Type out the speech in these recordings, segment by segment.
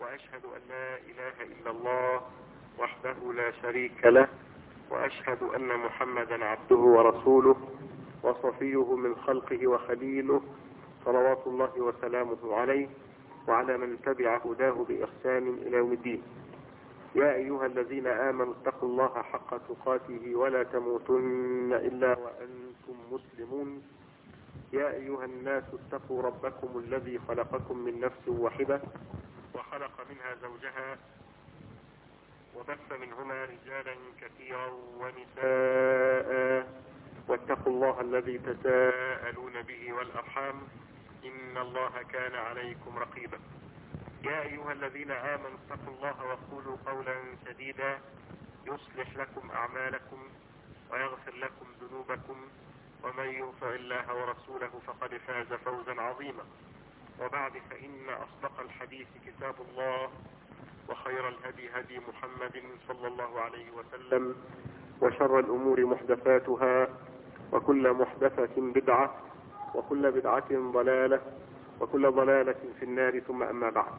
وأشهد أن لا إله إلا الله وحده لا شريك له، وأشهد أن محمدا عبده ورسوله وصفيه من خلقه وخليله، صلوات الله وسلامه عليه وعلى من تبع هداه بإحسان إلى يوم الدين. يا أيها الذين آمنوا اتقوا الله حق تقاته ولا تموتن إلا وأنتم مسلمون. يا أيها الناس اتقوا ربكم الذي خلقكم من نفس واحدة وخلق منها زوجها وبث منهما رجالا كثيرا ونساء، واتقوا الله الذي تساءلون به والأرحام إن الله كان عليكم رقيبا. يا أيها الذين آمنوا اتقوا الله وقولوا قولا سديدا يصلح لكم أعمالكم ويغفر لكم ذنوبكم، ومن يطع الله ورسوله فقد فاز فوزا عظيما. وبعد، فإن أصدق الحديث كتاب الله، وخير الهدي هدي محمد صلى الله عليه وسلم، وشر الأمور محدثاتها، وكل محدثة بدعة، وكل بدعة ضلالة، وكل ضلالة في النار. ثم أما بعد،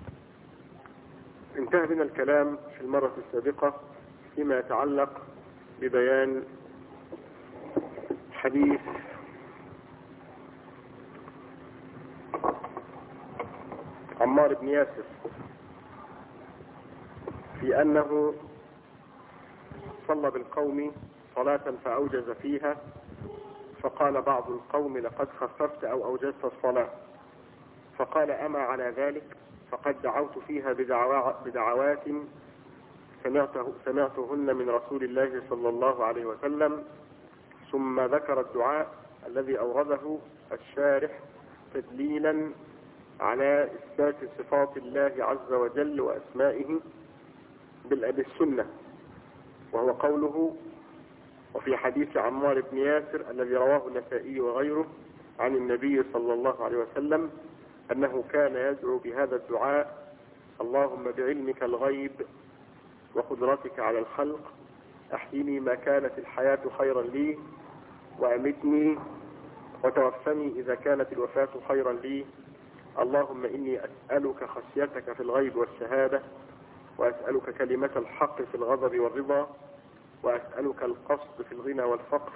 انتهى بنا الكلام في المرة السابقة فيما يتعلق ببيان حديث عمار بن ياسر في أنه صلى بالقوم صلاة فأوجز فيها، فقال بعض القوم لقد خففت أو أوجزت الصلاة، فقال أما على ذلك فقد دعوت فيها بدعوات سمعتهن من رسول الله صلى الله عليه وسلم. ثم ذكر الدعاء الذي أورده الشارح تدليلا على إثبات صفات الله عز وجل وأسمائه بالسنة، وهو قوله: وفي حديث عمار بن ياسر الذي رواه النسائي وغيره عن النبي صلى الله عليه وسلم أنه كان يدعو بهذا الدعاء: اللهم بعلمك الغيب وقدرتك على الخلق أحيني ما كانت الحياة خيرا لي، وأمتني وتوفني إذا كانت الوفاة خيرا لي. اللهم إني أسألك خشيتك في الغيب والشهادة، وأسألك كلمة الحق في الغضب والرضا، وأسألك القصد في الغنى والفقر،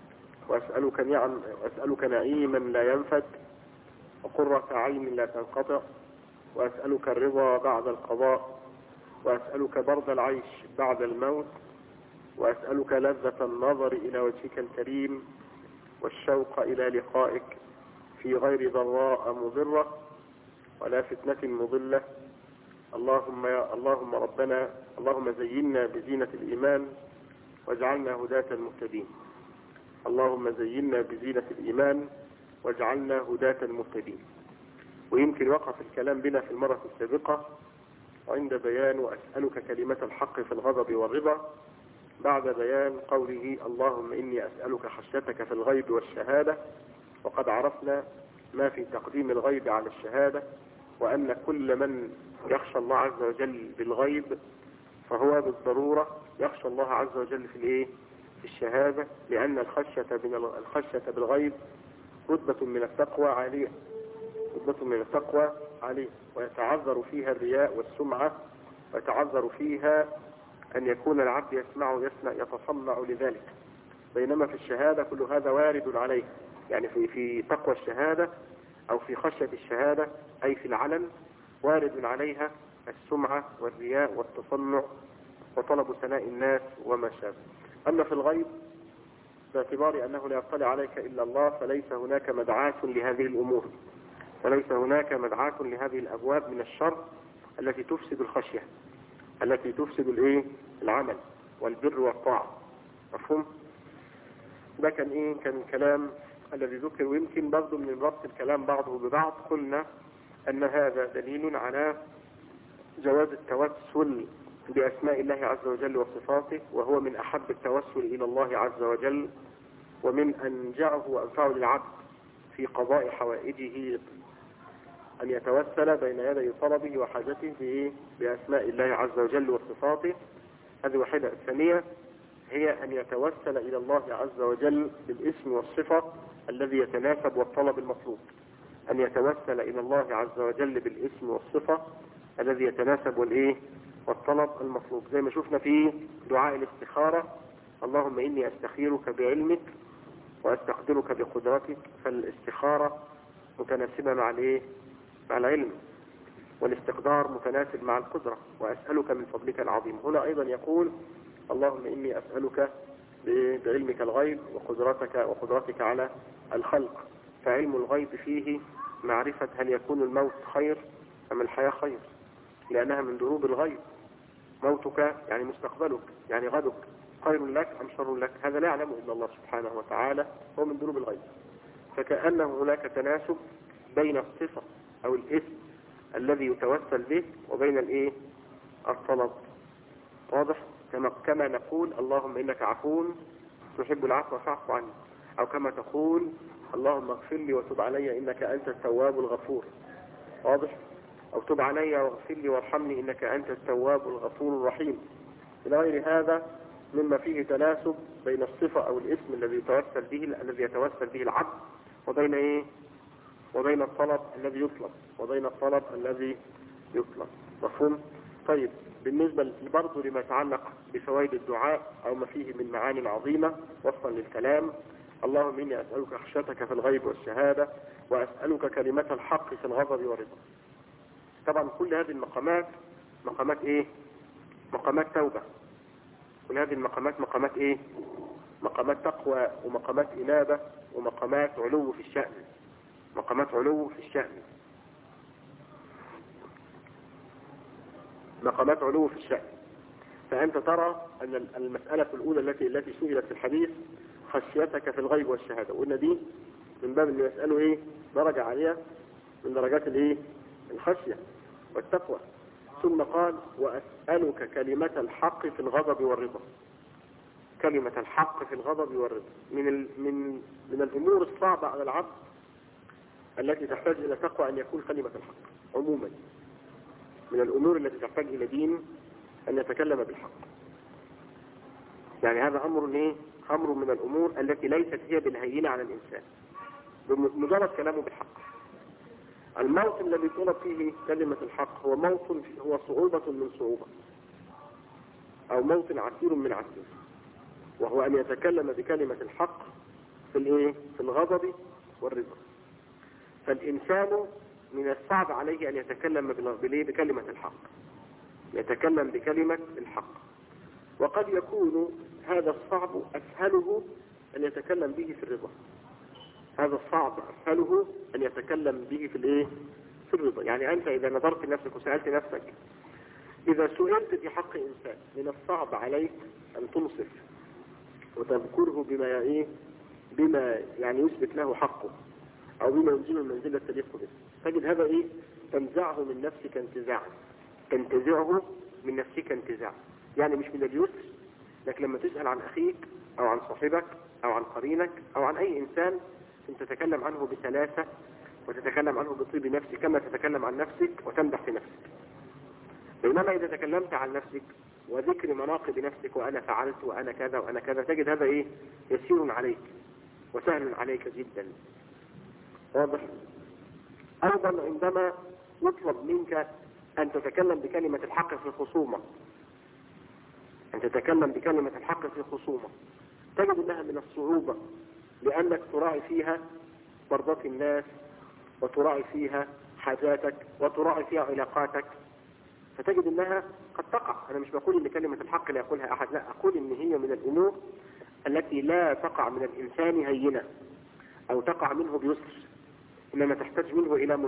وأسألك نعيما لا ينفد، وقرة عين لا تنقطع، وأسألك الرضا بعد القضاء، وأسألك برد العيش بعد الموت، وأسألك لذة النظر إلى وجهك الكريم والشوق إلى لقائك في غير ضراء مضرة ولا فتنة مضلة. اللهم ربنا، اللهم زينا بزينة الإيمان واجعلنا هداة مهتدين. اللهم زينا بزينة الإيمان واجعلنا هداة مهتدين. ويمكن وقف الكلام بنا في المرة السابقة عند بيان وأسألك كلمة الحق في الغضب والرضا، بعد بيان قوله: اللهم إني أسألك خشيتك في الغيب والشهادة. وقد عرفنا ما في تقديم الغيب على الشهادة، وأن كل من يخشى الله عز وجل بالغيب فهو بالضرورة يخشى الله عز وجل في الشهادة، لأن الخشية بالغيب رتبة من التقوى عالية، ويتعذر فيها الرياء والسمعة، ويتعذر فيها أن يكون العبد يتصنع لذلك، بينما في الشهادة كل هذا وارد عليه. يعني في تقوى الشهادة أو في خشية الشهادة أي في العلن وارد عليها السمعة والرياء والتصنع وطلب ثناء الناس وما شابه. أما في الغيب باعتبار أنه لا يطلع عليك إلا الله، فليس هناك مدعاة لهذه الأمور، وليس هناك مدعاة لهذه الأبواب من الشر التي تفسد الخشية، التي تفسد العمل والبر والطاعة. مفهوم؟ ده كان الكلام الذي ذكر. ويمكن برضو من ربط الكلام بعضه ببعض قلنا أن هذا دليل على جواز التوسل بأسماء الله عز وجل وصفاته، وهو من أحب التوسل إلى الله عز وجل، ومن أنجعه وأنفعه للعبد في قضاء حوائجه أن يتوسل بين يدي طلبه وحاجته بأسماء الله عز وجل وصفاته. هذه واحدة. الثانية هي أن يتوسل إلى الله عز وجل بالاسم والصفة الذي يتناسب والطلب المطلوب، أن يتوسل إلى الله عز وجل بالاسم والصفة الذي يتناسب والطلب المطلوب، زي ما شفنا في دعاء الاستخارة: اللهم إني أستخيرك بعلمك وأستقدرك بقدرتك. فالاستخارة متناسبة مع مع العلم، والاستقدار متناسب مع القدرة. وأسألك من فضلك العظيم. هنا أيضا يقول: اللهم إني أسألك بعلمك الغيب وقدرتك على الخلق. فعلم الغيب فيه معرفة هل يكون الموت خير أم الحياة خير، لأنها من دروب الغيب. موتك يعني مستقبلك، يعني غدك خير لك أم شر لك، هذا لا يعلمه إلا الله سبحانه وتعالى، هو من دروب الغيب. فكأنه هناك تناسب بين الصفة أو الاسم الذي يتوسل به وبين الطلب. واضح؟ كما نقول: اللهم إنك عفو تحب العفو فاعف عني. أو كما تقول: اللهم اغفر لي وتب علي إنك أنت التواب الغفور. واضح؟ أو تب علي واغفر لي وارحمني إنك أنت التواب الغفور الرحيم. إلى غير هذا مما فيه تناسب بين الصفة أو الاسم الذي يتوسل به العبد وبين الطلب الذي يطلب. مفهوم؟ طيب، بالنسبة برضه لما يتعلق بفوائد الدعاء أو ما فيه من معاني عظيمة وصفا للكلام: اللهم إني أسألك خشيتك في الغيب والشهادة، وأسألك كلمة الحق في الغضب والرضا. طبعا كل هذه المقامات مقامات توبة. كل هذه المقامات مقامات تقوى، ومقامات إنابة، ومقامات علو في الشأن. فأنت ترى أن المسألة الأولى التي سئلت في الحديث: خشيتك في الغيب والشهادة، وإن دي من باب اللي يسأله درجة عالية من درجات الخشية والتقوى. ثم قال: وأسألك كلمة الحق في الغضب والرضا. كلمة الحق في الغضب والرضا من الأمور الصعبة على العبد التي تحتاج إلى تقوى أن يكون كلمة الحق عموما. من الأمور التي تحتاج إلى دين أن يتكلم بالحق. يعني هذا أمر من الأمور التي ليست هي بالهينة على الإنسان بمجرد كلامه بالحق. الموطن الذي طلب فيه كلمة الحق هو صعوبة من صعوبة، أو موطن عسير من عسير، وهو أن يتكلم بكلمة الحق في الغضب والرضا. فالإنسان من الصعب عليه أن يتكلم بكلمة الحق، يتكلم بكلمة الحق. وقد يكون هذا الصعب أسهله أن يتكلم به في الرضا. هذا الصعب أسهله أن يتكلم به في الرضا. يعني أنت إذا نظرت لنفسك وسألت نفسك: إذا سئلت في حق إنسان، من الصعب عليك أن تنصف وتذكره بما يعني يثبت له حقه، أو بما ينزله المنزلة تليق به. تجد هذا تنزعه من نفسك انتزاعا، تنتزعه من نفسك انتزاعا. يعني مش من اليسر، لكن لما تسأل عن أخيك أو عن صاحبك أو عن قرينك أو عن أي إنسان، أنت تتكلم عنه بسلاسة وتتكلم عنه بطيب نفسك كما تتكلم عن نفسك وتمدح في نفسك. بينما إذا تكلمت عن نفسك وذكر مناقب نفسك: وأنا فعلت وأنا كذا وأنا كذا، تجد هذا يسير عليك وسهل عليك جدا. واضح؟ أيضا عندما يطلب منك أن تتكلم بكلمة الحق في الخصومة، تجد أنها من الصعوبة، لأنك تراعي فيها مرضاة الناس، وتراعي فيها حاجاتك، وتراعي فيها علاقاتك. فتجد أنها قد تقع. أنا مش بقول أن كلمة الحق لا يقولها أحد، لا، أقول أن هي من الأمور التي لا تقع من الإنسان هينة أو تقع منه بيسر، إنما تحتاج منه إلى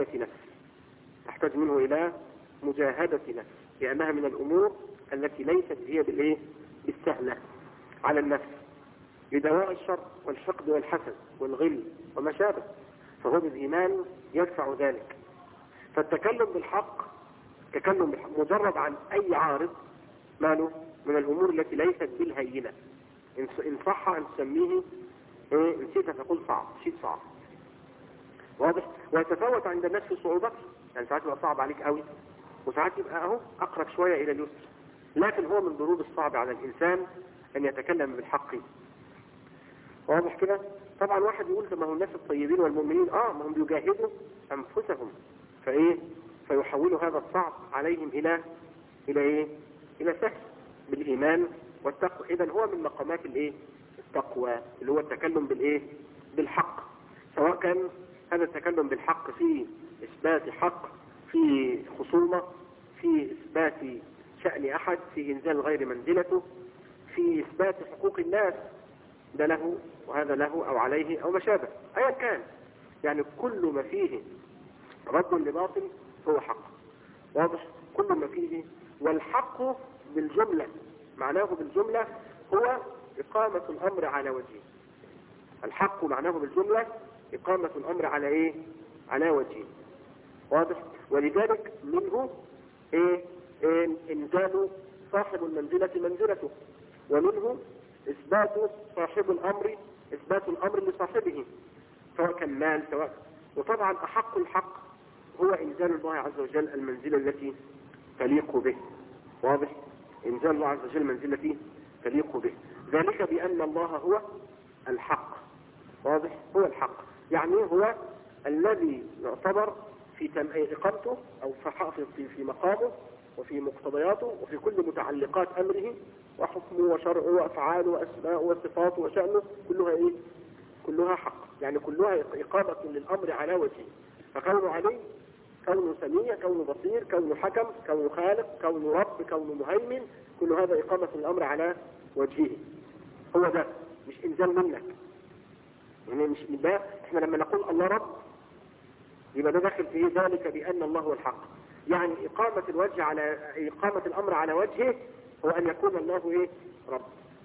مجاهدة نفس، لأنها من الأمور التي ليست هي بالسهلة على النفس، لدواء الشر والحقد والحسد والغل وما شابه. فهو بالإيمان يدفع ذلك. فالتكلم بالحق مجرد عن أي عارض ماله من الأمور التي ليست بالهينة. إن صح أن تسميه نسيت تقول صعب، شيء صعب. واضح؟ ويتفاوت عند الناس في صعوبته، يعني ساعات يبقى صعب عليك قوي، وساعات يبقى أقرب شوية إلى اليسر. لكن هو من ضروب الصعب على الإنسان أن يتكلم بالحق. واضح كده؟ طبعا واحد يقول: ما هو الناس الطيبين والمؤمنين ما هم بيجاهدوا أنفسهم فيحول هذا الصعب عليهم إلى إيه؟ إلى سهل بالإيمان والتقوى. إذن هو من مقامات الإيه؟ التقوى، اللي هو التكلم بالإيه؟ بالحق، سواء كان هذا التكلم بالحق في إثبات حق، في خصومة، في إثبات شأن أحد، في إنزال غير منزلته، في إثبات حقوق الناس، ده له وهذا له أو عليه أو ما شابه، أيا كان. يعني كل ما فيه رد لباطل هو حق، واضح؟ كل ما فيه. والحق بالجملة، معناه بالجملة هو إقامة الأمر على وجهه. الحق معناه بالجملة إقامة الأمر على إيه؟ على وجهه، واضح؟ ولذلك منه إنزال صاحب المنزلة منزلته، ومنه إثبات صاحب الأمر، إثبات الأمر لصاحبه، سواء كان مال سواء. وطبعا أحق الحق هو إنزال الله عز وجل المنزلة التي تليق به، واضح؟ إنزال الله عز وجل المنزلة التي تليق به، ذلك بأن الله هو الحق، واضح؟ هو الحق، يعني هو الذي يعتبر في إقامته أو في مقامه وفي مقتضياته وفي كل متعلقات أمره وحكمه وشرعه وأفعاله وأسماءه وصفاته وشأنه، كلها إيه؟ كلها حق، يعني كلها إقامة للأمر على وجهه. فكونه عليه، كونه سميع، كونه بصير، كونه حكم، كونه خالق، كونه رب، كونه مهيمن، كل هذا إقامة الأمر على وجهه. هو ده، مش إنزال منك، يعني مش ده. احنا لما نقول الله رب يبقى ده داخل في ذلك بأن الله هو الحق، يعني إقامة الوجه على إقامة الأمر على وجهه هو أن يكون الله إيه؟ رب.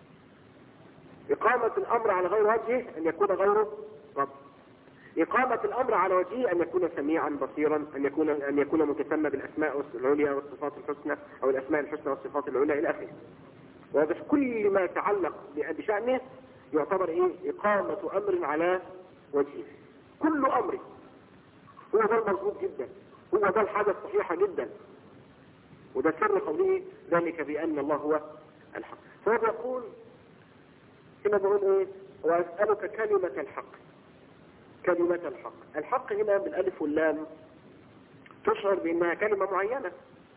إقامة الأمر على غير وجهه أن يكون غيره رب. إقامة الأمر على وجهه أن يكون سميعا بصيرا، أن يكون متسمى بالأسماء العليا والصفات الحسنى، أو الأسماء الحسنى والصفات العليا إلى آخره. واضح؟ كل ما يتعلق بشأنه يعتبر إيه؟ إقامة أمر على وجهه. كل أمر هو ده المظبوط جدا، هو ده الحاجة الصحيحة جدا، وده سر قوله ذلك بأن الله هو الحق. فهو يقول هنا بقول ايه؟ وأسألك كلمة الحق. كلمة الحق، الحق هنا بالألف واللام تشعر بأنها كلمة معينة.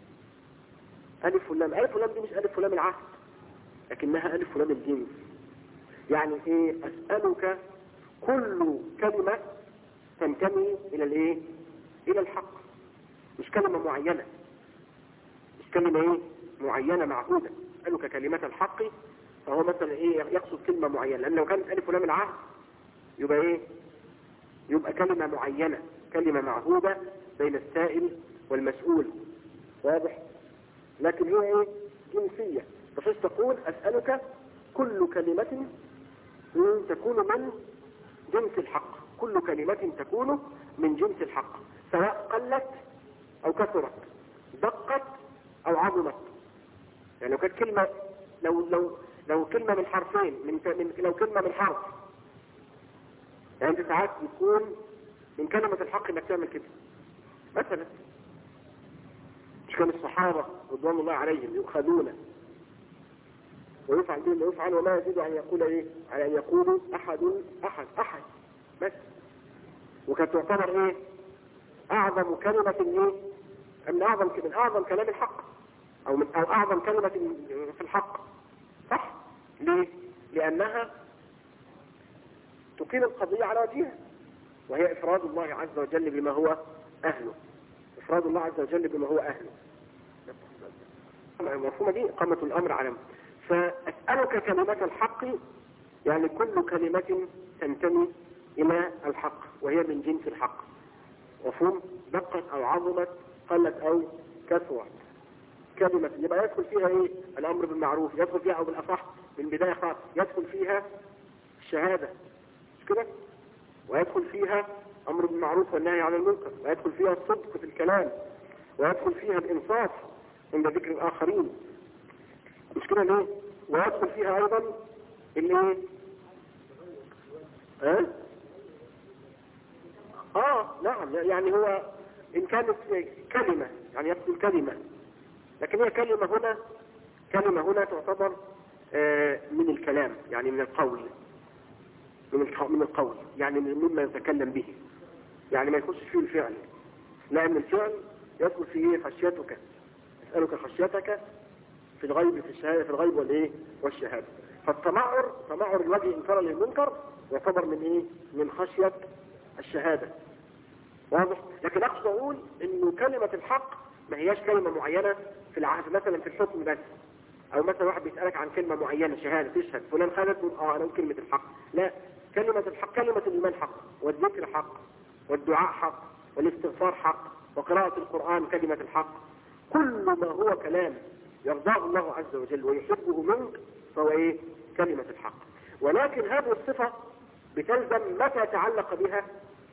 ألف واللام، ألف واللام دي مش ألف واللام العهد، لكنها ألف واللام الجنس. يعني ايه؟ أسألك كل كلمة تنتمي إلى الايه؟ إلى الحق، مش كلمة معينة، مش كلمة ايه؟ معينة معهودة. أسألك كلمة الحق، فهو مثلا ايه؟ يقصد كلمة معينة، لأن لو كانت ألف ولام العهد يبقى ايه؟ يبقى كلمة معينة، كلمة معهودة بين السائل والمسؤول، واضح؟ لكن هي ايه؟ جنسية. ففيش تقول أسألك كل كلمة تكون من جنس الحق، كل كلمة تكون من جنس الحق، سواء قلت أو كثرت، دقت أو عظمت. يعني لو كانت كلمة، لو كلمة من حرفين، لو كلمة من حرف، يعني انت ساعات يكون من كلمة الحق انك تعمل كده. مثلا مش كان الصحابة رضوان الله عليهم يؤخذون ويفعل بهم ويفعل وما يزيد عن يقول ايه؟ على ان يقولوا احد بس. وكانت تعتبر ايه؟ اعظم كلمة ايه؟ من اعظم كلام الحق، او اعظم كلمة في الحق، صح؟ ليه؟ لانها تقيم القضية على وجهها، وهي افراد الله عز وجل بما هو اهله، افراد الله عز وجل بما هو اهله. المفهومة دي إقامة الامر على. فاسألك كلمة الحق يعني كل كلمة تنتمي الى الحق وهي من جنس الحق، مفهوم؟ دقت او عظمت، قلت او كثرت، كلمة يبقى يدخل فيها ايه؟ الامر بالمعروف، يدخل فيها او بالاصح من بداية خالص يدخل فيها الشهادة، مش كده؟ ويدخل فيها امر بالمعروف والنهي عن المنكر، ويدخل فيها الصدق في الكلام، ويدخل فيها الانصاف عند ذكر الاخرين، مش كده ليه؟ ويدخل فيها ايضا الايه؟ نعم، يعني هو ان كانت كلمة يعني يقصد كلمة، لكن هي كلمة هنا تعتبر من الكلام، يعني من القول، من القول يعني مما يتكلم به، يعني ما يخش فيه الفعل، لأن الفعل يدخل في ايه؟ خشيتك، اسألك خشيتك في الغيب، في الشهادة، في الغيب والايه والشهادة. فالتمعر، تمعر الوجه انكارا للمنكر، يعتبر من ايه؟ من خشية الشهادة. واضح؟ لكن اقصد اقول انه كلمة الحق ما هياش كلمة معينة في العهد، مثلا في الحكم بس، او مثلا واحد بيسألك عن كلمة معينة، شهادة تشهد فلان خالد، تقول انا اقول كلمة الحق. لا، كلمة الحق كلمة الايمان حق، والذكر حق، والدعاء حق، والاستغفار حق، وقراءة القرآن كلمة الحق. كل ما هو كلام يرضاه الله عز وجل ويحبه منك فهو ايه؟ كلمة الحق. ولكن هذه الصفة بتلزم متى تعلق بها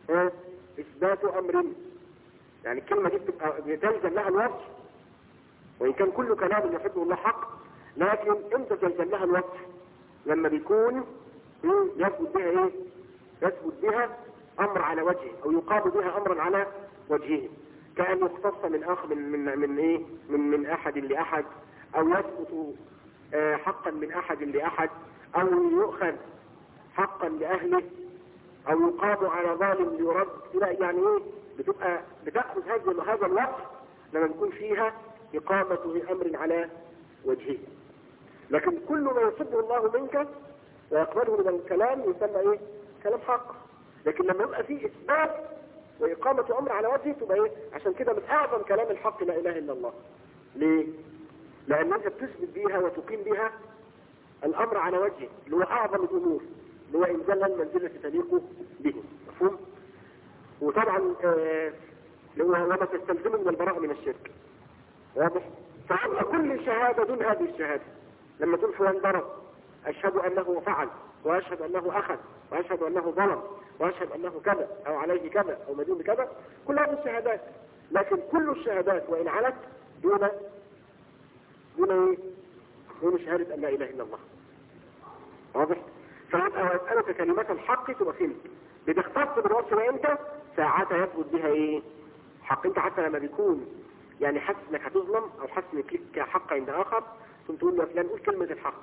اثبات امر. يعني الكلمة دي بتلزم لها الوصف، وان كان كل كلام يحبه الله حق، لكن انت تلزم لها الوصف لما بيكون يثبت بها ايه؟ يثبت بها امر على وجهه، او يقام بها امرا على وجهه، كأن يختص من اخ من ايه؟ من احد لاحد، او يثبت حقا من احد لاحد، او يؤخذ حقا لاهله، او يقام على ظالم ليرد. يعني ايه؟ بتبقى بتاخذ هذا الوصف لما يكون فيها اقامه امر على وجهه. لكن كل ما يحبه الله منك ويقبله من الكلام يسمى ايه؟ كلام حق. لكن لما يبقى فيه اثبات واقامه امر على وجهه تبقى ايه؟ عشان كده من اعظم كلام الحق لا اله الا الله. ليه؟ لان انت بتثبت بيها وتقيم بها الامر على وجهه، اللي هو اعظم الامور، اللي هو انزال المنزله تليق به. مفهوم؟ وطبعا وما تستلزمه من البراءه من الشرك. واضح؟ فعند كل شهاده دون هذه الشهاده، لما تقول فلان ضرب، اشهد انه فعل، واشهد انه اخذ، واشهد انه ظلم، واشهد انه كذا او عليه كذا او مدين بكذا، كل هذه الشهادات. لكن كل الشهادات وان علت دون ايه؟ دون شهاده ان لا اله الا الله. واضح؟ فيبقى واسألك كلمة الحق تبقى فهمت، بتختص بالوصف وانت ساعتها يثبت بها ايه؟ حق. انت حتى لما بيكون يعني حاسس انك هتظلم او حاسس انك لك حق عند اخر، ثم تقول له فلان قول كلمة الحق،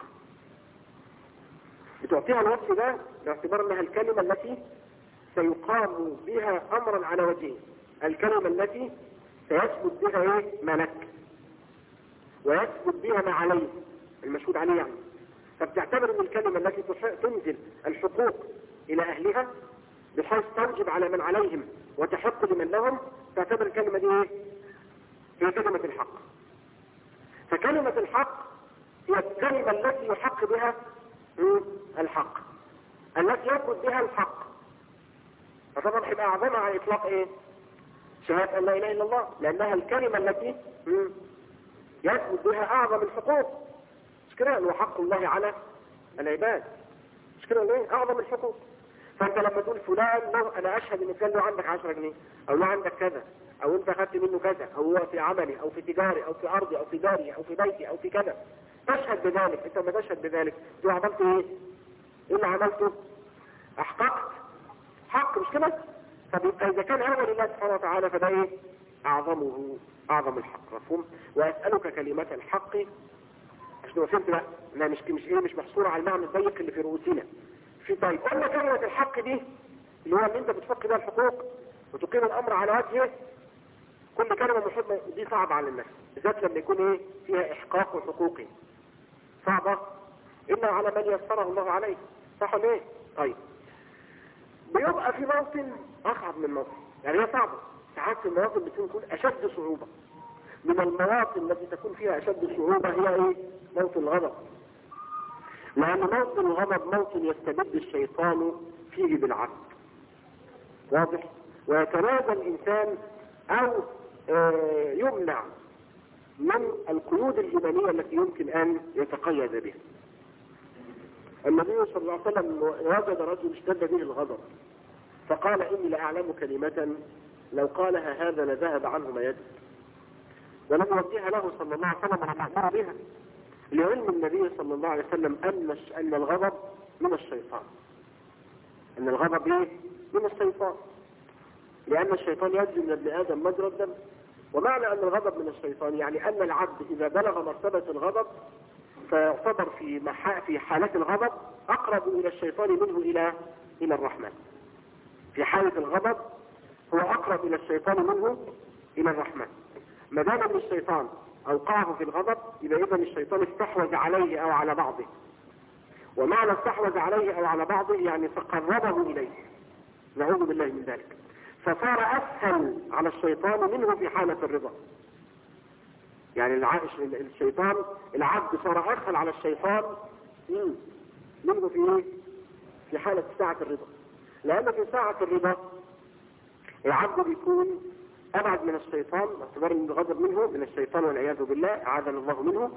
بتعطيها الوصف ده باعتبار انها الكلمة التي سيقام بها امرا على وجهه، الكلمة التي سيثبت بها ايه؟ ما لك، ويثبت بها ما عليه، المشهود عليه يعني. فبتعتبر ان الكلمة التي تنزل الحقوق الى اهلها بحيث توجب على من عليهم وتحق لمن لهم، تعتبر الكلمة دي ايه؟ هي كلمة الحق. فكلمة الحق هي الكلمة التي يحق بها الحق، التي يثبت بها الحق. فطبعا يبقى اعظمها على اطلاق ايه؟ شهادة ان لا اله الا الله، لانها الكلمة التي يثبت بها اعظم الحقوق. مش كده؟ هو حق الله على العباد. مش كده؟ ليه؟ اعظم الحقوق. فانت لما تقول فلان انا اشهد ان فلان له عندك 10 جنيه، او له عندك كذا، او انت اخذت منه كذا، او هو في عملي او في تجاري او في ارضي او في داري او في بيتي او في كذا، تشهد بذلك. انت ما تشهد بذلك تقول عملت ايه؟ ايه اللي عملته؟ احققت حق. مش كده؟ فبيبقى اذا كان هذا لله سبحانه وتعالى فده ايه؟ اعظم الحق. مفهوم؟ واسالك كلمات الحق عشان فهمت بقى انها مش محصوره على المعنى الضيق اللي في رؤوسنا. في طيب قلنا كلمه الحق دي اللي هو ان انت بتفك بها الحقوق وتقيم الامر على وجهه. كل كلمه محبه دي صعبه على الناس، بالذات لما يكون ايه؟ فيها احقاق حقوقي صعبه، الا على من يسره الله عليه. صح ولا ايه؟ طيب بيبقى في موطن اصعب من موطن، يعني هي صعبه ساعات. في المواطن بتكون اشد صعوبه. من المواطن التي تكون فيها اشد صعوبه هي ايه؟ موطن الغضب. لان موطن الغضب موطن يستبد الشيطان فيه بالعبد. واضح؟ ويتنازل الانسان او يمنع من القيود الايمانيه التي يمكن ان يتقيد بها. النبي صلى الله عليه وسلم وجد رجل اشتد به الغضب فقال اني لاعلم كلمه لو قالها هذا لذهب عنه ما يدري، ولم يوجهها له صلى الله عليه وسلم ولم يأمر بها، لعلم النبي صلى الله عليه وسلم ان الغضب من الشيطان. ان الغضب ايه؟ من الشيطان، لان الشيطان يجري من ابن ادم مجرى الدم. ومعنى ان الغضب من الشيطان يعني ان العبد اذا بلغ مرتبه الغضب فيعتبر في حالة الغضب اقرب الى الشيطان منه الى الرحمن. في حالة الغضب هو اقرب الى الشيطان منه الى الرحمن. ما دام ان الشيطان اوقعه في الغضب يبقى اذا الشيطان استحوذ عليه او على بعضه. ومعنى استحوذ عليه او على بعضه يعني فقربه اليه، نعوذ بالله من ذلك، فصار اسهل على الشيطان منه في حالة الرضا. يعني الشيطان العبد صار اسهل على الشيطان منه في ايه؟ في حالة ساعة الرضا. لان في ساعة الرضا العبد بيكون ابعد من الشيطان باعتبار ان الغضب منه من الشيطان والعياذ بالله، اعاذنا الله منه،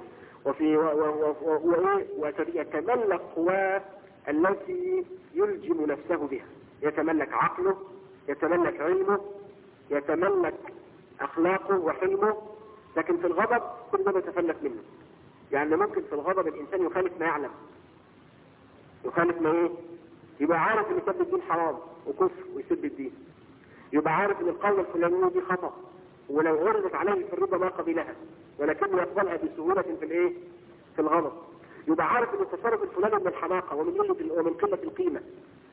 ويتملك قواه التي يلجم نفسه بها، يتملك عقله، يتملك علمه، يتملك اخلاقه وحلمه. لكن في الغضب كل ده يتفلت منه. يعني ممكن في الغضب الانسان يخالف ما يعلم، يخالف ما ايه؟ يبقى عارف ان سب الدين حرام وكفر ويسب الدين، يبقى عارف ان القولة الفلانية دي خطأ، ولو عرضت عليه في الرضا ما قبلها، ولكنه يقبلها بسهولة في الايه؟ في الغضب. يبقى عارف ان التصرف الفلاني من الحماقة ومن قلة القيمة،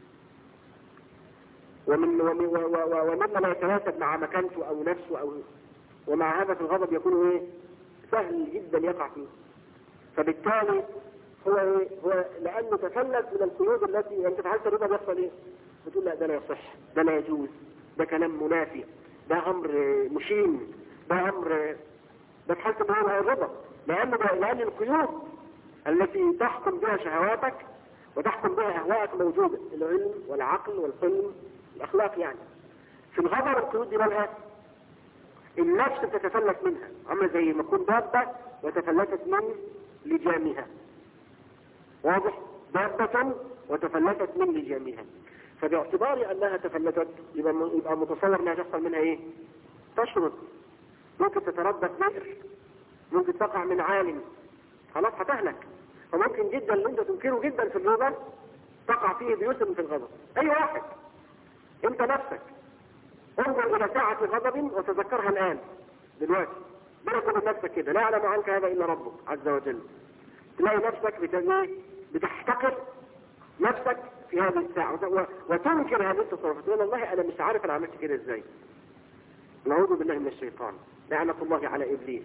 ومما لا يتناسب مع مكانته او نفسه ومع هذا في الغضب يكون ايه؟ سهل جدا يقع فيه. فبالتالي هو لانه تفلت من القيود التي انت في حالة الرضا بيحصل ايه؟ بتقول لا ده لا يصح، ده لا يجوز، ده كلام منافي، ده امر مشين، ده امر، ده في حالة الرضا. لان القيود التي تحكم بها شهواتك وتحكم بها اهواءك موجودة، العلم والعقل والحلم الاخلاق. يعني في الغضب القيود دي مالها؟ النفس تتفلت منها، عامله زي ما تكون دابة وتفلتت من لجامها. واضح؟ دابة وتفلتت من لجامها. فباعتبار انها تفلتت يبقى متصور انها تحصل منها ايه؟ تشرد، ممكن تتردد بئر، ممكن تقع من عالم، خلاص هتهلك. فممكن جدا اللي انت تنكره جدا في الغضب تقع فيه بيسر في الغضب. اي واحد، انت نفسك انظر الى ساعة غضب وتذكرها الان دلوقتي، بينك وبين نفسك كده، لا يعلم عنك هذا الا ربك عز وجل. تلاقي نفسك بتحتقر نفسك في هذه الساعة وتنكر هذه التصرفات، تقول والله انا مش عارف انا عملت كده ازاي. نعوذ بالله من الشيطان، لعنة الله على ابليس.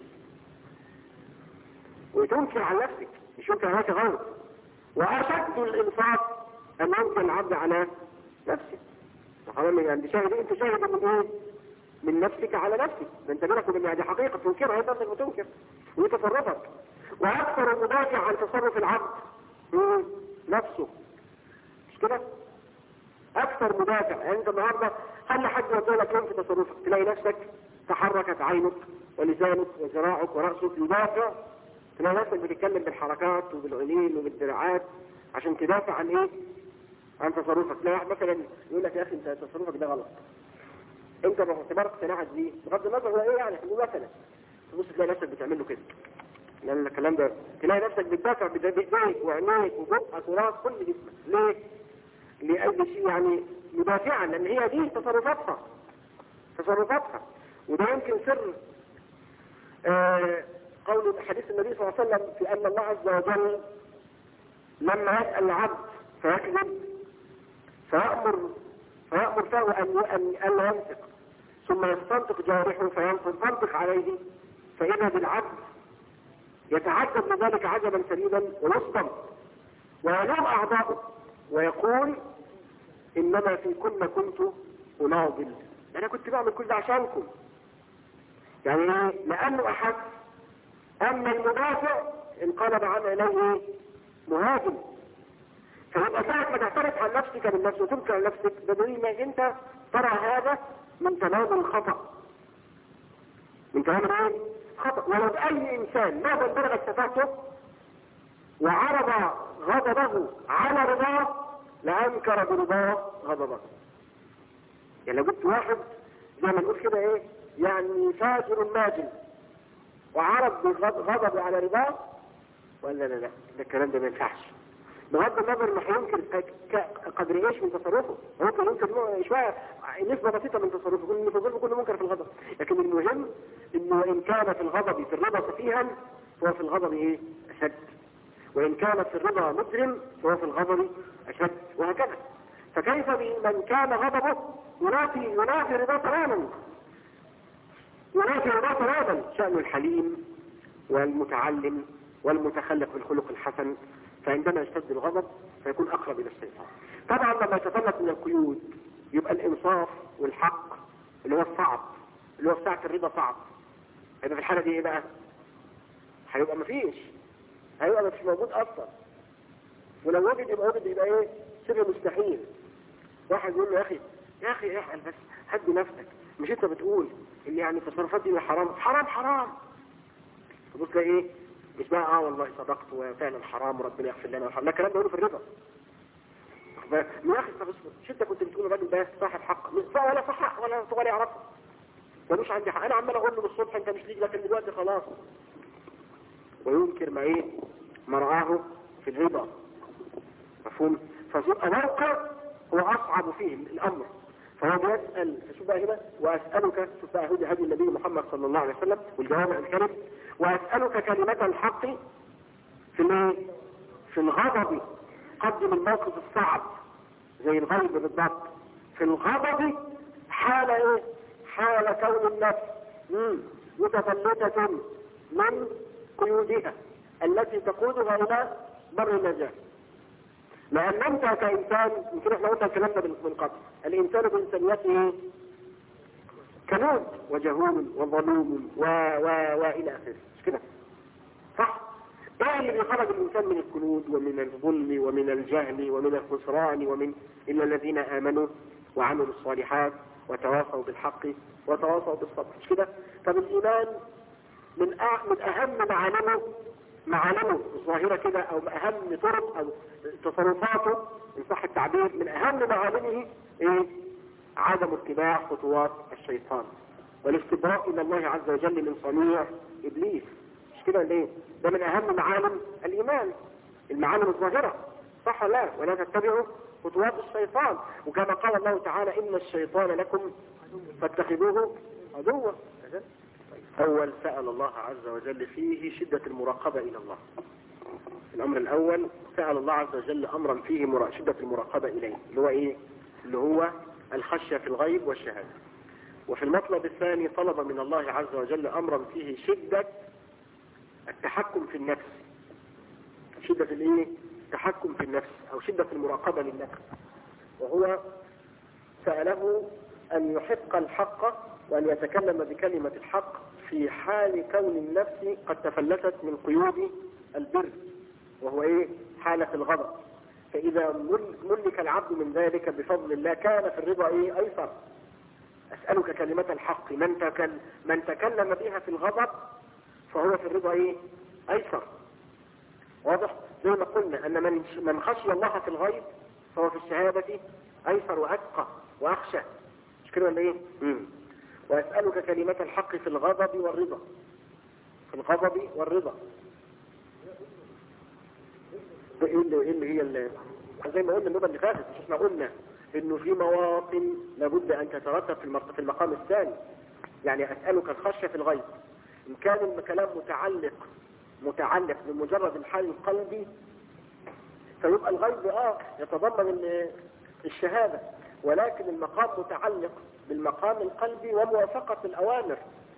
وتنكر على نفسك، مش ينكر عليك غلط. واشد الانصاف ان ينكر العبد على نفسه. يعني شاهد، انت شاهد من ايه؟ من نفسك على نفسك. ده انت بينك وبين دي حقيقة تنكرها، انت نفسك بتنكر وتصرفك. واكثر مدافع عن تصرف العبد نفسه، مش كده؟ اكثر مدافع. يعني انت النهارده خلي حد يقول لك يوم في تصرفك تلاقي نفسك تحركت عينك ولسانك وذراعك ورأسك يدافع، تلاقي نفسك بتتكلم بالحركات وبالعينين وبالدراعات عشان تدافع عن ايه؟ عن تصرفك. تلاقي واحد مثلا يقول لك يا اخي انت تصرفك ده غلط، انت باعتبارك صناعة دي بغض النظر هو ايه يعني، تقول مثلا تبص تلاقي نفسك بتعمل له كده، لان الكلام ده تلاقي نفسك بتدافع بايديك وعينيك وبقك وراسك كل جسمك. ليه؟ لأي شيء يعني مدافعا، لان هي دي تصرفاتها. وده يمكن سر قول حديث النبي صلى الله عليه وسلم في ان الله عز وجل لما يسأل العبد فيكذب فيأمر فيه أن لا ينطق، ثم يستنطق جوارحه فينطق عليه، فإذا بالعبد يتعجب من ذلك عجبا شديدا ويصدم وينام أعضاؤه ويقول إنما في كل كنت أناضل، أنا كنت بعمل كل ده عشانكم. يعني لأنه أحد أن المدافع انقلب عن إليه مهاجم. فيبقى ساعة ما تعترف عن نفسك بالنفس وتنكر عن نفسك بدليل انك انت ترى هذا من تمام الخطأ، من تمام ايه؟ خطأ. ولو اي انسان مهما بلغت شفاعته وعرض غضبه على رضاه لانكر برضاه غضبه. يعني لو جبت واحد زي ما نقول كده ايه، يعني فاجر ماجن وعرض غضبه على رضاه، ولا لا ده الكلام ده ما ينفعش. بغض النظر انه هينكر قدر ايش من تصرفه، ممكن ينكر شويه نسبه بسيطه من تصرفه، كل منكر في الغضب. لكن المهم انه ان كان في الغضب في الرضا سفيها فهو في الغضب ايه؟ اشد، وان كان في الرضا مجرم فهو في الغضب اشد، وهكذا. فكيف بمن كان غضبه ينافي رضاه تماما؟ ولكن الله تماما شأن الحليم والمتعلم والمتخلق بالخلق الحسن، فعندما يشتد الغضب فيكون أقرب إلى الشيطان. طبعا لما يتفلت من القيود يبقى الإنصاف والحق اللي هو الصعب، اللي هو ساعة الرضا صعب، يبقى في الحالة دي ايه بقى؟ هيبقى مفيش موجود أصلا، ولو وجد يبقى ايه؟ شبه مستحيل. واحد يقول له يا أخي احقل بس، هدي نفسك، مش انت بتقول ان يعني التصرفات دي حرام حرام حرام؟ تبص تلاقي ايه؟ مش بقى والله صدقت وفعلا حرام وربنا يغفر لنا والحرام، لا الكلام ده يقوله في الرضا. يا اخي طب اصبر، مش انت كنت بتقول الراجل ده صاحب حق؟ ولا صح ولا يعرفه، ملوش عندي حق، انا عمال اقول له بالصبح انت مش ليك، لكن دلوقتي خلاص. وينكر ما ايه؟ ما رآه في الرضا. مفهوم؟ فسوء موقع هو اصعب فيه الامر، فهو بيسأل. شوف بقى هنا، واسألك، شوف بقى هدي النبي محمد صلى الله عليه وسلم والجوامع الكلم، واسألك كلمة الحق في الغضب. قدم الموقف الصعب زي الغيب بالضبط. في الغضب حال ايه؟ حال كون النفس متفلتة من قيودها التي تقودها الى بر النجاة. لان انت كإنسان، يمكن احنا قلنا الكلام ده من قبل، الانسان بانسانيته كنود وجهول وظلوم والى اخره، مش كده؟ صح؟ ايه اللي بيخرج الانسان من الكنود ومن الظلم ومن الجهل ومن الخسران ومن الا الذين امنوا وعملوا الصالحات وتواصوا بالحق وتواصوا بالصبر، مش كده؟ طب الايمان من اهم معالمه الظاهره كده، او اهم طرق او تصرفاته ان صح التعبير، من اهم معالمه ايه؟ عدم اتباع خطوات الشيطان والاستبراء الى الله عز وجل من صنيع ابليس، مش كده ليه؟ ده من اهم معالم الايمان، المعالم الظاهره، صح لا؟ ولا تتبعوا خطوات الشيطان، وكما قال الله تعالى ان الشيطان لكم فاتخذوه عدوا. اول سأل الله عز وجل فيه شدة المراقبة الى الله. الامر الاول سأل الله عز وجل امرا فيه شدة المراقبة اليه، اللي هو ايه؟ اللي هو الخشية في الغيب والشهادة. وفي المطلب الثاني طلب من الله عز وجل امرا فيه شدة التحكم في النفس، شدة الايه؟ التحكم في النفس او شدة المراقبة للنفس، وهو سأله ان يحق الحق وان يتكلم بكلمة الحق في حال كون النفس قد تفلتت من قيود البر، وهو ايه؟ حالة الغضب. فاذا ملك العبد من ذلك بفضل الله كان في الرضا ايه؟ ايسر. اسألك كلمة الحق، من تكلم بها في الغضب فهو في الرضا ايه؟ ايسر. واضح؟ زي ما قلنا ان من خشي الله في الغيب فهو في الشهادة ايسر واتقى واخشى، مش كده ولا ايه؟ واسألك كلمة الحق في الغضب والرضا، في الغضب والرضا. ايه اللي زي ما قلنا النوبة اللي فاتت، مش احنا قلنا انه في مواطن لابد ان تترتب في المقام الثاني. يعني اسألك الخشية في الغيب، ان كان الكلام متعلق بمجرد الحال القلبي فيبقى الغيب يتضمن الشهادة، ولكن المقام متعلق بالمقام القلبي وموافقة الأوامر.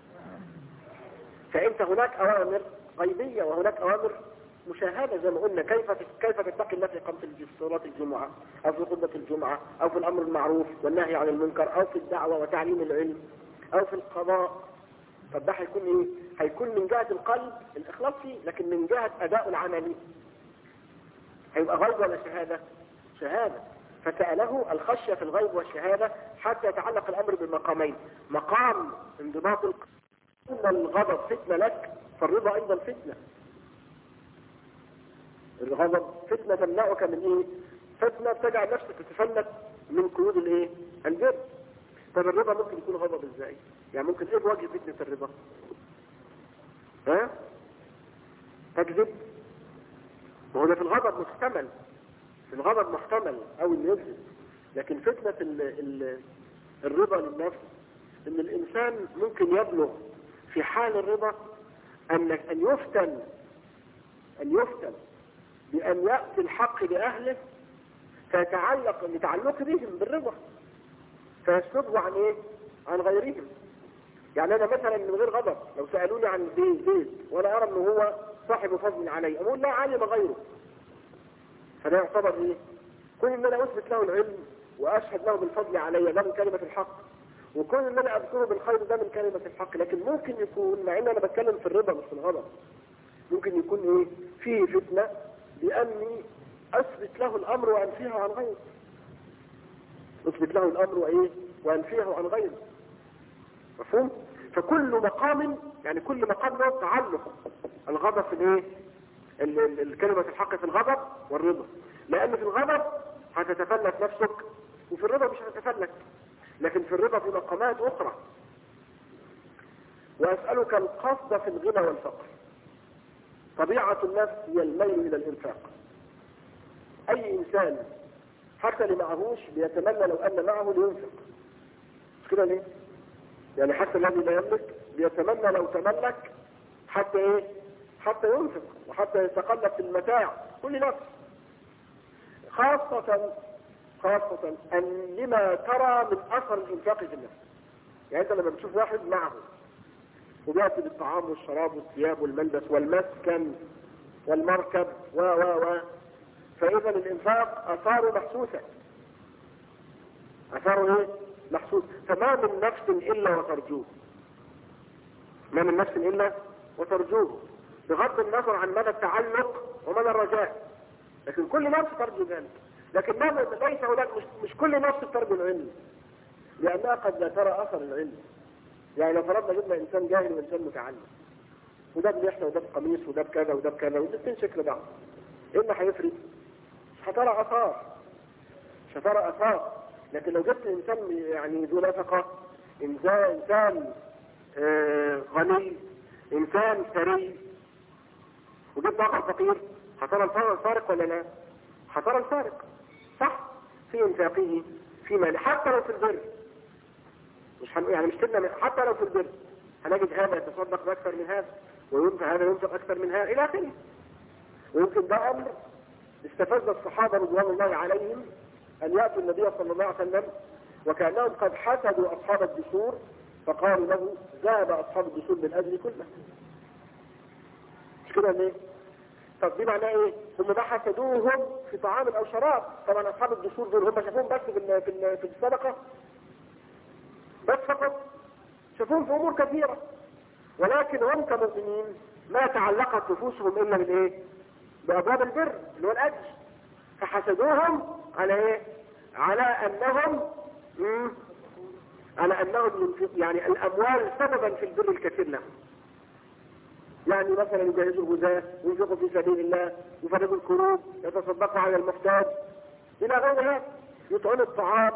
فأنت هناك أوامر غيبية وهناك أوامر مشاهدة، زي ما قلنا كيف تتقي الله في قامة صلاة الجمعة أو في خطبة الجمعة أو في الأمر المعروف والنهي عن المنكر أو في الدعوة وتعليم العلم أو في القضاء. فده هيكون إيه؟ هيكون من جهة القلب الإخلاص فيه، لكن من جهة أداء العملي هيبقى غيب ولا شهادة؟ شهادة. فسأله الخشية في الغيب والشهادة حتى يتعلق الأمر بالمقامين، مقام انضباط إن الغضب فتنة لك فالرضا أيضا فتنة. الغضب فتنة تمنعك من إيه؟ فتنة تجعل نفسك تتفلت من قيود الإيه؟ البر. طب الرضا ممكن يكون غضب إزاي؟ يعني ممكن إيه وجه فتنة الرضا؟ تكذب؟ وهو ده في الغضب محتمل، في الغضب محتمل أو اللي يكذب. لكن فتنة الرضا للنفس ان الانسان ممكن يبلغ في حال الرضا ان يفتن بان يأتي الحق لأهله فيتعلق بتعلق بهم بالرضا فيسلبه عن ايه؟ عن غيرهم. يعني انا مثلا من غير غضب لو سألوني عن زيد وانا ارى ان هو صاحب فضل علي اقول لا علم غيره، فده يعتبر ايه؟ كون ان انا اثبت له العلم واشهد له بالفضل علي ده من كلمة الحق، وكون ان انا اذكره بالخير ده من كلمة الحق. لكن ممكن يكون مع ان انا بتكلم في الرضا مش في الغضب، ممكن يكون ايه فيه فتنة باني اثبت له الامر وانفيه عن غيره، اثبت له الامر وايه وانفيه عن غيره. مفهوم؟ فكل مقام يعني كل مقام له تعلق. الغضب في الايه؟ الكلمة الحق في الغضب والرضا، لان في الغضب هتتفلت نفسك وفي الرضا مش هتتفلت. لكن في الرضا في مقامات اخرى. واسألك القصد في الغنى والفقر. طبيعة النفس هي الميل الى الانفاق. اي انسان حتى اللي معهوش بيتمنى لو ان معه لينفق، مش كده ليه؟ يعني حتى الذي لا يملك بيتمنى لو تملك حتى ايه؟ حتى ينفق وحتى يتقلب في المتاع. كل نفس خاصة ان لما ترى من اثر الانفاق في النفس. يعني انت لما بتشوف واحد معه وبيأتي بالطعام والشراب والثياب والملبس والمسكن والمركب فاذا الانفاق اثاره محسوسة. اثاره ايه؟ محسوس. فما من نفس الا وترجوه، ما من نفس الا وترجوه، بغض النظر عن مدى التعلق ومدى الرجاء. لكن كل نفس ترجو ذلك. لكن ليس هناك مش كل نفس ترجو العلم، لانها قد لا ترى اثر العلم. يعني لو فرضنا جبنا انسان جاهل وانسان متعلم، وده بلحية وده بقميص وده بكذا وده بكذا والاثنين شكل بعض، ايه اللي هيفرق؟ مش هترى اثار. لكن لو جبت انسان يعني ذو نفقة، انسان غني، انسان ثري، وجبت اخر فقير، هترى الفارق ولا لا؟ هترى الفارق، صح؟ في انفاقه في مال، حتى لو في البر يعني مش كده، حتى لو في البر هنجد هذا يتصدق باكثر من هذا، وينفق هذا ينفق اكثر من هذا الى اخره. ويمكن ده امر استفز الصحابة رضوان الله عليهم ان يأتوا النبي صلى الله عليه وسلم وكأنهم قد حسدوا اصحاب الدثور، فقالوا له ذهب اصحاب الدثور بالاجر كله. مش كده ليه؟ طب دي معناه ايه؟ هم ما حسدوهم في طعام او شراب. طبعا اصحاب الدثور دول هم شافوهم بس في الصدقة بس فقط، شافوهم في امور كثيرة، ولكن هم كمؤمنين ما تعلقت نفوسهم الا بالايه؟ بابواب البر اللي هو الاجر. فحسدوهم على ايه؟ على انهم يعني الاموال سببا في البر الكثير لهم. يعني مثلا يجهزوا الغزاة وينفقوا في سبيل الله، يفرغوا الكروب، يتصدقوا على المحتاج الى غير هذا، يطعموا الطعام،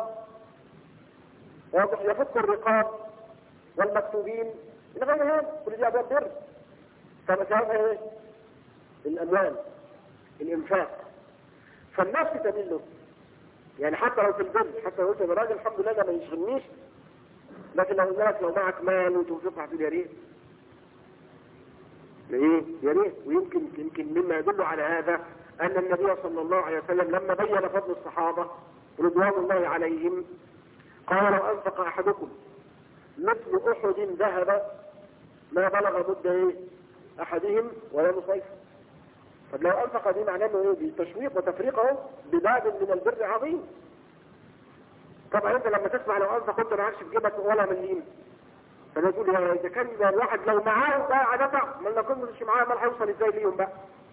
يفكوا الرقاب والمكتوبين الى غير هذا. كل دي ابواب بر. فمثلا ايه؟ الاموال، الانفاق. فالنفس تميل له، يعني حتى لو في البر، حتى لو قلت يا راجل الحمد لله ده ما يشغلنيش، لكن لو معك مال وتنفقها في اليريد ايه؟ يا ريت. ويمكن مما يدل على هذا ان النبي صلى الله عليه وسلم لما بين فضل الصحابة رضوان الله عليهم قال لو انفق احدكم مثل احد ذهب ما بلغ مد ايه؟ احدهم ولا نصيف. طب لو انفق دي معناه انه ايه؟ بتشويق وتفريقه بباب من البر عظيم. طبعا انت لما تسمع لو انفق انت ما عادش في جيبك ولا مليم، فنقول يا اذا كان الواحد لو معاه بقى دفع، ما لو كنت مش معاه ما هيوصل ازاي ليهم بقى.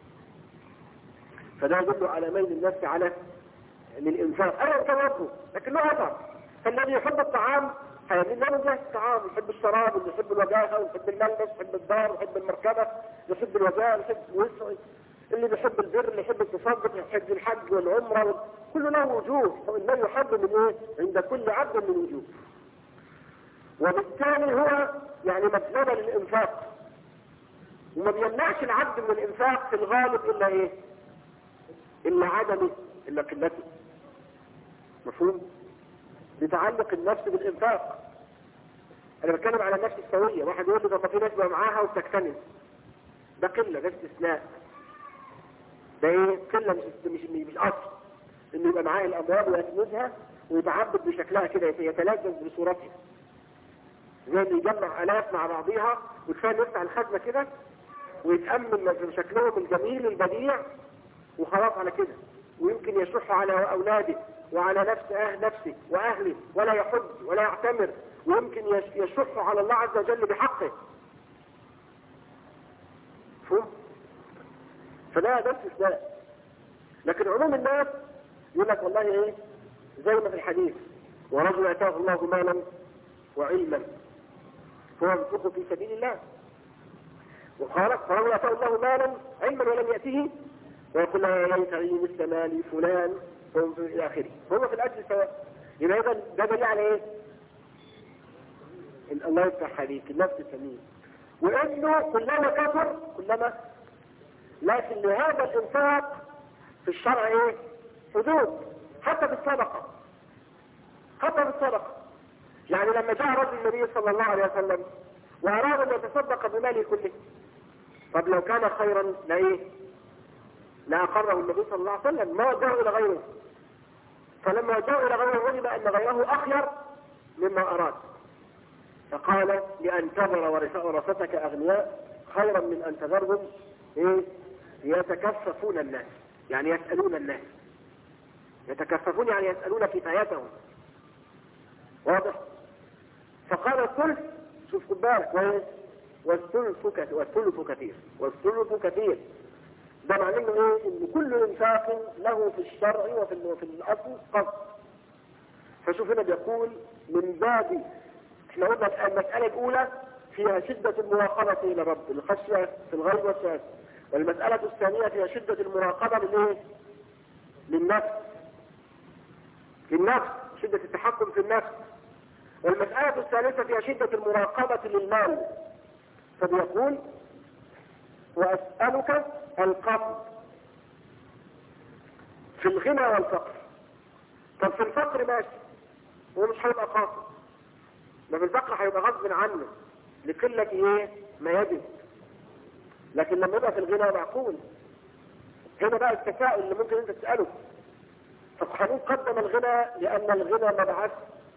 فده يدل على ميل النفس على للانفاق. انا اتوقف لكن له اثر. فالذي يحب الطعام هيميل له جهه الطعام، يحب الشراب، اللي يحب الوجاهه، ويحب الملبس، يحب الدار، يحب المركبه، يحب الوجاهه، يحب اللي بيحب البر، اللي يحب التصدق، يحب الحج والعمره، كله له وجوه. والله يحب من ايه؟ عند كل عبد من وجوه. وبالتالي هو يعني مجذوبة للإنفاق، وما بيمنعش العبد من الإنفاق في الغالب إلا إيه؟ إلا عدمه، إلا قلته. مفهوم؟ بتعلق النفس بالإنفاق. أنا بتكلم على النفس السوية. واحد يقول لي طب في ناس بقى معاها وبتكتنز، ده قلة، ده استثناء، ده إيه؟ قلة مش أصل إنه يبقى معاه الأموال ويكنزها ويتعبد بشكلها كده، يتلذذ بصورتها. زي اللي يجمع آلاف مع بعضيها وكفايه يفتح الخزنة كده ويتأمل في شكلهم الجميل البديع وخلاص على كده، ويمكن يشح على أولاده وعلى نفسه وأهله ولا يحج ولا يعتمر، ويمكن يشح على الله عز وجل بحقه. فده استثناء. لكن عموم الناس يقول لك والله ايه، زي ما في الحديث، ورجل اتاه الله مالا وعلما فهو ينفقه في سبيل الله. وقال فرجل اتاه الله مالا علما ولم يأته ويقول له يا ليت لي مثل مالي فلان الى اخره، فهو في الاجر سواء. يبقى اذا ده دليل على ايه؟ الله يفتح عليك النفس السمين، وانه كلما كثر كلما، لكن لهذا الانفاق في الشرع ايه؟ حدود، حتى في الصدقه. يعني لما جاء رجل النبي صلى الله عليه وسلم واراد ان يتصدق بماله كله، طب لو كان خيرا لأقره النبي صلى الله عليه وسلم، ما وجهه الى غيره. فلما وجهه الى غيره علم ان غيره اخير مما اراد، فقال لأن تذر ورثتك أغنياء خيرا من أن تذرهم يتكففون الناس، يعني يسألون الناس. يتكففون يعني يسألون كفايتهم، واضح؟ فقال الثلث، شوف خد بالك، والثلث كثير. ده معناه انه ايه؟ ان كل انفاق له في الشرع وفي الاصل قصد. فشوف هنا بيقول من باب، احنا قلنا المسألة الأولى فيها شدة المراقبة إلى الرب، الخشية في الغيب والشهادة. والمسألة الثانية فيها شدة المراقبة للنفس، شدة التحكم في النفس. والمسألة الثالثة فيها شدة المراقبة للمال. فبيقول وأسألك القصد في الغنى والفقر. طب في الفقر ماشي، هو مش هيبقى قاصد، ده في الفقر هيبقى غصب عنه لقلة ما يجب. لكن لما يبقى في الغنى معقول. هنا بقى التساؤل اللي ممكن انت تسأله، فقانون قدم الغنى لأن الغنى مبعث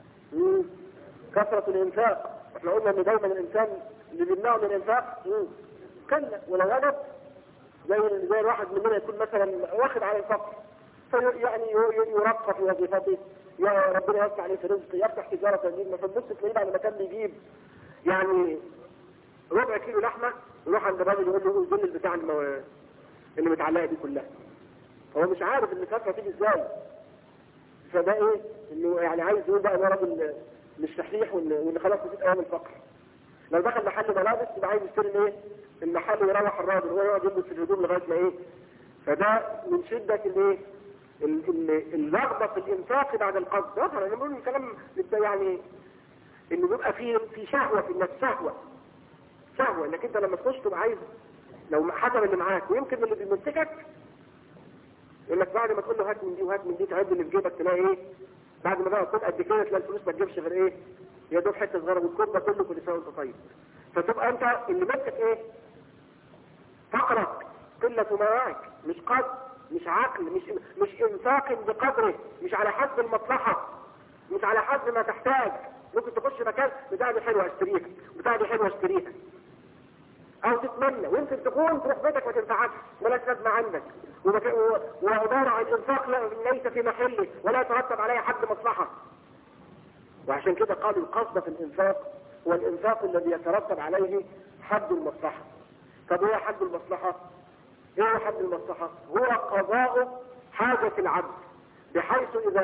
كثرة الإنفاق. احنا قلنا ان دايما الإنسان اللي بيمنعه من الإنفاق كلا ولو غلط، زي الواحد مننا يكون مثلا واخد على الفقر، يعني يرقى في وظيفته، يا ربنا يوسع عليه في رزقه، يفتح تجارة تجيب، فالنص تلاقيه بعد ما كان بيجيب يعني ربع كيلو لحمة يروح عند الراجل يقول له قول البتاع اللي متعلقة دي كلها. هو مش عارف ان الفترة تيجي ازاي. فده ايه؟ انه يعني عايز يقول بقى انا راجل مش صحيح وان خلاص نسيت ايام الفقر. لو دخل محل ملابس يبقى عايز يشتري المحل ويروح الراجل وهو يقعد يلبس في الهدوم لغايه ما فده من شدة الرغبة في الانفاق بعد القصد. مثلا انا بقول الكلام يعني انه بيبقى في شهوة في النفس، شهوة انك انت لما تخش تبقى عايز، لو حسب اللي معاك، ويمكن اللي بيمسكك يقول لك بعد ما تقول له هات من دي وهات من دي، تعد اللي في جيبك تلاقي بعد ما بقى تكون قد كده تلاقي الفلوس ما تجيبش غير يا دوب حته صغيره، والكوب ده كله كل سنه وانت طيب. فتبقى انت اللي ماسك فقرك، قله ما معك، مش قصد، مش عقل، مش انفاق بقدره، مش على حسب المصلحه، مش على حسب ما تحتاج. ممكن تخش مكان بتاع دي حلوه اشتريها، بتاع دي حلوه اشتريها، او تتمنى، ويمكن تكون تروح بيتك ما تنفعكش ملاش لازمه عندك، وعباره عن انفاق ليس في محله ولا يترتب عليه حد مصلحه. وعشان كده قالوا القصد في الانفاق هو الانفاق الذي يترتب عليه حد المصلحه. طب ايه حد المصلحه؟ حد المصلحه هو قضاء حاجه العبد، بحيث اذا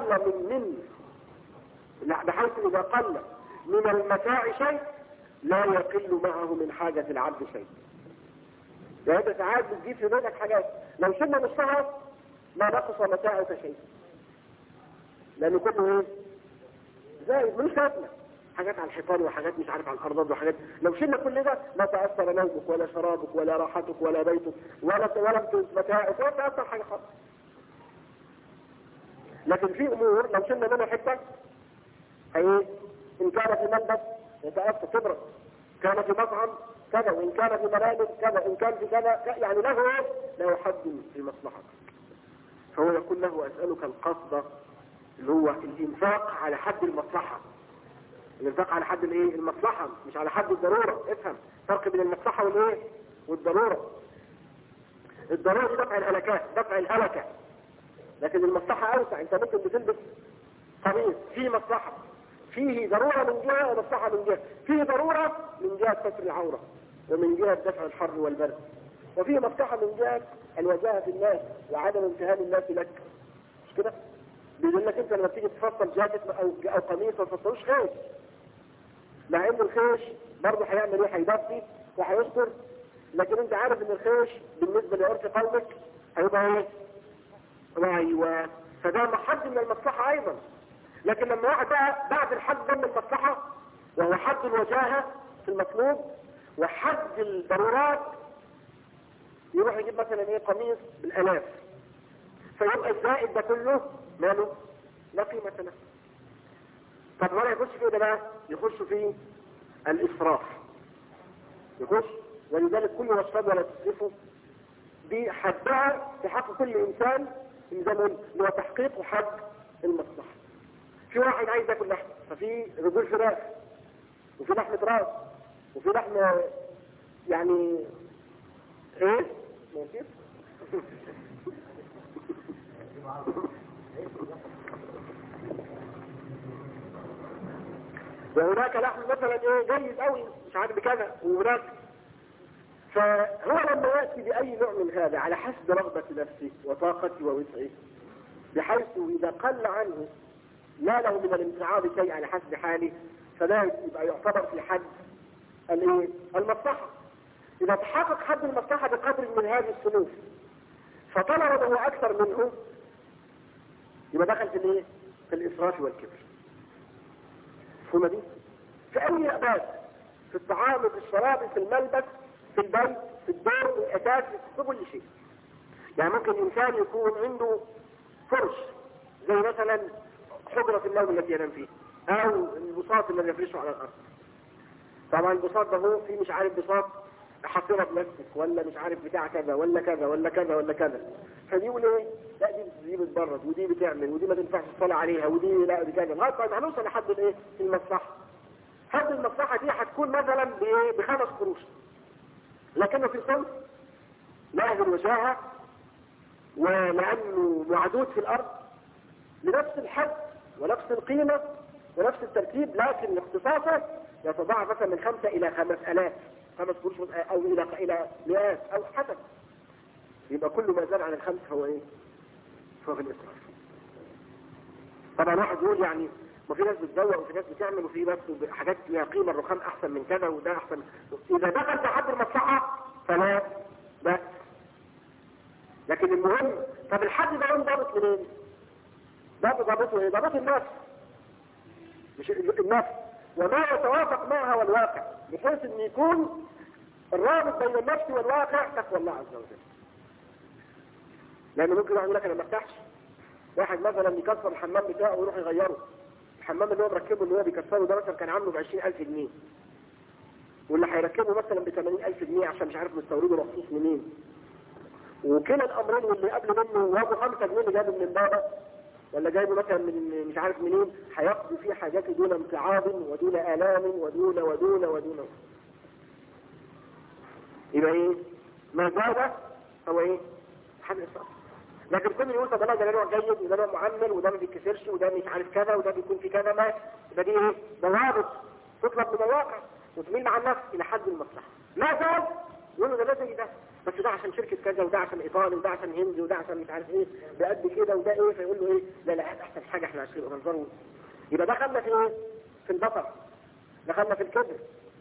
قل من المتاع شيء لا يقل معه من حاجة العبد شيء. يعني انت ساعات بتجيب في بيتك حاجات لو شلنا نصها ما نقص متاعك شيء، لانه كله زائد مش لازمه، حاجات على الحيطان وحاجات مش عارف على الارض وحاجات، لو شلنا كل ده ما تاثر نومك ولا شرابك ولا راحتك ولا بيتك ولا متاعك ولا تاثر حاجه خالص. لكن في امور لو شلنا منها حته ان كان في ملبس يتأثر تبرد، كان في مطعم كذا، وإن كان في ملابس كذا، إن كان في كذا، يعني له حد في مصلحتك. فهو يقول له أسألك القصد اللي هو الإنفاق على حد المصلحة. الانفاق على حد الايه؟ المصلحة، مش على حد الضرورة. افهم فرق بين المصلحة والايه؟ والضرورة. الضرورة دي دفع الهلكات، دفع الهلكة، لكن المصلحة اوسع. انت ممكن بتلبس قميص فيه مصلحة، فيه ضرورة من جهة ومصلحة من جهة. فيه ضرورة من جهة ستر العورة ومن جهة دفع الحر والبرد، وفيه مصلحة من جهة الوجاهة في الناس وعدم امتهان الناس لك. مش كده؟ بيقول لك انت لما تيجي تفصل جاكيت او قميص ما تفصلوش خيش، مع ان الخيش برضه هيعمل ايه؟ هيدفي وهيستر، لكن انت عارف ان الخيش بالنسبة لعرف قومك هيبقى ايه؟ ايوه. فده محد من المصلحة ايضا. لكن لما واحد بقى بعد الحد من المصلحة، وهو حد الوجاهة في المطلوب وحد الضرورات، يروح يجيب مثلا ايه؟ قميص بالالاف، فيبقى الزائد ده كله ماله؟ لا قيمة له. طب ولا يخش في ده بقى؟ يخش في الاسراف، يخش. ولذلك كل وصفات ولا تسرفه دي حدها في حق كل انسان زي ما قلنا، هو تحقيق حد المصلحة. في واحد عايز ياكل لحم، ففي رجول فراخ وفي لحمة راس وفي لحمة يعني ايه؟ ممكن وهناك لحم مثلا ايه جيد قوي مش عارف بكذا وهناك. فهو لما يأتي بأي نوع من هذا على حسب رغبة نفسه وطاقته ووسعه، بحيث إذا قل عنه لا له من الامتعاض شيء على حسب حاله، فلا يبقى يعتبر في حد الايه؟ المصلحة. إذا تحقق حد المصلحة بقدر من هذه الصنوف فطلب هو أكثر منه، يبقى دخل في الايه؟ في الإسراف والكبر. فهمت دي؟ في أي أباد، في الطعام، في الشراب، في الملبس، في البيت، في الدار، في الأساس، في كل شيء. يعني ممكن إنسان يكون عنده فرش زي مثلا حجرة النوم التي ينام فيه، أو البساط الذي يفرشه على الأرض. طبعا البساط ده هو فيه مش عارف بساط حصيرة بلاستيك ولا مش عارف بتاع كذا ولا كذا ولا كذا ولا كذا. فدي يقول ايه؟ لا دي بتبرد ودي بتعمل ودي ما تنفعش الصلاة عليها ودي لا دي كذا. لغاية ما هنوصل لحد الايه؟ المصلحة. حد المصلحة دي هتكون مثلا ب5 قروش، لكنه في صنف لاهب الوجاهة ولأنه معدود في الأرض لنفس الحد ونفس القيمة ونفس الترتيب، لكن اختصاصه يتضاعف مثلا من 5 إلى 5000، 5 قروش أو إلى 100 أو حسب. يبقى كل ما زال عن 5 هو إيه؟ هو في الإسراف. طبعا واحد يقول يعني ما في ناس بتدوق وفي ناس بتعمل وفي ناس حاجات ليها قيمة، الرخام أحسن من كذا وده أحسن. إذا دخل في حد المصلحة فلا بس. لكن المهم، طب الحد ده ضابط منين؟ ضابطه ايه؟ ضابط النفس، مش النفس وما يتوافق معها والواقع، بحيث ان يكون الرابط بين النفس والواقع تقوى الله عز وجل. لان ممكن واحد يقول لك انا ما ارتاحش، واحد مثلا يكسر الحمام بتاعه ويروح يغيره، الحمام اللي هو مركبه اللي هو بيكسره ده مثلا كان عامله ب20,000 جنيه، واللي هيركبه مثلا ب80,000 جنيه عشان مش عارف مستورده مخصوص منين، وكلا الامرين واللي قبل منه وابو 5 جنيه اللي جابه من بابا ولا جايبه مثلا من مش عارف منين، هيقضي فيه حاجات دون امتعاض ودون آلام ودون ودون ودون. يبقى ايه؟ ما زاد هو ايه؟ حد إسراف. لكن كل يقول طب ده نوع جيد وده نوع معمل وده ما بيتكسرش وده مش عارف كذا وده بيكون في كذا، ما يبقى دي ايه؟ ضوابط تطلب من الواقع وتميل مع النفس الى حد المصلحه. ما زاد يقول له ده زي ده، بس ده عشان شركة كذا وده عشان ايطالي وده عشان هندي وده عشان مش عارف ايه بقد كده وده ايه، فيقول له ايه؟ لا لا هات احسن حاجة احنا عشان ننظره. يبقى دخلنا في ايه؟ في البطر، دخلنا في الكبر.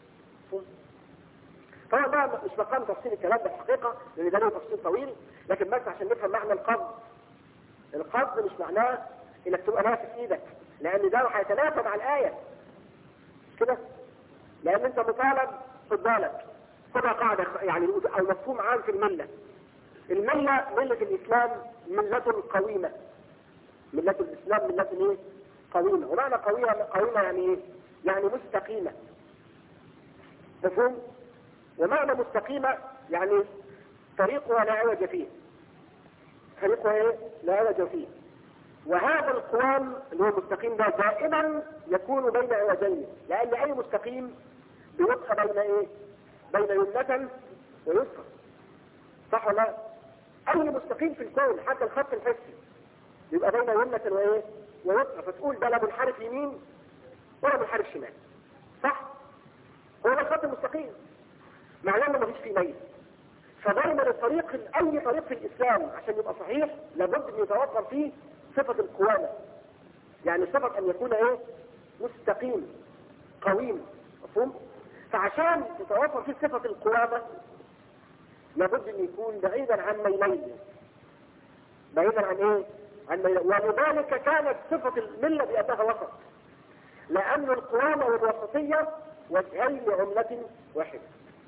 طبعا ده مش مقام تفصيل الكلام ده الحقيقة لان ده له تفصيل طويل، لكن بس عشان نفهم معنى القبض. القبض مش معناه انك تبقى نافس ايدك، لان ده هيتنافى مع الآية كده، لان انت مطالب خد بالك خدها قاعدة يعني او مفهوم عام في الملة. الملة ملة الاسلام ملة قويمة، ملة الاسلام ملة ايه؟ قويمة. ومعنى قويمة يعني ايه؟ يعني مستقيمة، مفهوم؟ ومعنى مستقيمة يعني طريقها لا عوج فيه، طريقها ايه؟ لا عوج فيه. وهذا القوام اللي هو المستقيم ده دائما يكون بين عوجين، لأن أي مستقيم بيبقى بين إيه؟ بين يمنة ويسرى. صح ولا لا؟ أي مستقيم في الكون حتى الخط الحسي يبقى بين يمنة وإيه؟ ويسرى، فتقول ده لا منحرف يمين ولا منحرف شمال. صح؟ هو ده الخط المستقيم، معناه انه مفيش فيه ميل. فدايما الطريق، اي طريق في الاسلام عشان يبقى صحيح لابد ان يتوفر فيه صفة القوامة، يعني صفة ان يكون ايه؟ مستقيم قويم. مفهوم؟ فعشان تتوفر فيه صفة القوامة لابد ان يكون بعيدا عن ميلين. بعيدا عن ايه؟ عن ميلين. ولذلك كانت صفة الملة بأنها وسط، لأن القوامة والوسطية وجهين لعملة واحدة.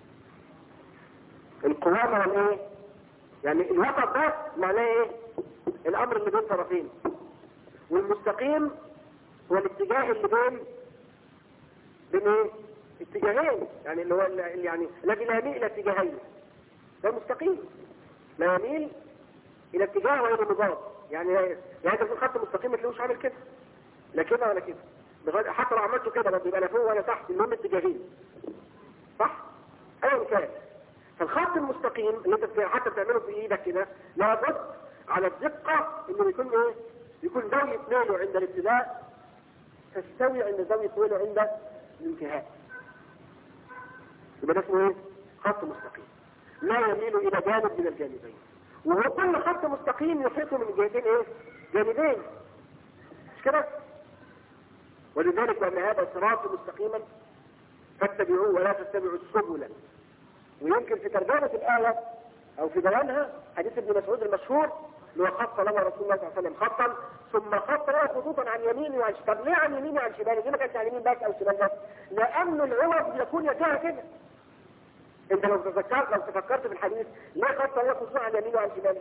القوامة والايه؟ يعني الوسط ده معناه ايه؟ الامر اللي بين طرفين. والمستقيم هو الاتجاه اللي بين ايه؟ اتجاهين، يعني اللي هو يعني الذي لا يميل الى اتجاهين ده مستقيم، لا يميل الى اتجاه ولا مضاد. يعني انت في الخط المستقيم ما تلاقوش عامل كده، لا كده ولا كده، حتى لو عملته كده برضه يبقى لا فوق ولا تحت، المهم اتجاهين. صح؟ ايا كان. فالخط المستقيم اللي انت حتى بتعمله بايدك كده لابد على الدقة انه يكون ايه؟ يكون زاوية ميله عند الابتداء تستوي عند زاوية ميله عند الانتهاء. يبقى ده اسمه ايه؟ خط مستقيم لا يميل الى جانب من الجانبين. وهو كل خط مستقيم يحيطه من جهتين ايه؟ جانبين. مش كده؟ ولذلك لأن هذا صراط مستقيما فاتبعوه ولا تتبعوا السبل. ويمكن في ترجمة الآية أو في بيانها حديث ابن مسعود المشهور اللي هو خط له رسول الله صلى الله عليه وسلم خطا ثم خط له خطوطا عن يمينه وعن شماله. طب ليه عن يمينه وعن شماله؟ دي ما كانتش عن يمين بس أو شمال بس، لأن العوض يكون يجاه كده. أنت لو تفكرت في الحديث ليه خط له خطوطا عن يمينه وعن شماله؟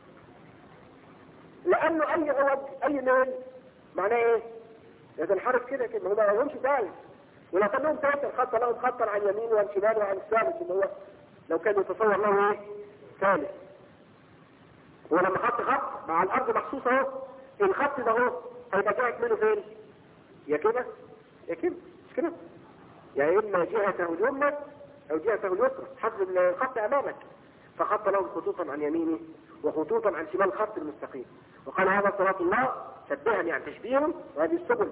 لأنه أي عوض أي ميل معناه إيه؟ يتنحرف كده كده، هو ما لهمش ثالث. ولو كان لهم ثالث الخط لهم خطا عن يمين وعن شمال وعن الثالث اللي هو لو كان يتصور له ايه؟ ثالث. ولما خط مع الارض مخصوص اهو، الخط ده اهو هيبقى جاءت منه فين؟ يا كده يا كده، مش كده؟ يا اما جهته اليمنى او جهته اليسرى حسب الخط امامك. فخط لهم خطوطا عن يمينه وخطوطا عن شمال الخط المستقيم. وقال هذا صراط الله شبها يعني تشبيه وهذه السبل.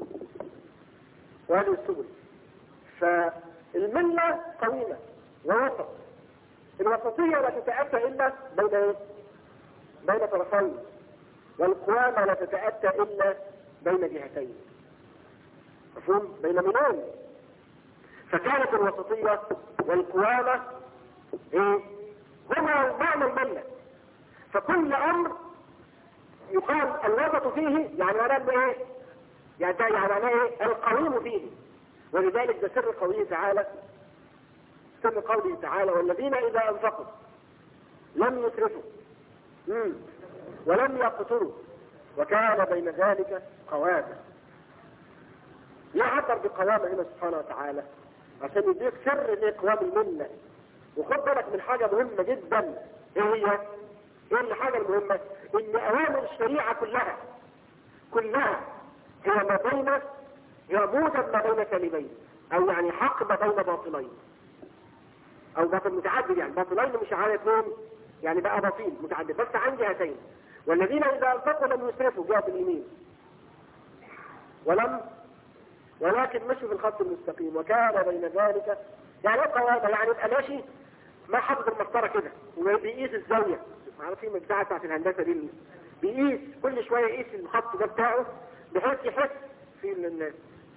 وهذه السبل. فالملة قويمة ووسط. الوسطية لا تتأتى إلا بين ايه؟ بين طرفين. والقوامة لا تتأتى إلا بين جهتين. مفهوم؟ بين منين. فكانت الوسطية والقوامة ايه؟ هما معنى الملة. فكل أمر يقال الوسط فيه يعني أنا ايه؟ يعني أنا ايه؟ القويم فيه. ولذلك ده سر قوله تعالى، سر قوله تعالى والذين إذا أنفقوا لم يسرفوا ولم يقتروا وكان بين ذلك قواما. يعبر بقوامة هنا سبحانه وتعالى عشان يديك سر الإقوام المنة. وخد بالك من حاجة مهمة جدا. ايه هي؟ ايه الحاجة المهمة؟ ان اوامر الشريعة كلها هي ما بين، هي موجب ما بين كلمين او يعني حق ما بين باطلين او باطل متعدد. يعني باطلين مش على اثنين، يعني بقى باطل متعدد بس عن جهتين. والذين اذا انفقوا لم يسرفوا جهة اليمين ولكن مشوا في الخط المستقيم وكان بين ذلك. يعني قوامة يعني يبقى ماشي ما حافظ المسطرة كده وبيقيس الزاوية. عارفين البتاعة بتاعت الهندسة دي بيقيس كل شوية يقيس الخط ده بتاعه بحيث يحس في الناس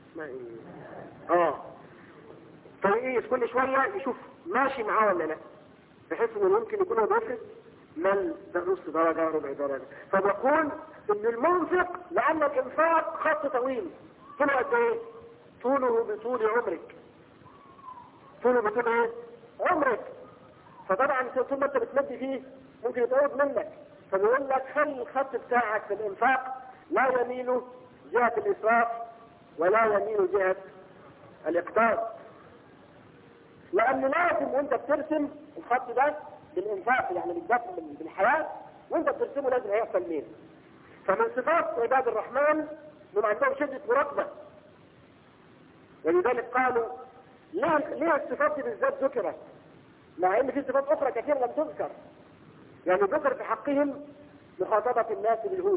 فيقيس كل شوية يشوف ماشي معاه ولا لا، بحيث انه يمكن يكون هو بيفرق مال نص درجة ربع درجة. فبقول ان المنفق لان الانفاق خط طويل طوله قد ايه؟ طوله بطول عمرك. طوله بطول ايه؟ عمرك. فطبعا طول ما انت بتمد فيه ممكن يتعوض منك. فبيقول لك خلي الخط بتاعك في الانفاق لا يميل جهة الاسراف ولا يميل جهة الاقتار. لان لازم وانت بترسم الخط ده بالانفاق يعني بالدفع بالحياة وانت بترسمه لازم هيحصل ميل. فمن صفات عباد الرحمن هم عندهم شدة مراقبة. ولذلك قالوا ليه الصفات دي بالذات ذكرت مع ان في صفات اخرى كثيرة لم تذكر؟ يعني ذكر في حقهم مخاطبة الناس بالهول،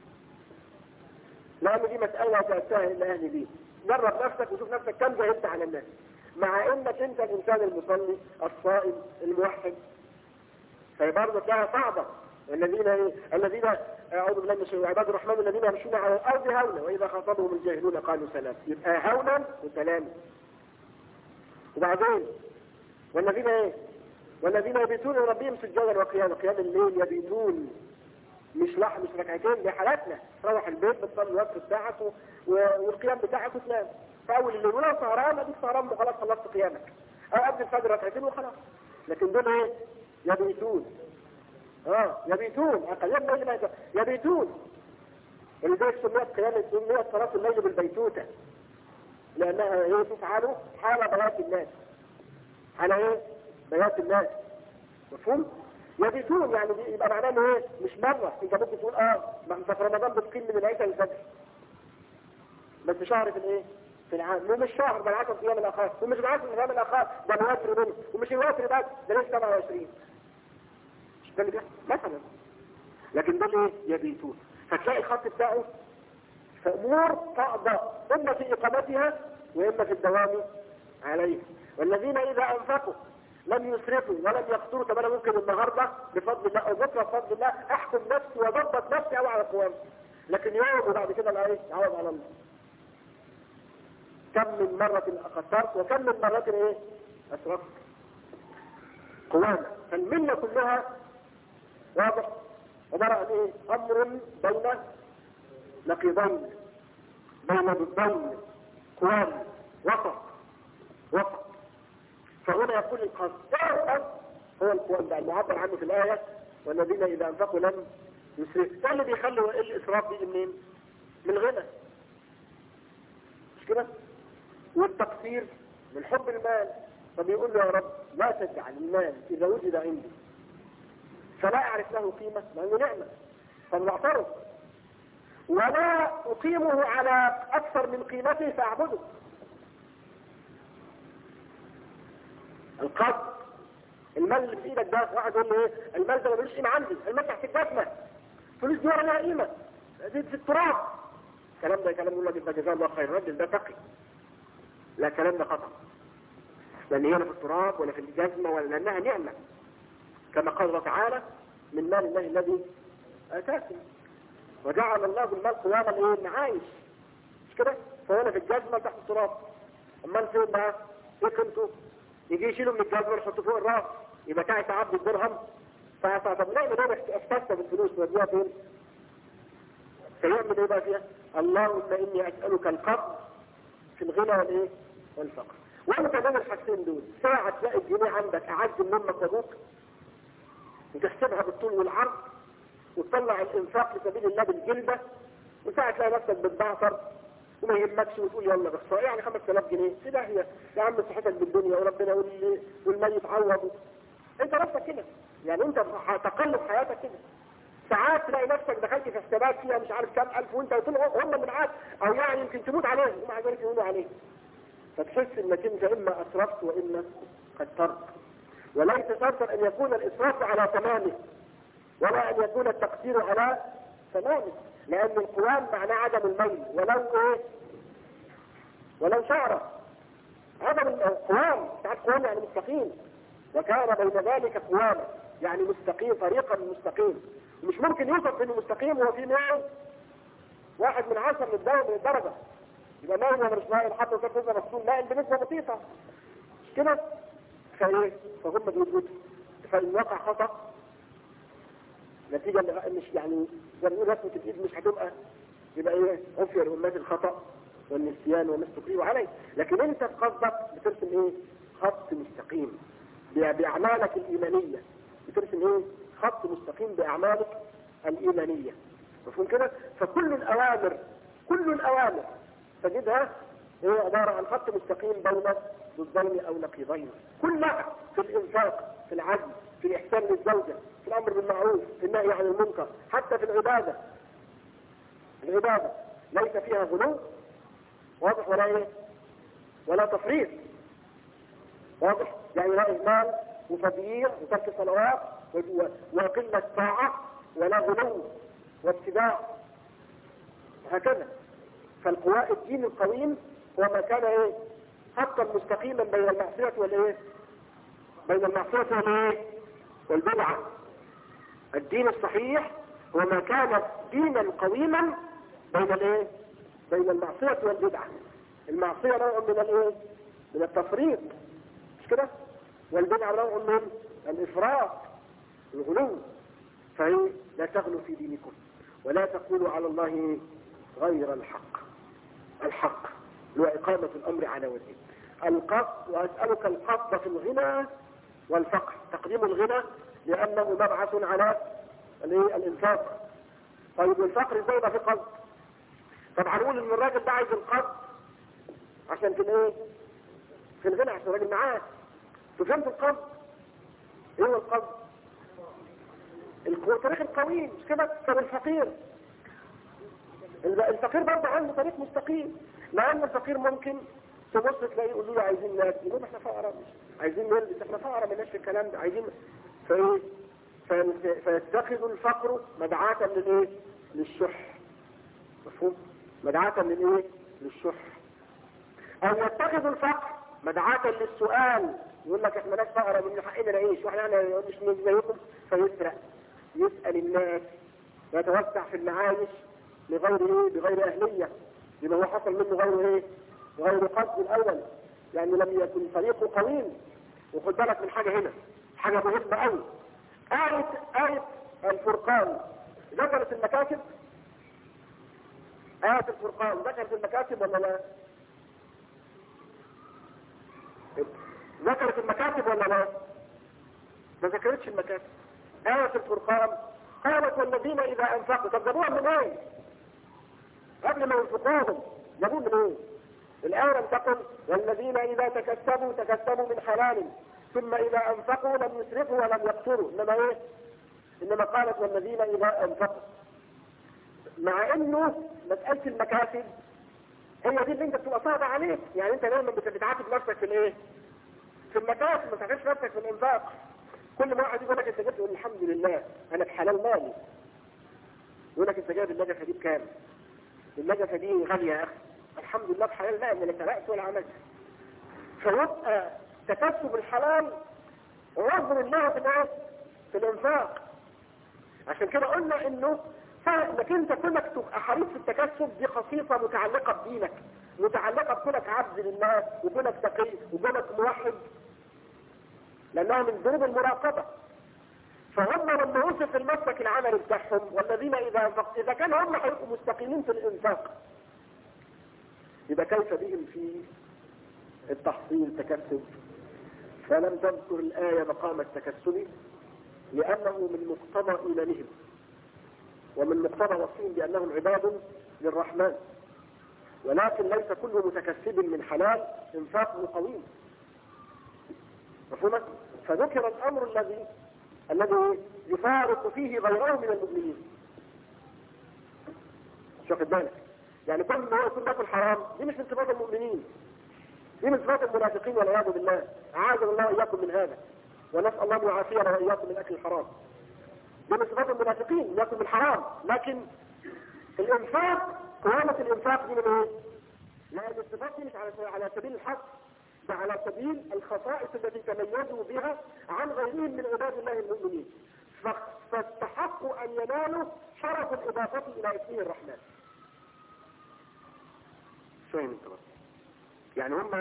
لأن دي مسألة لا تأتيها إلا أهل دين. جرب نفسك وشوف نفسك كم جاهدت على الناس، مع انك انت الانسان المصلي الصائم الموحد، فبرضه تلاقيها صعبة. الذين اعوذ بالله من الشيطان عباد الرحمن الذين يمشون على الارض هونا واذا خاطبهم الجاهلون قالوا سلام. يبقى هونا وسلام. وبعدين والذين يبيتون لربهم سجدا وقياما. قيام الليل يبيتون، مش ركعتين. دي حالاتنا تروح البيت بتصلي الوقت بتاعك والقيام بتاعك وتنام في اول الليل، ولو سهران اديك سهران وخلاص خلصت قيامك، او قبل الفجر ركعتين وخلاص. لكن دول يبيتون. يبيتون يبيتون. ولذلك سميت صلاة الليل بالبيتوتة، لأنها تفعل حال بيات الناس. على بيات الناس. مفهوم؟ يبيتون يعني يبقى معناه مش مرة. انت ممكن تقول ما انت في رمضان بتقيم من العشاء للفجر، بس شهر في العام، ومش شهر ده 10 ايام الاخر، ومش 10 ايام الاخر ده الوتر منه، ومش الوتر بس ده لسه 27. ده اللي بيحصل مثلا. لكن ده يبيتون. فتلاقي الخط بتاعه في امور تعضى اما في اقامتها واما في الدوام عليها. والذين اذا انفقوا لم يسرفوا ولم يقتروا. طب انا ممكن النهارده بفضل الله او بكره بفضل الله احكم نفسي واضبط نفسي او على قوامي، لكن يوم وبعد كده لا اعوض على الله. كم من مرة قصرت وكم من مرة اسرفت. قوامة. فالملة كلها واضح عبارة عن امر بين نقيضين، بين ضدين، قوام وسط. فهنا يقول القصد هو القوام ده المعبر عنه في الآية والذين إذا أنفقوا لم يسرفوا. ده اللي بيخلي الإسراف دي منين؟ من غنى، مش كده؟ والتقصير من حب المال. فبيقول له يا رب لا تجعل المال إذا وجد عندي فلا أعرف له قيمة لأنه نعمة فنعترض، ولا أقيمه على أكثر من قيمته فأعبده. القصد المال اللي في ايدك ده، واحد يقول له المال ده ملوش قيمة عندي، المال تحت الجزمة، فلوس دي ولا لها قيمة، دي في التراب. الكلام ده كلام يقول لك يبقى جزاه الله خير، الراجل ده تقي. لا، كلام ده خطأ، لأن هي لا في التراب ولا في الجزمة ولا لأنها نعمة، كما قال الله تعالى من مال الله الذي آتاكم وجعل الله المال قواما معايش، مش كده؟ فهنا في الجزمة تحت التراب. امال فين بقى؟ ايه قيمته؟ يجي يشيله من الجزمة ويحطه فوق الراس، يبقى تعس عبد الدرهم. طب نعمل ايه؟ احتسب بالفلوس وديها فين؟ فيعمل ايه بقى فيها؟ اللهم اني اسألك القبض في الغنى والفقر. وانت بين الحاجتين دول ساعة تلاقي الجنيه عندك اعز من امك وابوك وتحسبها بالطول والعرض وتطلع الانفاق لسبيل الله بالجلدة، وساعة تلاقي نفسك بتبعثر وما يهمكش وتقول يلا بخسارة يعني 5000 جنيه في داهية يا عم، صحتك بالدنيا وربنا والميت عوض. انت نفسك كده، يعني انت تقلب حياتك كده. ساعات تلاقي نفسك دخلت في حسابات فيها مش عارف كام الف وانت قلت هم من عاد او يعني يمكن تموت عليهم ومع ذلك يقولوا عليك، فتحس انك انت اما اسرفت واما قدرت. وليس شرطا ان يكون الاسراف على تمامه ولا ان يكون التقصير على تمامه، لان القوام معناه عدم الميل ولو شعره. عدم القوام ساعات قوام يعني مستقيم، وكان بين ذلك قواما يعني مستقيم، طريقا مستقيم. مش ممكن يوصف انه مستقيم وهو في 1 من 10 من الدرجة، يبقى مايل ولا مش مايل، حتى وصف نسبة مسؤول مايل بنسبة بسيطة، مش كده؟ فهم بيقولوا فإن وقع خطأ نتيجة مش يعني زي ما نقول رسمة الإيد مش هتبقى، يبقى عفية لأمات الخطأ والنسيان وما استقروا عليه. لكن انت في قصدك بترسم خط مستقيم بأعمالك الإيمانية، بترسم خط مستقيم بأعمالك الإيمانية. مفهوم كده؟ فكل الأوامر تجدها هي عبارة عن خط مستقيم بين ضدين أو نقيضين، كلها في الإنفاق، في العدل، في الإحسان للزوجة، في الأمر بالمعروف، في النهي عن المنكر، حتى في العبادة. العبادة ليس فيها غلو، واضح، ولا ايه، ولا تفريط، واضح، يعني لا إهمال وتضييع وترك الصلوات وقلة طاعة، ولا غلو واتباع، هكذا. الدين القويم هو ما كان ايه، خطا مستقيما بين المعصية والايه، بين المعصية والايه والبدعة. الدين الصحيح هو ما كان دينا قويما بين الايه، بين المعصية والبدعة. المعصية نوع من الايه، من التفريط، مش كده، والبدعة نوع من الافراط، الغلو. فهي لا تغلوا في دينكم ولا تقولوا على الله غير الحق. الحق هو إقامة الأمر على وجهه. وأسألك القصد في الغنى والفقر. تقديم الغنى لأنه مبعث على الإنفاق. طيب والفقر ازاي يبقى في قصد؟ طبعا هنقول ان الراجل ده عايز القصد عشان في ايه، في الغنى، عشان الراجل معاه. فهمت القصد؟ ايه هو القصد؟ طريق القويم، مش كده؟ طب الفقير برضه عنده طريق مستقيم، لأن الفقير ممكن تبص تلاقيه يقولوا له عايزين ناس، يقولوا احنا فقراء، عايزين نلبس، احنا فقراء مالناش في الكلام ده، عايزين فيتخذ الفقر مدعاة للايه، للشح. مفهوم؟ مدعاة للايه، للشح. او يتخذ الفقر مدعاة للسؤال، يقول لك احنا ناس فقراء من حقنا نعيش، واحنا مش زيكم، فيسرق، يسأل الناس، يتوسع في المعايش لغير ايه، بغير اهلية، لما هو حصل منه غير ايه، غير قصد الاول، يعني لم يكن طريقه قويم. وخد بالك من حاجة هنا، حاجة مهمة قوي. آية الفرقان ذكرت المكاتب. آية الفرقان ذكرت المكاتب ولا لا؟ ذكرت المكاتب ولا لا؟ ما ذكرتش المكاتب. آية الفرقان قالت والذين إذا أنفقوا. طب جابوها من ايه؟ قبل ما ينفقوهم جابوه من ايه؟ الآية لم تقل والذين إذا تكسبوا من حلال ثم إذا أنفقوا لم يسرفوا ولم يقتروا، إنما ايه؟ إنما قالت والذين إذا أنفقوا. مع إنه مسألة المكاسب هي دي اللي انت بتبقى صعبة عليك، يعني انت دايما بتتعاتب نفسك في الايه؟ في المكاسب، ما تعرفش نفسك في الانفاق. كل ما واحد يقول لك انت جبت، الحمد لله انا بحلال مالي. يقول لك انت جايب اللجفة دي بكام؟ اللجفة دي غالية يا اخي. الحمد لله بحلال مالي، انا سرقت ولا عملت. فيبقى تكسب الحلال وعذر الله في الانفاق. عشان كده قلنا انه انك انت كونك تبقى حريص في التكسب دي خصيصة متعلقة بدينك، متعلقة بكونك عبد لله وكونك تقي وكونك موحد، لانها من ذنوب المراقبة. فهم لما وصف المسلك العمل بتاعهم والذين اذا كانوا هم هيبقوا مستقيمين في الانفاق، يبقى كيف بهم في التحصيل تكسب؟ فلم تذكر الآية مقام التكسب لأنه من مقتضى إيمانهم ومن مقتضى وصفهم بأنهم عباد للرحمن، ولكن ليس كل متكسب من حلال انفاقه قوي. مفهوم؟ فذكر الأمر الذي يفارق فيه غيره من المؤمنين. مش واخد بالك؟ يعني كل ما هو يكون باكل حرام دي مش من صفات المؤمنين، دي من صفات المنافقين والعياذ بالله. أعاذنا الله وإياكم من هذا، ونسأل الله يعافينا وإياكم من أكل الحرام. دي من صفات المنافقين يأكل من حرام. لكن الإنفاق، قوامة الإنفاق دي من ايه؟ لا، الصفات دي مش على سبيل الحق، ده على سبيل الخصائص التي تميزوا بها عن غيرهم من عباد الله المؤمنين، فاستحقوا أن ينالوا شرف الإضافة إلى اسمه الرحمن. شوية من طبعا. يعني هم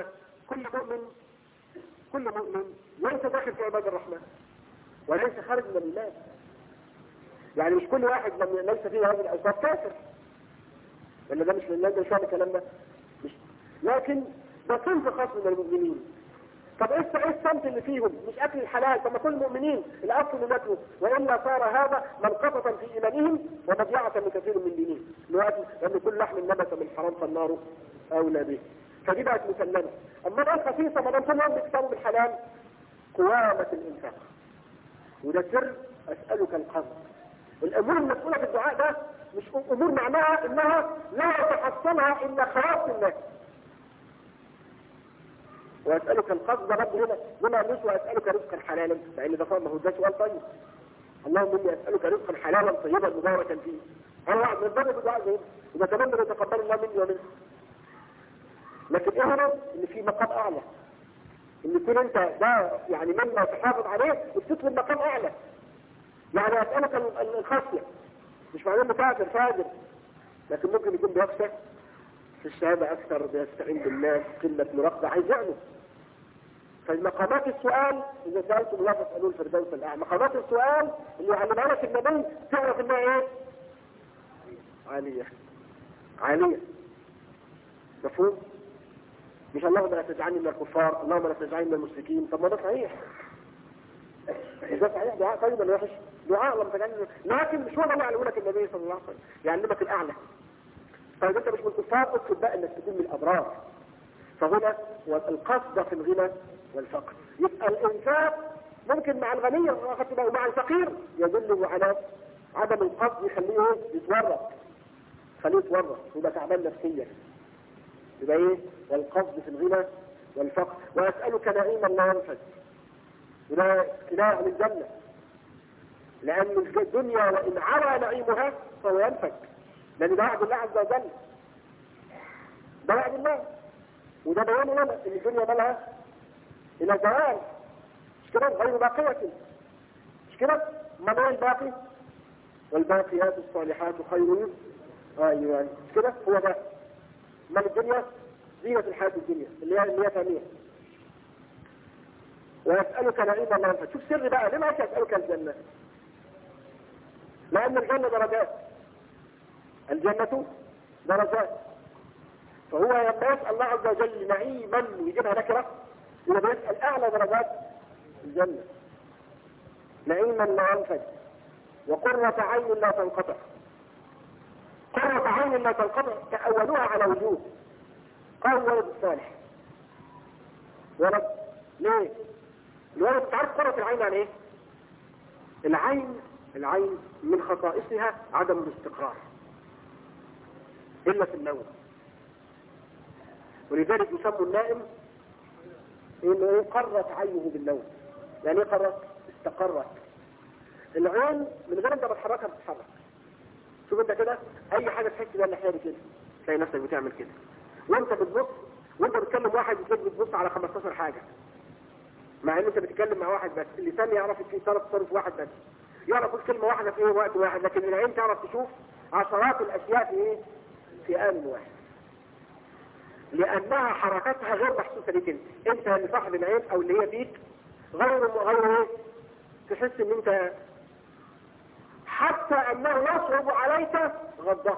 كل مؤمن ليس داخل في عباد الرحمن وليس خارج من الإيمان. يعني مش كل واحد ليس فيه هذه الأوصاف كافر، ولا ده مش من الله، ده مش هذا الكلام ده، لكن ده صنف خاص من المؤمنين. طب ايه الصنف اللي فيهم؟ مش اكل الحلال. طب ما كل المؤمنين الاصل ناكله، والا صار هذا منقصة في ايمانهم ومضيعة لكثير من دينهم، لان كل لحم نبت من حرام فالنار اولى به. فدي بقت مسلمة. اما بقى الخفيفة ما دام كلهم بيكسبوا بالحلال، قوامة الانفاق. وده سر اسألك القصد. الامور المسؤولة في الدعاء ده مش امور معناها انها لا يتحصلها الا خواص الله. واسألك القصد رب هنا مش واسألك رزقا حلالا، لان ده ما هو ده سؤال طيب. اللهم اني اسألك رزقا حلالا طيبا مباركا فيه. انا واحد من ضمن الدعاء زي وبتمنى ان يتقبل الله مني ومنك. لكن اهرب ان في مقام اعلى، ان يكون انت ده يعني مما تحافظ عليه وتطلب مقام اعلى. يعني اسألك الخشية، مش معناه انه فاجر، لكن ممكن يكون بيخشى في الشهادة اكثر، بيستعين بالله، قلة مراقبة، عايز يعمل. فمقامات السؤال اذا سألتم الله فاسألوا الفردوس الاعلى، مقامات السؤال اللي يعلمها لك النبي تعرف انها ايه؟ عالية. مفهوم؟ مش اللهم لا تجعلني من الكفار، اللهم لا تجعلني من المشركين. طب ما ده صحيح، ده صحيح، دعاء طيب ولا وحش؟ دعاء اللهم تجعلني، لكن مش هو اللي يعلمه لك النبي صلى الله عليه وسلم، يعلمك الاعلى. طيب انت مش من الكفار، اطلب بقى انك تكون من الابرار. فهنا القصد في الغنى والفقر. يبقى الانفاق ممكن مع الغني ومع الفقير يدل على عدم القصد، يخليه يتورط، يبقى تعبان نفسيا. يبقى ايه؟ والقصد في الغنى والفقر. واسألك نعيما لا ينفد، إلى عن الجنة، لأن الدنيا وإن عرى نعيمها فهو ينفد، لأن ده وعد الله عز وجل، ده وعد الله. وده بيان لنا ان الدنيا مالها الى زوال، مش كده؟ غير باقية، مش كده؟ ما هو الباقي؟ والباقيات الصالحات خير. ايوه مش كده؟ هو ده مال الدنيا، زينة الحياة الدنيا اللي هي ثانية. ويسألك نعيم الله ينفد. شوف سر بقى، ليه ما يسألك الجنة؟ لأن الجنة درجات، الجنة درجات. فهو لما يسأل الله عز وجل نعيما يجيبها نكرة، يبقى بيسأل أعلى درجات الجنة، نعيما لا ينفد، وقرة عين لا تنقطع. قرة عين لا تنقطع تأولوها على وجوه، قال ولد الصالح. ولد ليه؟ الولد تعرف قرة العين عن ايه؟ العين من خصائصها عدم الاستقرار إلا في النوم، ولذلك يسمى النائم انه قرت عينه بالنوم. يعني ايه قرت؟ استقرت. العين من غير انت بتحركها بتتحرك. شوف انت كده اي حاجه تحس بيها الناحيه دي كده تلاقي نفسك بتعمل كده، وانت بتبص وانت بتكلم واحد بتبص على 15 حاجه، مع ان انت بتتكلم مع واحد بس. اللسان يعرف في تصرف واحد بس، يعرف يقول كلمه واحده في وقت واحد، لكن العين تعرف تشوف عشرات الاشياء في آن واحد، لأنها حركتها غير محسوسة لك انت اللي صاحب العين او اللي هي فيك، غير تحس ان انت حتى انه يصعب عليك غضها.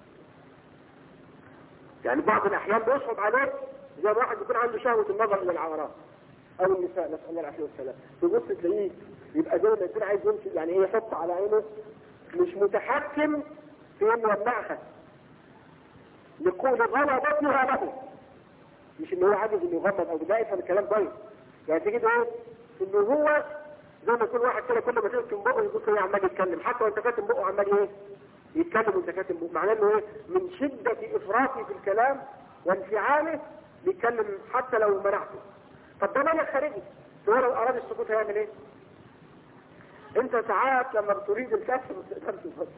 يعني بعض الاحيان بيصعب عليك، زي ما واحد يكون عنده شهوة النظر الى العورات او النساء، نسأل الله العافية والسلام، تبص تلاقيه يبقى زي ما يكون عايز يمشي، يعني ايه، يحط على عينه، مش متحكم في انه يمنعها لكون غلبتها له، مش ان هو عاجز انه يغمض او ده، يفهم الكلام كويس. يعني تجد ايه؟ انه هو زي ما يكون واحد كده كل ما تكتم بقه يبص ايه عمال يتكلم، حتى وانت كاتم بقه عمال ايه يتكلم وانت كاتم بقه، معناه انه ايه؟ من شدة افراطه في الكلام وانفعاله بيتكلم حتى لو منعته. طب ده مالك خارجي، هو لو اراد السكوت هيعمل ايه؟ انت ساعات لما بتريد الكسر ما بتقدرش تبص،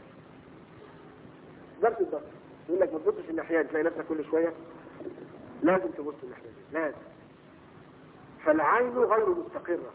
درس الضغط يقول لك ما تبصش الناحيه دي، تلاقي نفسك كل شويه لازم تبص الناحيه دي، لازم. فالعين غير مستقره،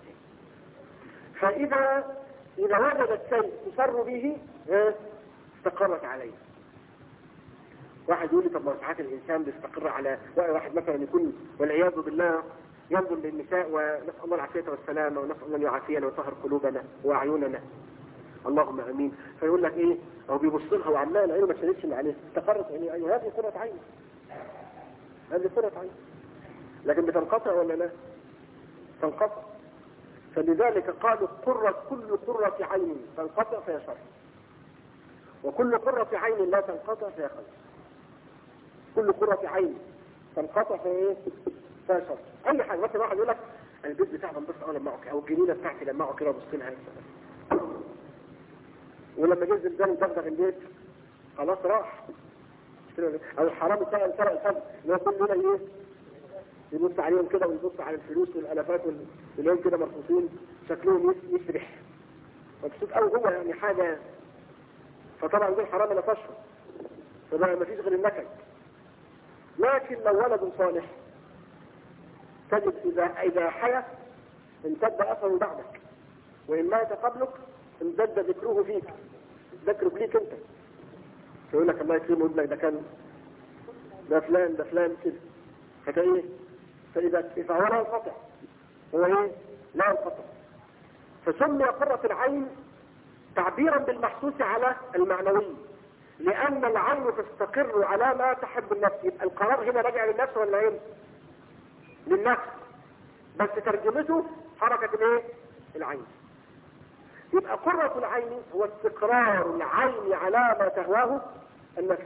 فاذا وجدت شيء تسر به استقرت عليه. واحد يقول لي طب ما ساعات الانسان بيستقر على واحد مثلا يكون والعياذ بالله ينظر للنساء، ونسال الله العافيه والسلامه، ونسال الله ان يعافينا ويطهر قلوبنا واعيننا، اللهم امين. فيقول لك ايه، او بيبص لها وعمال عينه ما تشدش اللي عليه، استقرت عينيه، ايوه هذه قرة عين، هذه قرة عين، لكن بتنقطع ولا لا؟ تنقطع. فلذلك قالوا كل قرة عين تنقطع فهي شر، وكل قرة عين لا تنقطع فهي خير. كل قرة عين تنقطع فهي شر. اي حاجه، مثلا واحد يقول لك البيت بتاعنا بس انا لما او الجنينه بتاعتي لما اقعد كده ابص لها ولما جه الزلزال ودغدغ البيت خلاص راح. او الحرام سرق الفم اللي هو كل ليله ايه يبص عليهم كده ويبص على الفلوس والالافات واللي كده مرصوصين شكلهم يسرح مبسوط قوي هو يعني حاجه. فطبعا دول حرام لا تشرب، فبقى ما فيش غير النكد. لكن لو ولد صالح تجد اذا حيا امتد اثره بعدك، وان مات قبلك امتد ذكره فيك، ذكرك ليك انت، يقول لك الله يكرمه ابنك ده فلان كده، فايه فهو لا ينقطع، هو ايه لا ينقطع. فسمي قرة العين تعبيرا بالمحسوس على المعنوي، لان العين تستقر على ما تحب النفس. يبقى القرار هنا راجع للنفس ولا ايه؟ للنفس، بس ترجمته حركة الايه؟ العين. يبقى قرة العين هو استقرار العين على ما تهواه النفس.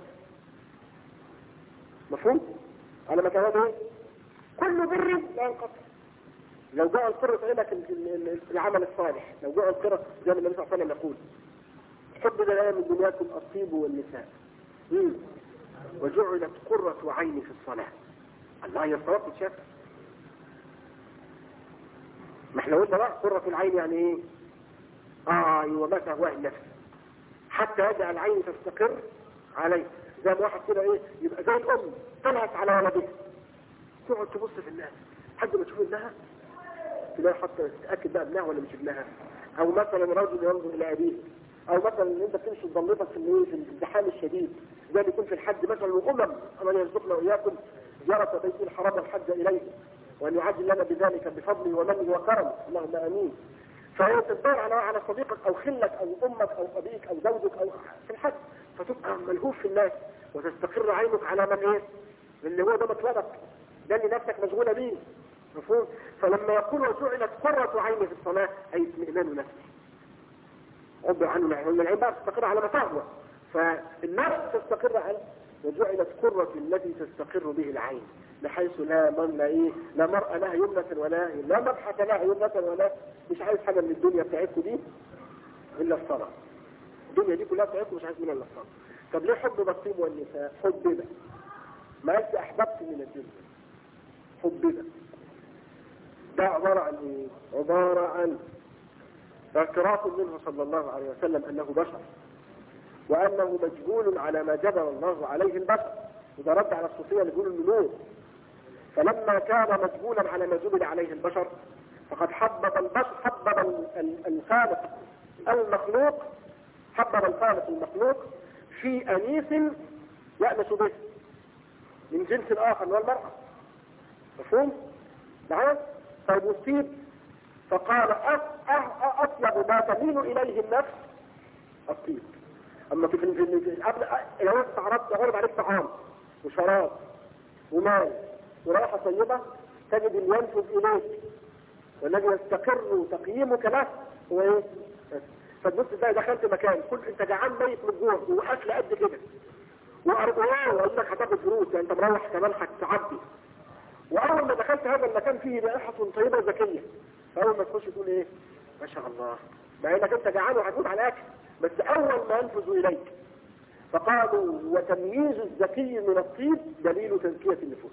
مفهوم؟ على ما تهواه ايه؟ كل بر لا ينقطع. لو جاء القرة عينك العمل الصالح، لو جاء القرة زي ما النبي صلى الله عليه وسلم يقول حبب الآن من دنياكم الطيب والنساء وجعلت قرة عيني في الصلاة. الله هي الصلاة تتشاف. ما احنا قلنا بقى قرة العين يعني ايه؟ ايوه ما تهواه النفس حتى يجعل العين تستقر عليه. زي ما واحد كده ايه يبقى زي الام طلعت على ولدها تقعد تبص في الناس حد ما تشوف ابنها تلاقي حتى تتاكد بقى ابنها ولا مش ابنها. او مثلا رجل ينظر الى ابيه، او مثلا انت بتمشي بضلتك في الازدحام الشديد زي ما يكون في الحج مثلا، وامم امن يرزقنا واياكم زياره بيت الحرام الحج اليه وان يعجل لنا بذلك بفضله ومنه وكرمه اللهم امين. فهي تدور على صديقك او خلك او امك او ابيك او زوجك او في الحج، فتبقى ملهوف في الناس وتستقر عينك على من ايه؟ اللي هو ده مطلبك، ده اللي نفسك مشغوله بيه. مفهوم؟ فلما يقول وجعلت قرة عيني في الصلاة اي اطمئنان نفسي. عبر عنه لان العين بقى تستقر على ما تهوى، فالنفس تستقر على وجعلت قرة التي تستقر به العين بحيث لا مرأة لها يمنة ولا مبحث لها يمنة ولا مش عايز حاجة من الدنيا بتاعتكم دي إلا الصلاة. الدنيا دي كلها بتاعتكم مش عايز منها إلا الصلاة. طب ليه حب بطيب والنساء؟ حب ده ما قلت أحببت من الدنيا، حب ده عبارة عن ايه؟ عبارة عن اعتراف منه صلى الله عليه وسلم أنه بشر وأنه مجبول على ما جبل الله عليه البشر. وده رد على الصوفية اللي يقولوا النور. فلما كان مجبولا على ما جبل عليه البشر فقد حبب الخالق المخلوق، حبب الخالق المخلوق في أنيس يأنس به من جنس آخر والمرأة. مفهوم؟ نعم؟ فيصيب فقال أطيب ما تميل إليه النفس الطيب. أما في لو استعرضت غرب عليك طعام وشراب ومال ورائحة طيبة تجد ينفذ إليك والذي يستقر تقييمك له هو ايه؟ فتبص بقى دخلت مكان كل انت جعان ميت من الجوع واكل قد كده وارجواه وقال لك هتاخد فلوس يعني انت مروح كمان هتعدي، واول ما دخلت هذا المكان فيه رائحة طيبة ذكية، فاول ما تخش تقول ايه؟ ما شاء الله، مع انك انت جعان وهتموت على الاكل، بس اول ما ينفذ اليك فقالوا وتمييز الذكي من الطيب دليل تزكية النفوس.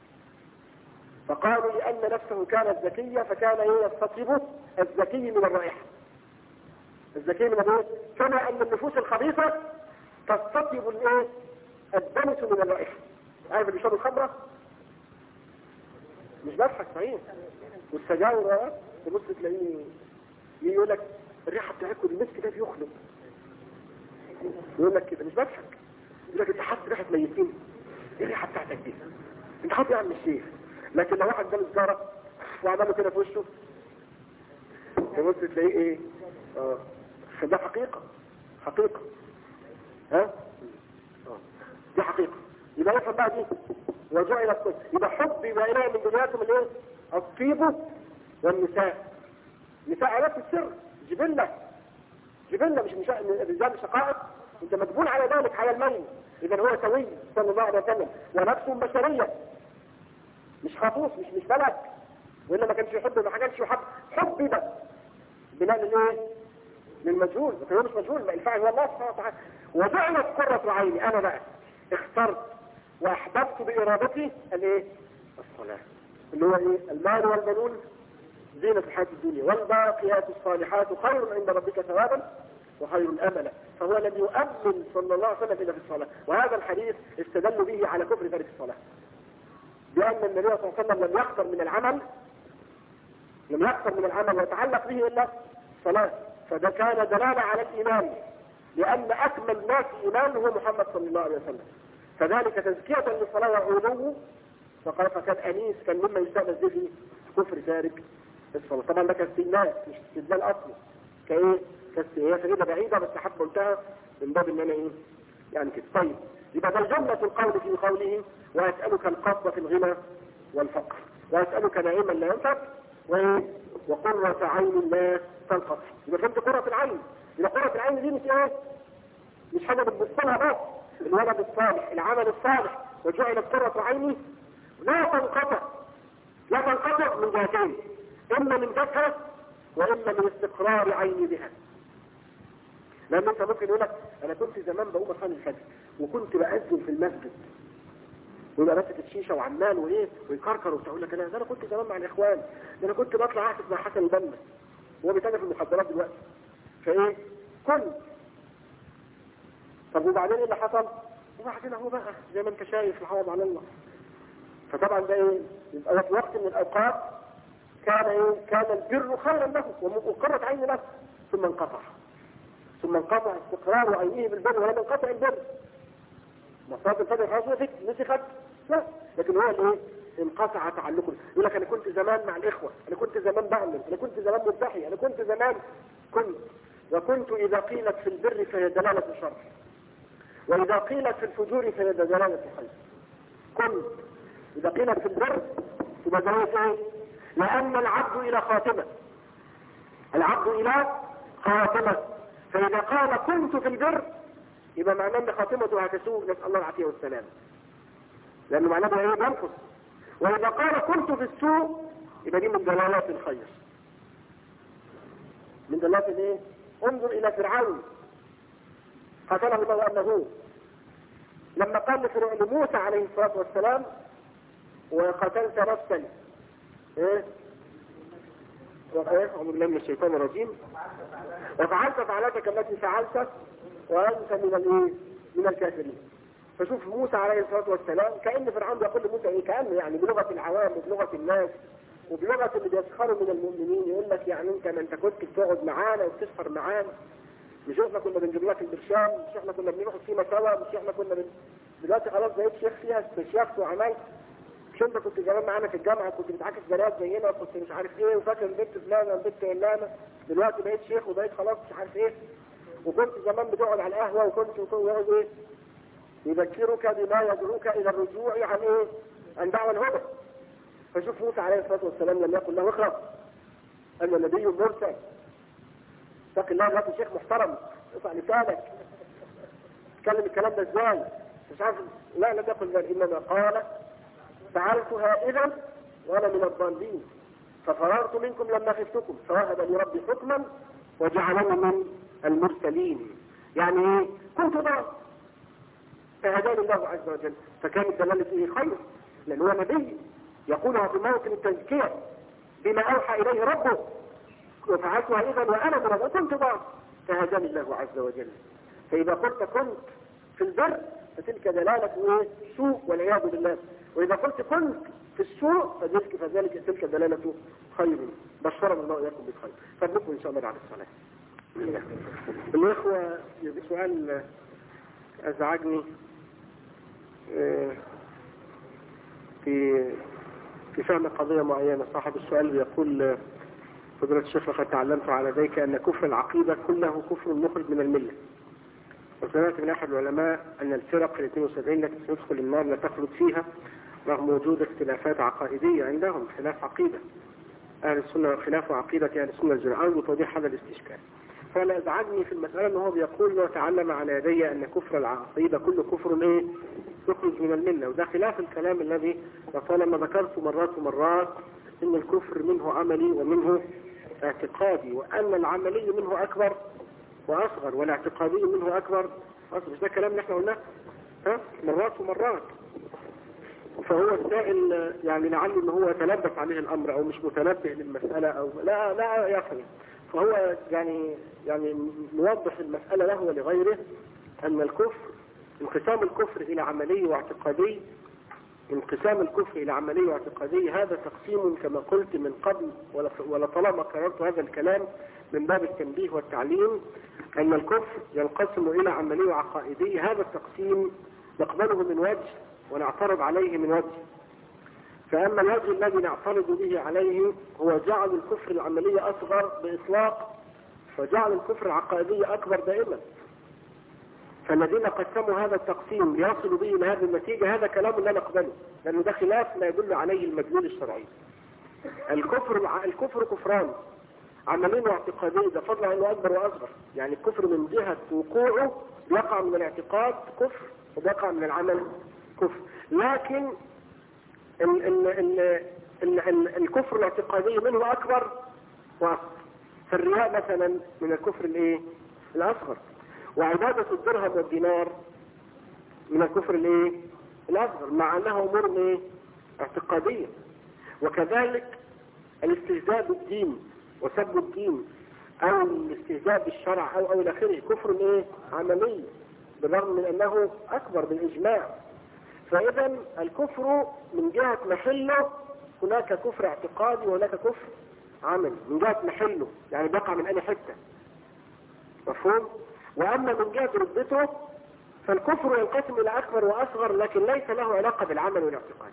فقالوا لأن نفسه كانت ذكية فكان يستطيب الذكي من الرائحة. الذكي من الايه؟ كما أن النفوس الخبيثة تستطيب الايه؟ الدنس من الرائحة. عارف اللي بيشرب الخمرة؟ مش بضحك صحيح. والسجاير تبص تلاقيه يقول لك الريحة بتاعتكم المسك ده بيخلق. يقول لك كده مش بضحك. يقول لك انت حاسس ريحة ميتين. ايه الريحة بتاعتك دي؟ انت حاسس يا عم الشيخ. لكن لو واحد جاله سجارة وعمله كده في وشه تبص تلاقيه ايه؟ فده حقيقة ها؟ دي حقيقة. يبقى يفهم بقى دي وجعل الطيب. يبقى حب يبقى إله من دنياكم الايه؟ الطيب والنساء. نساء علاقة السر جبلة مش الرجال شقائق، انت مجبول على ذلك على الميل. اذا هو سوي صلى الله عليه وسلم ونفسه بشرية مش خاطوس مش ملك، وإلا ما كانش يحب ما كانش يحب حب ده بناء الايه؟ للمجهول، لكن هو مش مجهول، ما الفاعل هو الله سبحانه وتعالى. وجعلت قرة عيني، انا بقى اخترت واحببت بارادتي الايه؟ الصلاة، اللي هو ايه؟ المال والبنون زينة الحياة الدنيا والباقيات الصالحات خير عند ربك ثوابا وخير املا. فهو الذي يؤمن صلى الله عليه وسلم الى في الصلاة. وهذا الحديث استدلوا به على كفر تارك الصلاة، لأن النبي صلى الله عليه وسلم لم يختر من العمل ويتعلق به إلا الصلاة، فده كان دلالة على الإيمان، لأن أكمل الناس إيمان هو محمد صلى الله عليه وسلم، فذلك تزكية للصلاة وعلو، فكان أنيس كان مما يستأنس به كفر تارك الصلاة. طبعا ده كاستئناس مش استدلال أصلي، كإيه؟ هي فائدة بعيدة بس حتى قلتها من باب إن أنا إيه؟ يعني كده. طيب يبقى ده جملة القول في قوله وأسألك القصد في الغنى والفقر، وأسألك نعيما لا ينفك وقرة عين لا تنقطع. يبقى فهمت قرة العين. يبقى قرة العين دي مش ايه؟ مش حاجة بتبص لها بس، الولد الصالح، العمل الصالح، وجعلت قرة عيني لا تنقطع من جهتين، إما من ذاتها وإما من استقرار عيني بها. لأن أنت ممكن يقول لك أنا كنت زمان بقوم أصلي الفجر وكنت بأذن في المسجد، ويبقى ماسك الشيشه وعمال وايه ويكركر وبتاع، يقول لك انا كنت زمان مع الاخوان، ده انا كنت بطلع اعكس مع حسن البنا، وهو بيتاجر في المخدرات دلوقتي، فايه كنت. طب وبعدين ايه اللي حصل؟ وبعدين اهو بقى زي ما انت شايف العوض على الله. فطبعا ده ايه؟ يبقى في وقت من الاوقات كان البر خيرا له وقرة عين له، ثم انقطع استقرار عينه بالبر ولم ينقطع البر. مصادر الفجر خلاص نسخت، لا، لكن هو الايه؟ انقطع تعلقه. يقول لك انا كنت زمان مع الاخوه، انا كنت زمان بعمل، انا كنت زمان مبتحي، انا كنت زمان وكنت اذا قيلت في البر فهي دلاله الشر، واذا قيلت في الفجور فهي دلاله الخير. كنت اذا قيلت في البر تبقى دلاله ايه؟ لان العبد الى خاتمه، فاذا قال كنت في البر يبقى معناه ان خاتمته هتسوء، نسأل الله العافية والسلام، لأنه معناه ايه؟ ينقص. وإذا قال كنت في السوء يبقى دي من دلالات الخير، من دلالات الايه؟ انظر إلى فرعون قتله الله أنه لما قال لموسى عليه الصلاة والسلام وقتلت نفسا ايه؟ أعوذ بالله من الشيطان الرجيم، وفعلت فعلتك التي فعلت وأنت من الكافرين. فشوف موسى عليه الصلاة والسلام كأن فرعون بيقول لموسى ايه؟ كأنه يعني بلغة العوام وبلغة الناس وبلغة اللي بيسخروا من المؤمنين، يقول لك يعني انت كنت بتقعد معانا وبتسخر معانا، مش احنا كنا بنجيب لك البرشام، مش احنا كنا بنروح فيما سوا، مش احنا كنا دلوقتي خلاص بقيت شيخ فيها استشيخت وعملت، مش انت كنت زمان معانا في الجامعة كنت بتعاكس بنات زينا وكنت مش عارف ايه وفاكر البنت فلانة البنت علانة، دلوقتي بقيت شيخ وبقيت خلاص مش عارف ايه، وكنت زمان بتقعد على القهوة وكنت يقعد ايه؟ يذكرك بما يدعوك الى الرجوع عن ايه؟ عن دعوة الهدى. فشوف موسى عليه الصلاة والسلام لم يقل له اقرأ أن نبي مرسل، اتق الله لا شيخ محترم اقطع لسانك تكلم الكلام ده ازاي؟ مش عارف، لا لم يقل ذلك، انما قال فعلتها اذا وانا من الضالين ففررت منكم لما خفتكم فوهب لي ربي حكما وجعلني من المرسلين. يعني ايه؟ كنت ضال فهداني الله عز وجل، فكانت دلالة ايه؟ خير، لان هو نبي يقولها في موطن التزكية بما اوحى اليه ربه، وفعلتها اذا وانا من الضالين كنت ضال فهداني الله عز وجل. فاذا قلت كنت في البر فتلك دلالة ايه؟ سوء والعياذ بالله، واذا قلت كنت في السوء فذلك تلك دلالة خير. بشرنا الله وإياكم بالخير. فنبقوا ان شاء الله بعد الصلاة. الاخوة سؤال ازعجني في فهم قضية معينة. صاحب السؤال بيقول فضيلة الشيخ لقد تعلمت على ذلك أن كفر العقيدة كله كفر مخرج من الملة، وسمعت من أحد العلماء أن الفرق ال 72 التي تدخل النار لا تخلد فيها رغم وجود اختلافات عقائدية عندهم، خلاف عقيدة أهل السنة وخلاف عقيدة أهل السنة الجماعة، وتوضيح هذا الاستشكال. فلا أزعجني في المسألة أنه بيقول وتعلم على يدي أن كفر العقيدة كل كفر إيه؟ يخرج من الملة، وده خلاف الكلام الذي طالما ذكرت مرات ومرات إن الكفر منه عملي ومنه اعتقادي، وأن العملي منه أكبر وأصغر والاعتقادي منه أكبر وأصغر. مش ده الكلام اللي احنا قلناه مرات ومرات. فهو السائل يعني لعل ان هو تلبس عليه الامر او مش متنبه للمسألة او لا يفهم. فهو يعني نوضح المسألة له ولغيره ان الكفر انقسام الكفر الى عملي واعتقادي. انقسام الكفر الى عملي واعتقادي هذا تقسيم كما قلت من قبل ولطالما كررت هذا الكلام من باب التنبيه والتعليم ان الكفر ينقسم الى عملي وعقائدي. هذا التقسيم نقبله من وجه ونعترض عليه من وجه. فأما الوجه الذي نعترض به عليه هو جعل الكفر العملي أصغر بإطلاق فجعل الكفر العقائدي أكبر دائما. فالذين قسموا هذا التقسيم ليصلوا به إلى هذه النتيجة هذا كلام لا نقبله لأنه ده خلاف ما يدل عليه المدلول الشرعي. الكفر كفران عملي واعتقادي، ده فضلا عنه أكبر وأصغر. يعني الكفر من جهة وقوعه بيقع من الاعتقاد كفر وبيقع من العمل كفر. لكن الكفر الاعتقادي منه أكبر وأصغر. فالرياء مثلا من الكفر الأصغر، وعبادة الدرهم والدينار من الكفر الأصغر مع أنها أمور اعتقادية. وكذلك الاستهزاء بالدين وسب الدين أو الاستهزاء بالشرع أو إلى آخره كفر عملي بالرغم من أنه أكبر بالإجماع. فإذا الكفر من جهة محله هناك كفر اعتقادي وهناك كفر عملي من جهة محله، يعني بقع من أي حتة. مفهوم؟ وأما من جهة ردته فالكفر ينقسم إلى أكبر وأصغر لكن ليس له علاقة بالعمل والاعتقاد.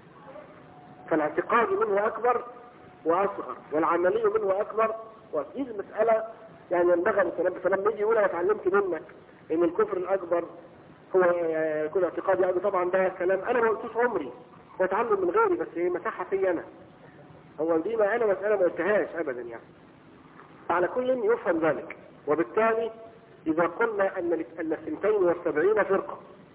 فالاعتقاد منه أكبر وأصغر والعملي منه أكبر. ودي المسألة يعني ينبغي التنبه. فلما يجي يقول أنا اتعلمت منك إن الكفر الأكبر هو يكون اعتقادي أبي، طبعا ده كلام أنا ما قلتوش عمري، هو اتعلم من غيري بس هي مساحة في أنا، هو دي ما أنا مسألة ما قلتهاش أبدا يعني. على كل يفهم ذلك. وبالتالي إذا قلنا أن 72 فرقة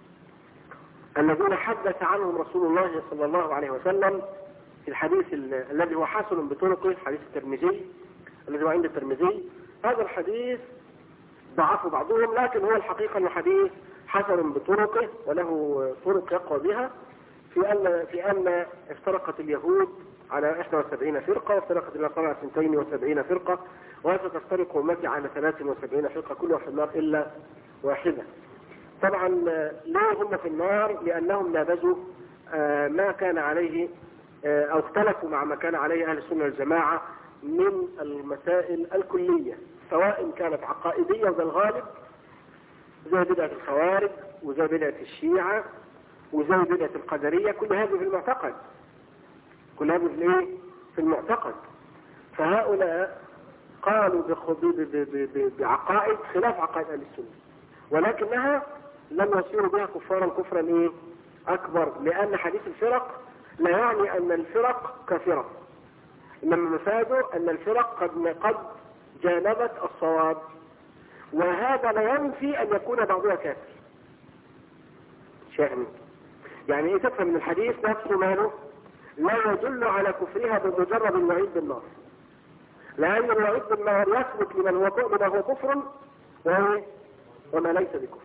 الذين حدث عنهم رسول الله صلى الله عليه وسلم في الحديث الذي هو حسن بطرقه، حديث الترمذي الذي هو عند الترمذي، هذا الحديث ضعف بعضهم لكن هو الحقيقة أنه حديث حسن بطرقه وله طرق يقوى بها في أن افترقت اليهود على 71 فرقة وافترقت النصارى على 72 فرقة وستفترق أمتي على 73 فرقة كلها في النار إلا واحدة. طبعا لا هم في النار لأنهم نابذوا ما كان عليه أو اختلفوا مع ما كان عليه أهل السنة والجماعة من المسائل الكلية سواء كانت عقائدية وذا الغالب زي بدعة الخوارج وزي بدعة الشيعة وزي بدعة القدرية، كل هذه في المعتقد، كل هذه في المعتقد. فهؤلاء قالوا بعقائد خلاف عقائد أهل السنة ولكنها لم يصيروا بها كفارا كفرا أكبر، لأن حديث الفرق لا يعني أن الفرق كافرة، إنما مفاده أن الفرق قد جانبت الصواب، وهذا لا ينفي أن يكون بعضها كافر. شاهد يعني إيه تفهم من الحديث نفسه ماله لا يدل على كفرها بمجرد الوعيد بالنار، لأن الوعيد بالنار يثبت لمن هو كفر وما ليس بكفر.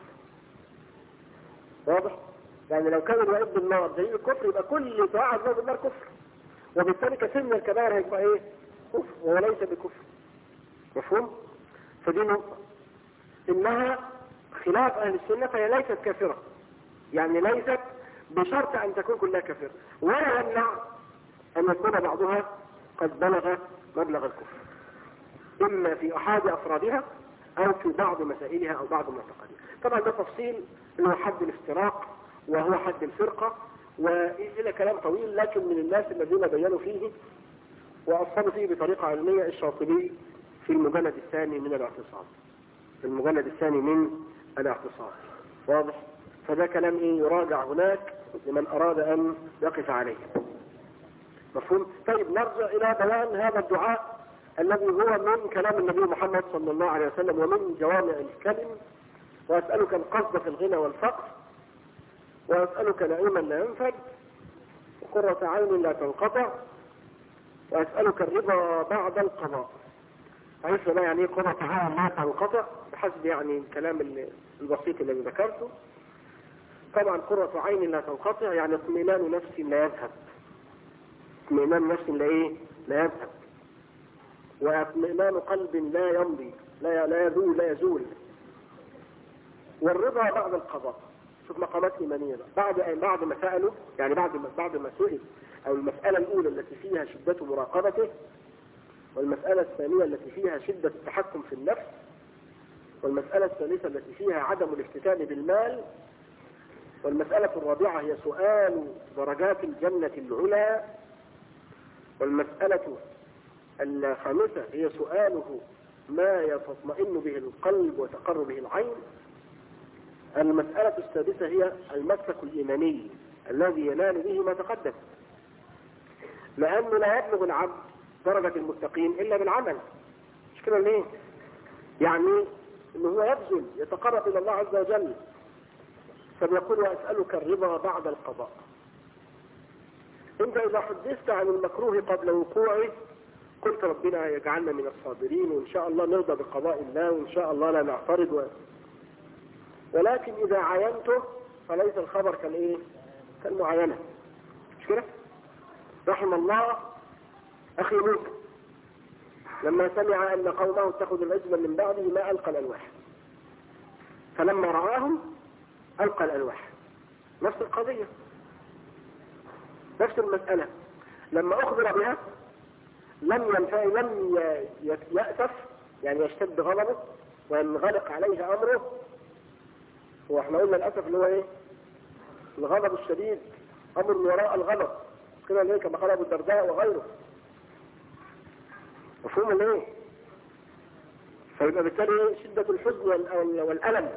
واضح؟ يعني لو كان الوعيد بالنار دليل الكفر يبقى كل دعاء الله بالنار كفر، وبالتالي كثير من الكبائر هيبقى كفر وهو ليس بكفر. مفهوم؟ فدي نقطة إنها خلاف أهل السنة فهي ليست كافرة، يعني ليست بشرط أن تكون كلها كافرة، ولا يمنع أن يكون بعضها قد بلغ مبلغ الكفر إما في أحد أفرادها أو في بعض مسائلها أو بعض معتقدها. طبعا ده تفصيل اللي هو حد الافتراق وهو حد الفرقة وإلى كلام طويل، لكن من الناس الذين بيّنوا فيه وأصلوا فيه بطريقة علمية الشاطبي في المجلد الثاني من الاعتصام، في المجلد الثاني من الاعتصام. واضح؟ فده كلام يراجع هناك لمن أراد أن يقف عليه. مفهوم؟ طيب نرجع إلى بيان هذا الدعاء الذي هو من كلام النبي محمد صلى الله عليه وسلم ومن جوامع الكلم. وأسألك القصد في الغنى والفقر، وأسألك نعيما لا ينفد، وقرة عين لا تنقطع، وأسألك الرضا بعد القضاء. عرفنا بقى يعني ايه قرة عين لا تنقطع بحسب يعني الكلام البسيط الذي ذكرته. طبعا قرة عين لا تنقطع يعني اطمئنان نفس لا يذهب، اطمئنان نفس لا ايه لا يذهب، واطمئنان قلب لا يمضي لا يزول. والرضا بعد القضاء. شوف مقامات إيمانية بقى. بعد ما سألوا يعني بعد ما سئل، أو المسألة الأولى التي فيها شدة مراقبته، والمسألة الثانية التي فيها شدة التحكم في النفس، والمسألة الثالثة التي فيها عدم الافتتان بالمال، والمسألة الرابعة هي سؤال درجات الجنة العلى، والمسألة الخامسة هي سؤاله ما يطمئن به القلب وتقر به العين. المسألة السادسة هي المسلك الإيماني الذي ينال به ما تقدم، لأنه لا يبلغ العبد درجة المتقين إلا بالعمل. مش كده ليه؟ يعني إنه هو يبذل يتقرب إلى الله عز وجل، فبيقول وأسألك الرضا بعد القضاء. أنت إذا حدثت عن المكروه قبل وقوعه قلت ربنا يجعلنا من الصابرين، وإن شاء الله نرضى بقضاء الله، وإن شاء الله لا نعترض ولكن إذا عاينته فليس الخبر كالإيه؟ كالمعاينة. مش كده؟ رحم الله أخي موسى لما سمع أن قومه اتخذوا العجل من بعده ما ألقى الألواح، فلما رآهم ألقى الألواح. نفس القضية، نفس المسألة. لما أخبر بها لم يأسف، يعني يشتد غضبه وينغلق عليه أمره. واحنا قلنا الأسف اللي هو ايه؟ الغضب الشديد، أمر وراء الغضب كده ليه، كما قال أبو الدرداء وغيره. مفهوم ليه؟ فيبقى بالتالي شدة الحزن والألم.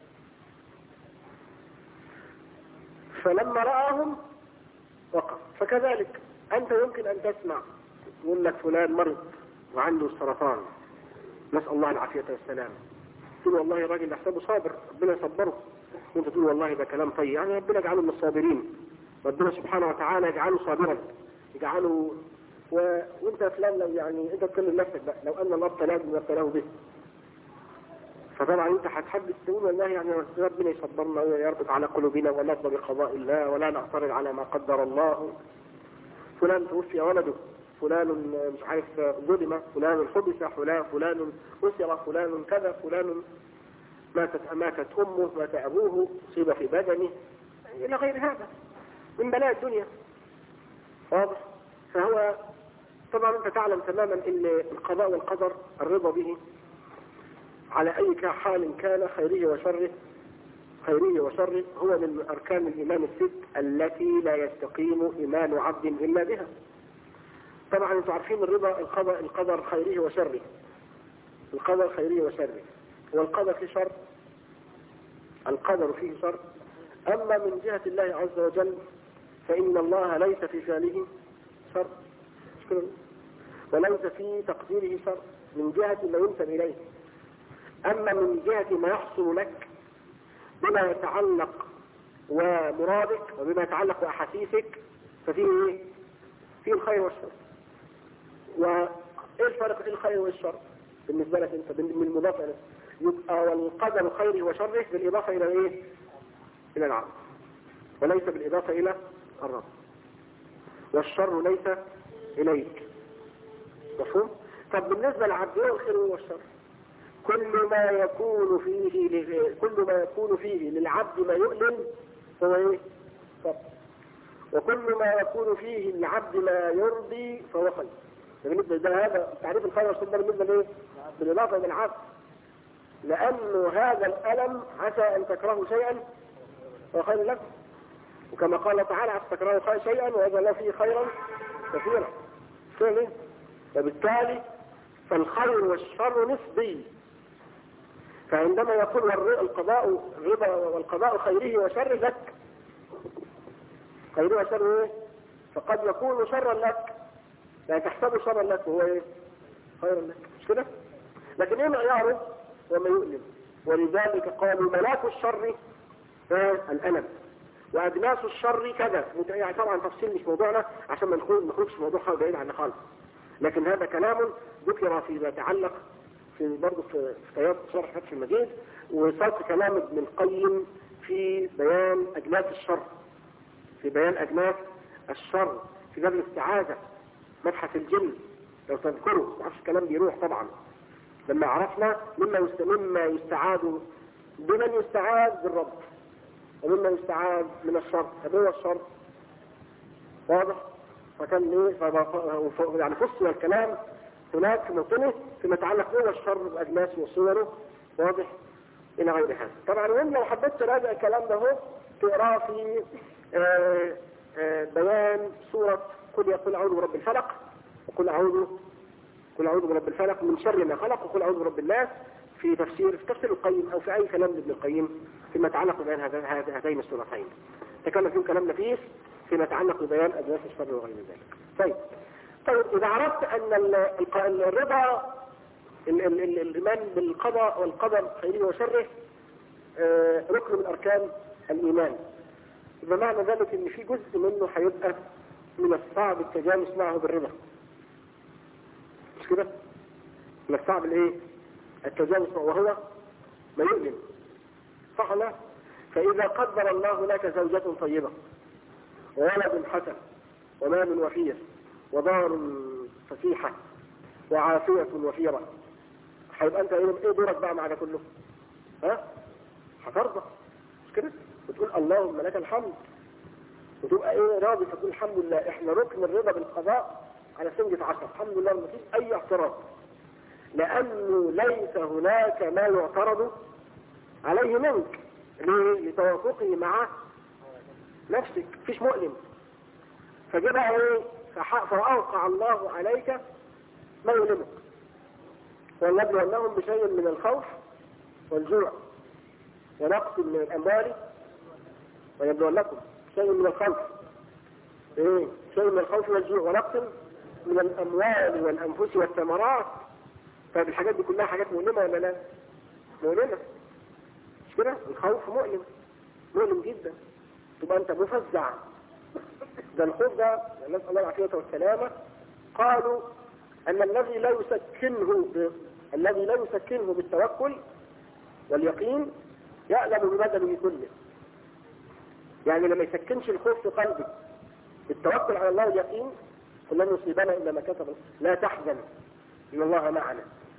فلما رآهم وقف. فكذلك أنت يمكن أن تسمع يقول لك فلان مرض وعنده السرطان، نسأل الله العافية والسلام، تقول والله الراجل يحسبه صابر ربنا يصبره، وانت تقول والله ده كلام طيب، يعني ربنا يجعله من الصابرين، ربنا سبحانه وتعالى يجعله صابرا، يجعله وانت فلان لو يعني انت تكلم نفسك بقى لو ان الله ابتلاه بما ابتلاه به، فطبعا انت هتحدث تقول والله يعني ربنا يصبرنا ويربط على قلوبنا ونرضى بقضاء الله ولا نعترض على ما قدر الله. فلان توفي ولده، فلان مش عارف ظلم، فلان حبس، فلان أسر، فلان كذا، فلان ماتت أمه، مات أبوه، أصيب في بدنه، إلى غير هذا من بلاء الدنيا. واضح؟ فهو طبعا أنت تعلم تماما أن القضاء والقدر الرضا به على أي حال كان خيره وشره هو من أركان الإيمان الست التي لا يستقيم إيمان عبد إلا بها. طبعا انتم عارفين الرضا القدر خيره وشره، القدر خيره وشره، والقدر فيه شر، القدر فيه شر. أما من جهة الله عز وجل فإن الله ليس في فعله شر وليس في تقديره شر من جهة ما ينسب إليه. أما من جهة ما يحصل لك بما يتعلق ومرادك وبما يتعلق بأحاسيسك ففيه فيه الخير والشر. وإيه الفرق بين الخير والشر بالنسبة لك أنت من المضافة لك؟ يبقى والقدر خيره وشره بالإضافة إلى إيه؟ إلى العبد، وليس بالإضافة إلى الرب، والشر ليس إليك. مفهوم؟ طب بالنسبة للعبد ايه الخير والشر؟ كل ما يكون فيه للعبد ما يؤلم فهو ايه؟ شر، وكل ما يكون فيه للعبد ما يرضي فهو خير. بالنسبة ده هذا تعريف الخير والشر بالنسبة ليه؟ بالإضافة إلى العبد، لأنه هذا الألم عسى أن تكرهوا شيئا وخير لكم، وكما قال تعالى عسى تكرهوا شيئا وإذا الله فيه خيرا كثيرا. فهمت؟ فبالتالي فالخير والشر نسبي. فعندما يقول القضاء رضا والقضاء خيره وشر لك، خيره وشر ايه؟ فقد يكون شرا لك، يعني تحسبه شرا لك وهو ايه؟ خيرا لك، مش كده؟ لكن ايه معياره؟ وما يؤلم. ولذلك قالوا ملاك الشر الألم وأجناس الشر كذا. يعني طبعا تفصيل مش موضوعنا عشان ما نخرجش موضوع بعيد عن خالص، لكن هذا كلام ذكر فيما يتعلق في برضه في طيات شرح فتح المجيد، وساق كلام ابن القيم في بيان أجناس الشر، في بيان أجناس الشر في باب الاستعاذة، مبحث الجن لو تذكروا. معرفش الكلام بيروح طبعا لما عرفنا مما يستعاذ، بمن يستعاذ بالرب، ومما يستعاذ من الشر. طب هو الشر واضح؟ فكان ايه يعني فصل الكلام هناك في موطنه فيما يتعلق هو الشر بأجناسه وصوره، واضح الى غير هذا. طبعا وإن لو حبيت تراجع الكلام ده هو تقراه في بيان سورة قل أعوذ برب الفلق، وقل أعوذ برب الفلق من شر ما خلق، وقل أعوذ برب الناس، في تفسير القيم أو في أي كلام لابن القيم فيما يتعلق ببيان هذين السورتين. تكلم فيه كلام نفيس فيما يتعلق ببيان أجناس الشر وغير ذلك. طيب إذا عرفت أن الرضا الإيمان بالقضاء والقدر خيره وشره ركن من أركان الإيمان، بمعنى ذلك ان في جزء منه هيبقى من الصعب التجانس معه بالرضا، مش كده؟ من الصعب الايه؟ التجانس معه، وهو ما يؤلم، صح ولا؟ فإذا قدر الله لك زوجة طيبة وولد حسن ومال وفير ودار فسيحة وعافية وفيرة، هيبقى انت ايه دورك بقى مع ده كله؟ ها؟ هترضى، مش كده؟ وتقول اللهم لك الحمد، وتبقى ايه راضي، فتقول الحمد لله. احنا ركن الرضا بالقضاء على سنجة 10، الحمد لله ما فيش اي اعتراض، لانه ليس هناك ما يعترض عليه منك. ليه؟ لتوافقه مع نفسك، فيش مؤلم. فجاء ايه؟ فأوقع الله عليك ما يؤلمك، ولنبلونهم بشيء من الخوف والجوع ونقص من الأموال، ويبلونكم شيء من الخوف، ايه؟ شيء من الخوف والجوع ونقص من الأموال والأنفس والثمرات. طيب الحاجات دي كلها حاجات مؤلمة ولا لا؟ مؤلمة، مش كده؟ الخوف مؤلم جدا، تبقى انت مفزع. ده الخوف ده نسأل الله العافية والسلامة، قالوا أن الذي لا يسكنه بالتوكل واليقين يألم ببدنه كله. يعني لما يسكنش الخوف في قلبه بالتوكل على الله واليقين، قل لن يصيبنا إلا ما كتب، لا تحزن إن الله معنا،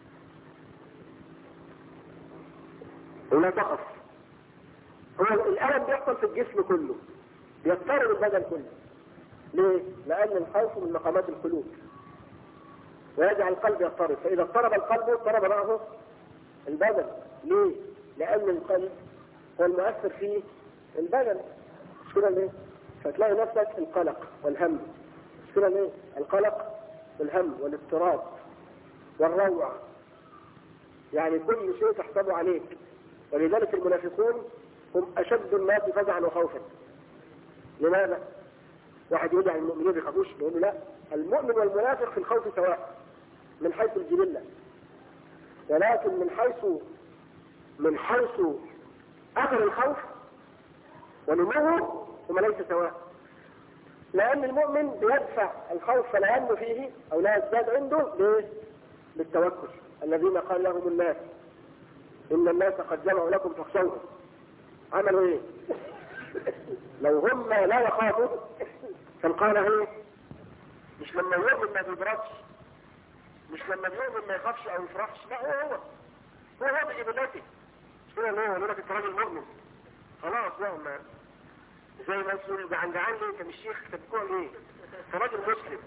ولا تخف. هو الألم بيحصل في الجسم كله، بيضطرب البدن كله. ليه؟ لأن الخوف من مقامات القلوب ويجعل القلب يضطرب، فإذا اضطرب القلب اضطرب معه البدن. ليه؟ لأن القلب هو المؤثر في البدن، مش كده ليه؟ فتلاقي نفسك القلق والهم، مش كده ليه؟ القلق والهم والاضطراب والروع، يعني كل شيء تحسبه عليك. ولذلك المنافقون هم أشد الناس فزعا وخوفا. لماذا؟ واحد يقول عن المؤمنين بيخافوش، يقول له لا، المؤمن والمنافق في الخوف سواء من حيث الجبلة، ولكن من حيث أثر الخوف ونموه هما ليس سواء. لأن المؤمن بيدفع الخوف فلا ينمو فيه أو لا يزداد عنده بالتوكل. الذين قال لهم الناس إن الناس قد جمعوا لكم فاخشوهم، عملوا ايه؟ لو هم لا يخافوا فالقال ايه؟ مش لما يؤمن ما بيبردش، مش لما يؤمن ما يخافش او يفرحش، لا هو بإبادته. مش كده ليه؟ يقول لك انت راجل مؤمن خلاص بقى، ما زي ما تقول جعان ليه؟ انت مش شيخ، انت بتقول ايه؟ انت راجل مسلم.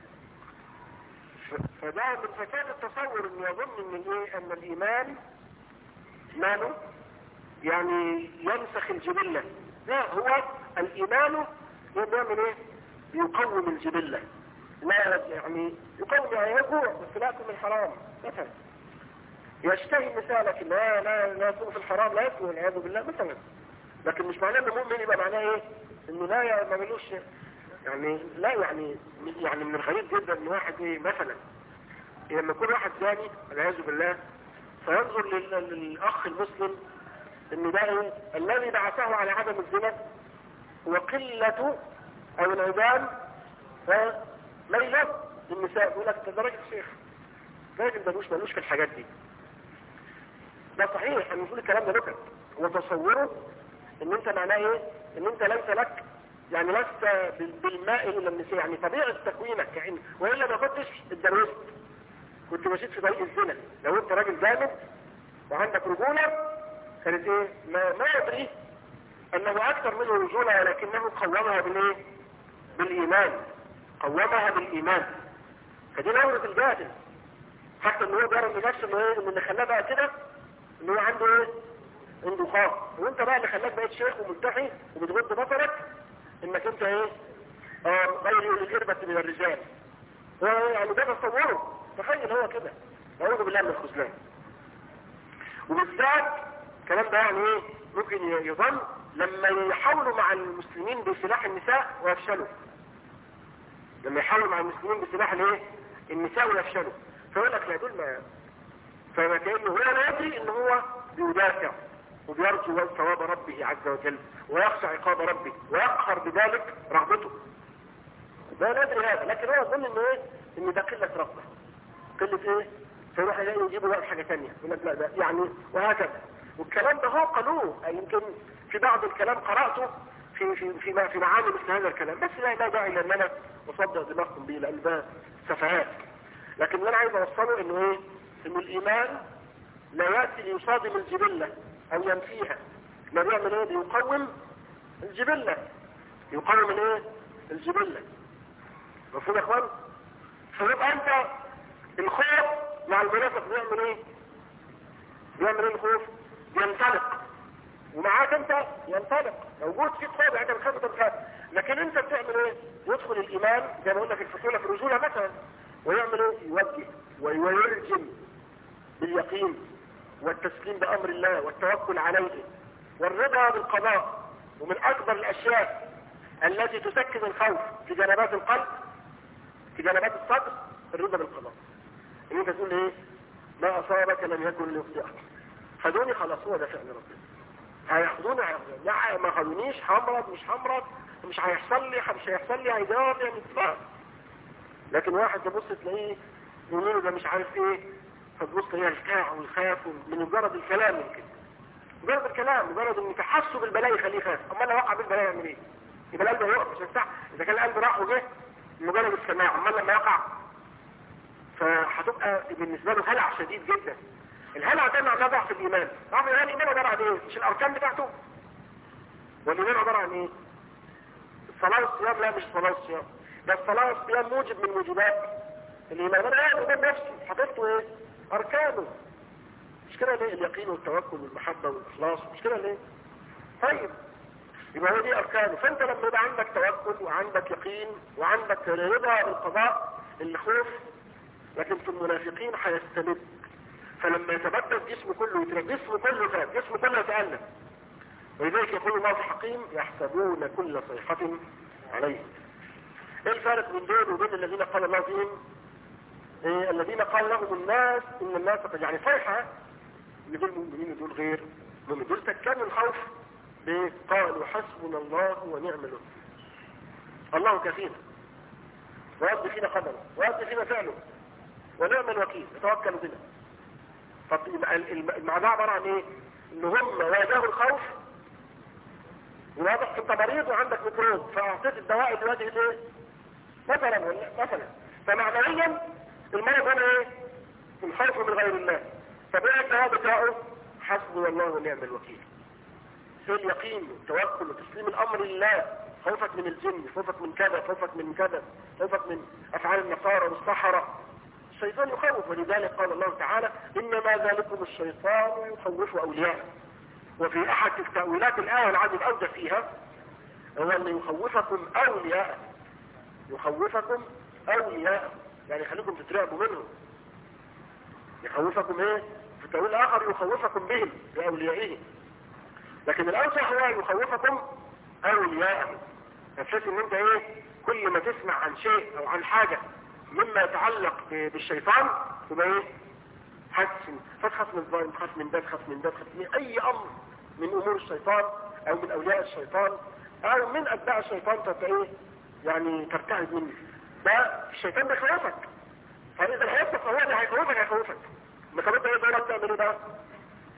فده من فساد التصور ان يظن ان ايه؟ ان الايمان ماله يعني ينسخ الجبلة. لا، هو الإيمان يعمل ايه؟ يقوم الجبلة. لا يعني يقوم، يعني يجوع بس لا يأكل من الحرام مثلا، يشتهي مثالك لا يكون في الحرام، لا يكون والعياذ بالله مثلا. لكن مش معناه انه مؤمن يبقى معناه ايه؟ انه لا يعملوش يعني، لا يعني من الغريب جدا ان واحد ايه مثلا لما يكون واحد زاني والعياذ بالله فينظر للأخ المسلم ان ده ايه؟ الذي بعثه على عدم الزنا هو قلة او انعدام ليلة النساء. يقول لك ده راجل شيخ، راجل ملوش في الحاجات دي، ده صحيح ان نقول الكلام ده نكت. هو تصوره ان انت معناه ايه؟ ان انت ليس لك يعني لست بالماء الى النساء، يعني طبيعة تكوينك يعني، وإلا ما كنتش اتجوزت، كنت مشيت في طريق الزنا. لو انت راجل جامد وعندك رجولة كانت ايه؟ ما يدري انه اكثر منه رجولة، ولكنه قومها بالايه؟ بالايمان، قومها بالايمان. فدي نورة الجاهل، حتى ان هو بيرى من نفسه ان اللي خلاه بقى كده ان هو عنده ايه؟ عنده خاص. وانت بقى اللي خلاك بقيت شيخ وملتحي وبتغض بصرك انك انت ايه؟ غير الاربة من الرجال. يعني ده تصوره، تخيل هو كده. نعوذ بالله من الخذلان. وبالذات الكلام ده يعني ايه؟ ممكن يظل لما يحاولوا مع المسلمين بسلاح النساء ويفشلوا. لما يحاولوا مع المسلمين بسلاح الايه؟ النساء ويفشلوا، فيقول لك لا دول ما، فما كأنه هو لا يدري ان هو بيدافع وبيرجو ثواب ربه عز وجل ويخشى عقاب ربه ويقهر بذلك رغبته. لا ندري هذا، لكن هو يظن انه ايه؟ ان ده قلة رغبة، قلة ايه؟ فيروح يجيبوا بقى حاجة ثانية يقول لك لا ده يعني، وهكذا. والكلام ده هو قالوه، يمكن في بعض الكلام قرأته في معاني مثل هذا الكلام، بس لا داعي لان انا اصدق دماغكم بيه لان ده سفهات. لكن اللي انا عايز اوصله انه ايه؟ ان الايمان لا ياتي ليصادم الجبله او ينفيها، لا بيعمل ايه؟ بيقوم الجبله، يقوم الايه؟ الجبله. مفهوم يا اخوان؟ فيبقى انت الخوف مع المنافق بيعمل ايه؟ بيعمل ايه الخوف؟ ينطلق، ومعاك انت ينطلق، موجود فيك خوف انت بتخاف وتخاف، لكن انت بتعمل ايه؟ يدخل الايمان زي ما قلنا في الفصولة في الرجولة مثلا، ويعمل ايه؟ يوجه ويلجم باليقين والتسليم بامر الله والتوكل عليه والرضا بالقضاء. ومن اكبر الاشياء التي تسكن الخوف في جنبات القلب في جنبات الصدر الرضا بالقضاء. ان انت تقول ايه؟ ما اصابك لم يكن ليخطئك، خدوني خلاص هو ده فعل ربنا، هياخدوني لا ما خدونيش، همرض مش همرض، مش هيحصل لي مش هيحصل لي، هيجاوب يعني لا. لكن واحد تبص تلاقيه يقول ده مش عارف ايه، فتبص تلاقيه الكاع والخاف من مجرد الكلام. يمكن مجرد الكلام، مجرد ان تحسه بالبلاء يخليه يخاف. اما لو وقع بالبلاء يعمل ايه؟ يبقى القلب هيقف مش هيفتح. اذا كان القلب راح وجه مجرد السماع، اما لما يقع فهتبقى بالنسبه له هلع شديد جدا. الهلع ده معناه ضعف الايمان. ضعف الايمان عباره عن ايه؟ مش الاركان بتاعته؟ والايمان عباره عن ايه؟ الصلاه والصيام؟ لا مش الصلاه والصيام، ده الصلاه والصيام موجب من موجبات الايمان. انا قاعد قدام نفسي حطيته ايه؟ اركانه. مش كده ليه؟ اليقين والتوكل والمحبه والاخلاص، مش كده ليه؟ طيب يبقى هو دي اركانه. فانت لما يبقى عندك توكل وعندك يقين وعندك رضا بالقضاء، الخوف لكن في المنافقين هيستمد. فلما يتبدل جسمه كله جسمه كله فات، جسمه كله يتألم. ولذلك يقول الله في حكيم يحسبون كل صيحة عليهم. ايه الفارق بين دول وبين الذين قال الله فيهم إيه؟ الذين قال لهم الناس ان الناس قد يعني صيحة ان دول مؤمنين ودول غير مؤمنين. دول تكلم الخوف قالوا حسبنا الله ونعم الوكيل، الله كفينا ويقضي فينا قدره ويقضي فينا فعله ونعم الوكيل يتوكل بنا. طب المعنى عبارة عن ايه؟ ان هم واجهوا الخوف، واضح انت مريض وعندك ميكروب فاعطيت الدواء دلوقتي ايه؟ مثلا فمعنويا المرض هنا ايه؟ الخوف من غير الله. فبقى الدواء بتاعه حسبنا الله ونعم الوكيل. في اليقين والتوكل وتسليم الامر لله، خوفك من الجن، خوفك من كذا، خوفك من كذا، خوفك من افعال النصارى والسحرة. الشيطان يخوف، ولذلك قال الله تعالى انما ذلكم الشيطان يخوف اولياءه. وفي احد التأويلات الآية العدد الاوجه فيها هو ان يخوفكم اولياءه، يخوفكم اولياءه يعني خليكم تترعبوا منهم. يخوفكم ايه؟ في التأويل الاخر يخوفكم بهم باوليائهم، لكن الاوسع هو يخوفكم اولياءه. بحيث ان انت ايه؟ كل ما تسمع عن شيء او عن حاجة مما يتعلق بالشيطان تبقى ايه؟ فتخاف من الظالم، تخاف من ده، تخاف من ده، تخاف من اي امر من امور الشيطان او من اولياء الشيطان او من اتباع الشيطان تبقى ايه؟ يعني ترتعد منه. ده الشيطان بيخوفك، فاذا هيفتح هو اللي هيخوفك. ما طب انت ايه دورك تعمل ايه بقى؟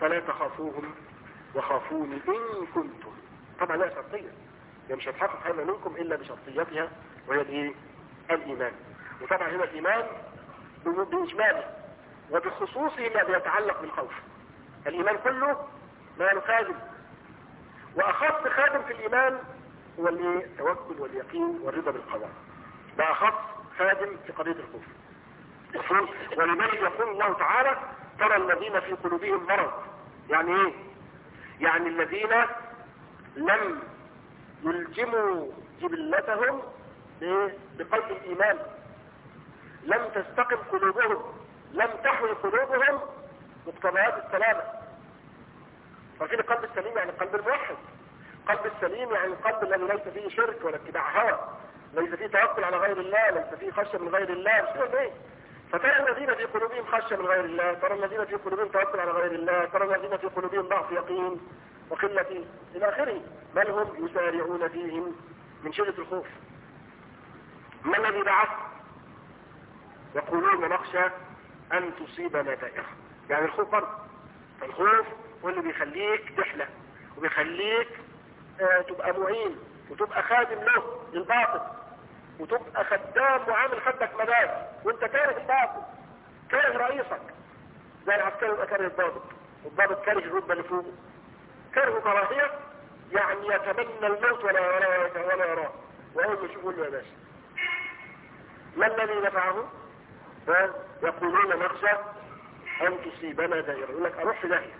فلا تخافوهم وخافوني إن كنتم. طبعا لا شرطية، يعني مش هتحقق هذا منكم إلا بشرطيتها، وهي الايه؟ الإيمان. وطبعا هنا الإيمان بإجماله وبخصوصه ما بيتعلق بالخوف. الإيمان كله ما خادم، وأخص خادم في الإيمان هو التوكل واليقين والرضا بالقضاء. ده أخص خادم في قضية الخوف. ولذلك يقول الله تعالى ترى الذين في قلوبهم مرض. يعني ايه؟ يعني الذين لم يلجموا جبلتهم بقلب الإيمان، لم تستقم قلوبهم، لم تحوي قلوبهم مقتضيات السلامة. ففي القلب السليم يعني القلب الموحد، القلب السليم يعني القلب الذي ليس فيه شرك ولا اتباع هوى، ليس فيه توكل على غير الله، ليس فيه خشية من غير الله. مش كده ايه؟ فترى الذين في قلوبهم خشية من غير الله، ترى الذين في قلوبهم توكل على غير الله، ترى الذين في قلوبهم ضعف يقين وقلة إلى آخره، بل هم يسارعون فيهم من شدة الخوف. ما الذي بعث؟ يقولون نخشى أن تصيبنا دائرة. يعني الخوف برضه، الخوف هو اللي بيخليك تحلى وبيخليك تبقى معين وتبقى خادم له للباطل، وتبقى خدام وعامل خدك مداد وانت كاره الباطل، كاره رئيسك. زي العسكري يبقى كاره الضابط، والضابط كاره الرتبه اللي فوقه، كاره كراهيه يعني يتمنى الموت ولا يراه، وأول ما يشوفه له يا باشا. ما الذي نفعه؟ يقولون نخشى أن تصيبنا دائرة. يقول لك أروح في داهية،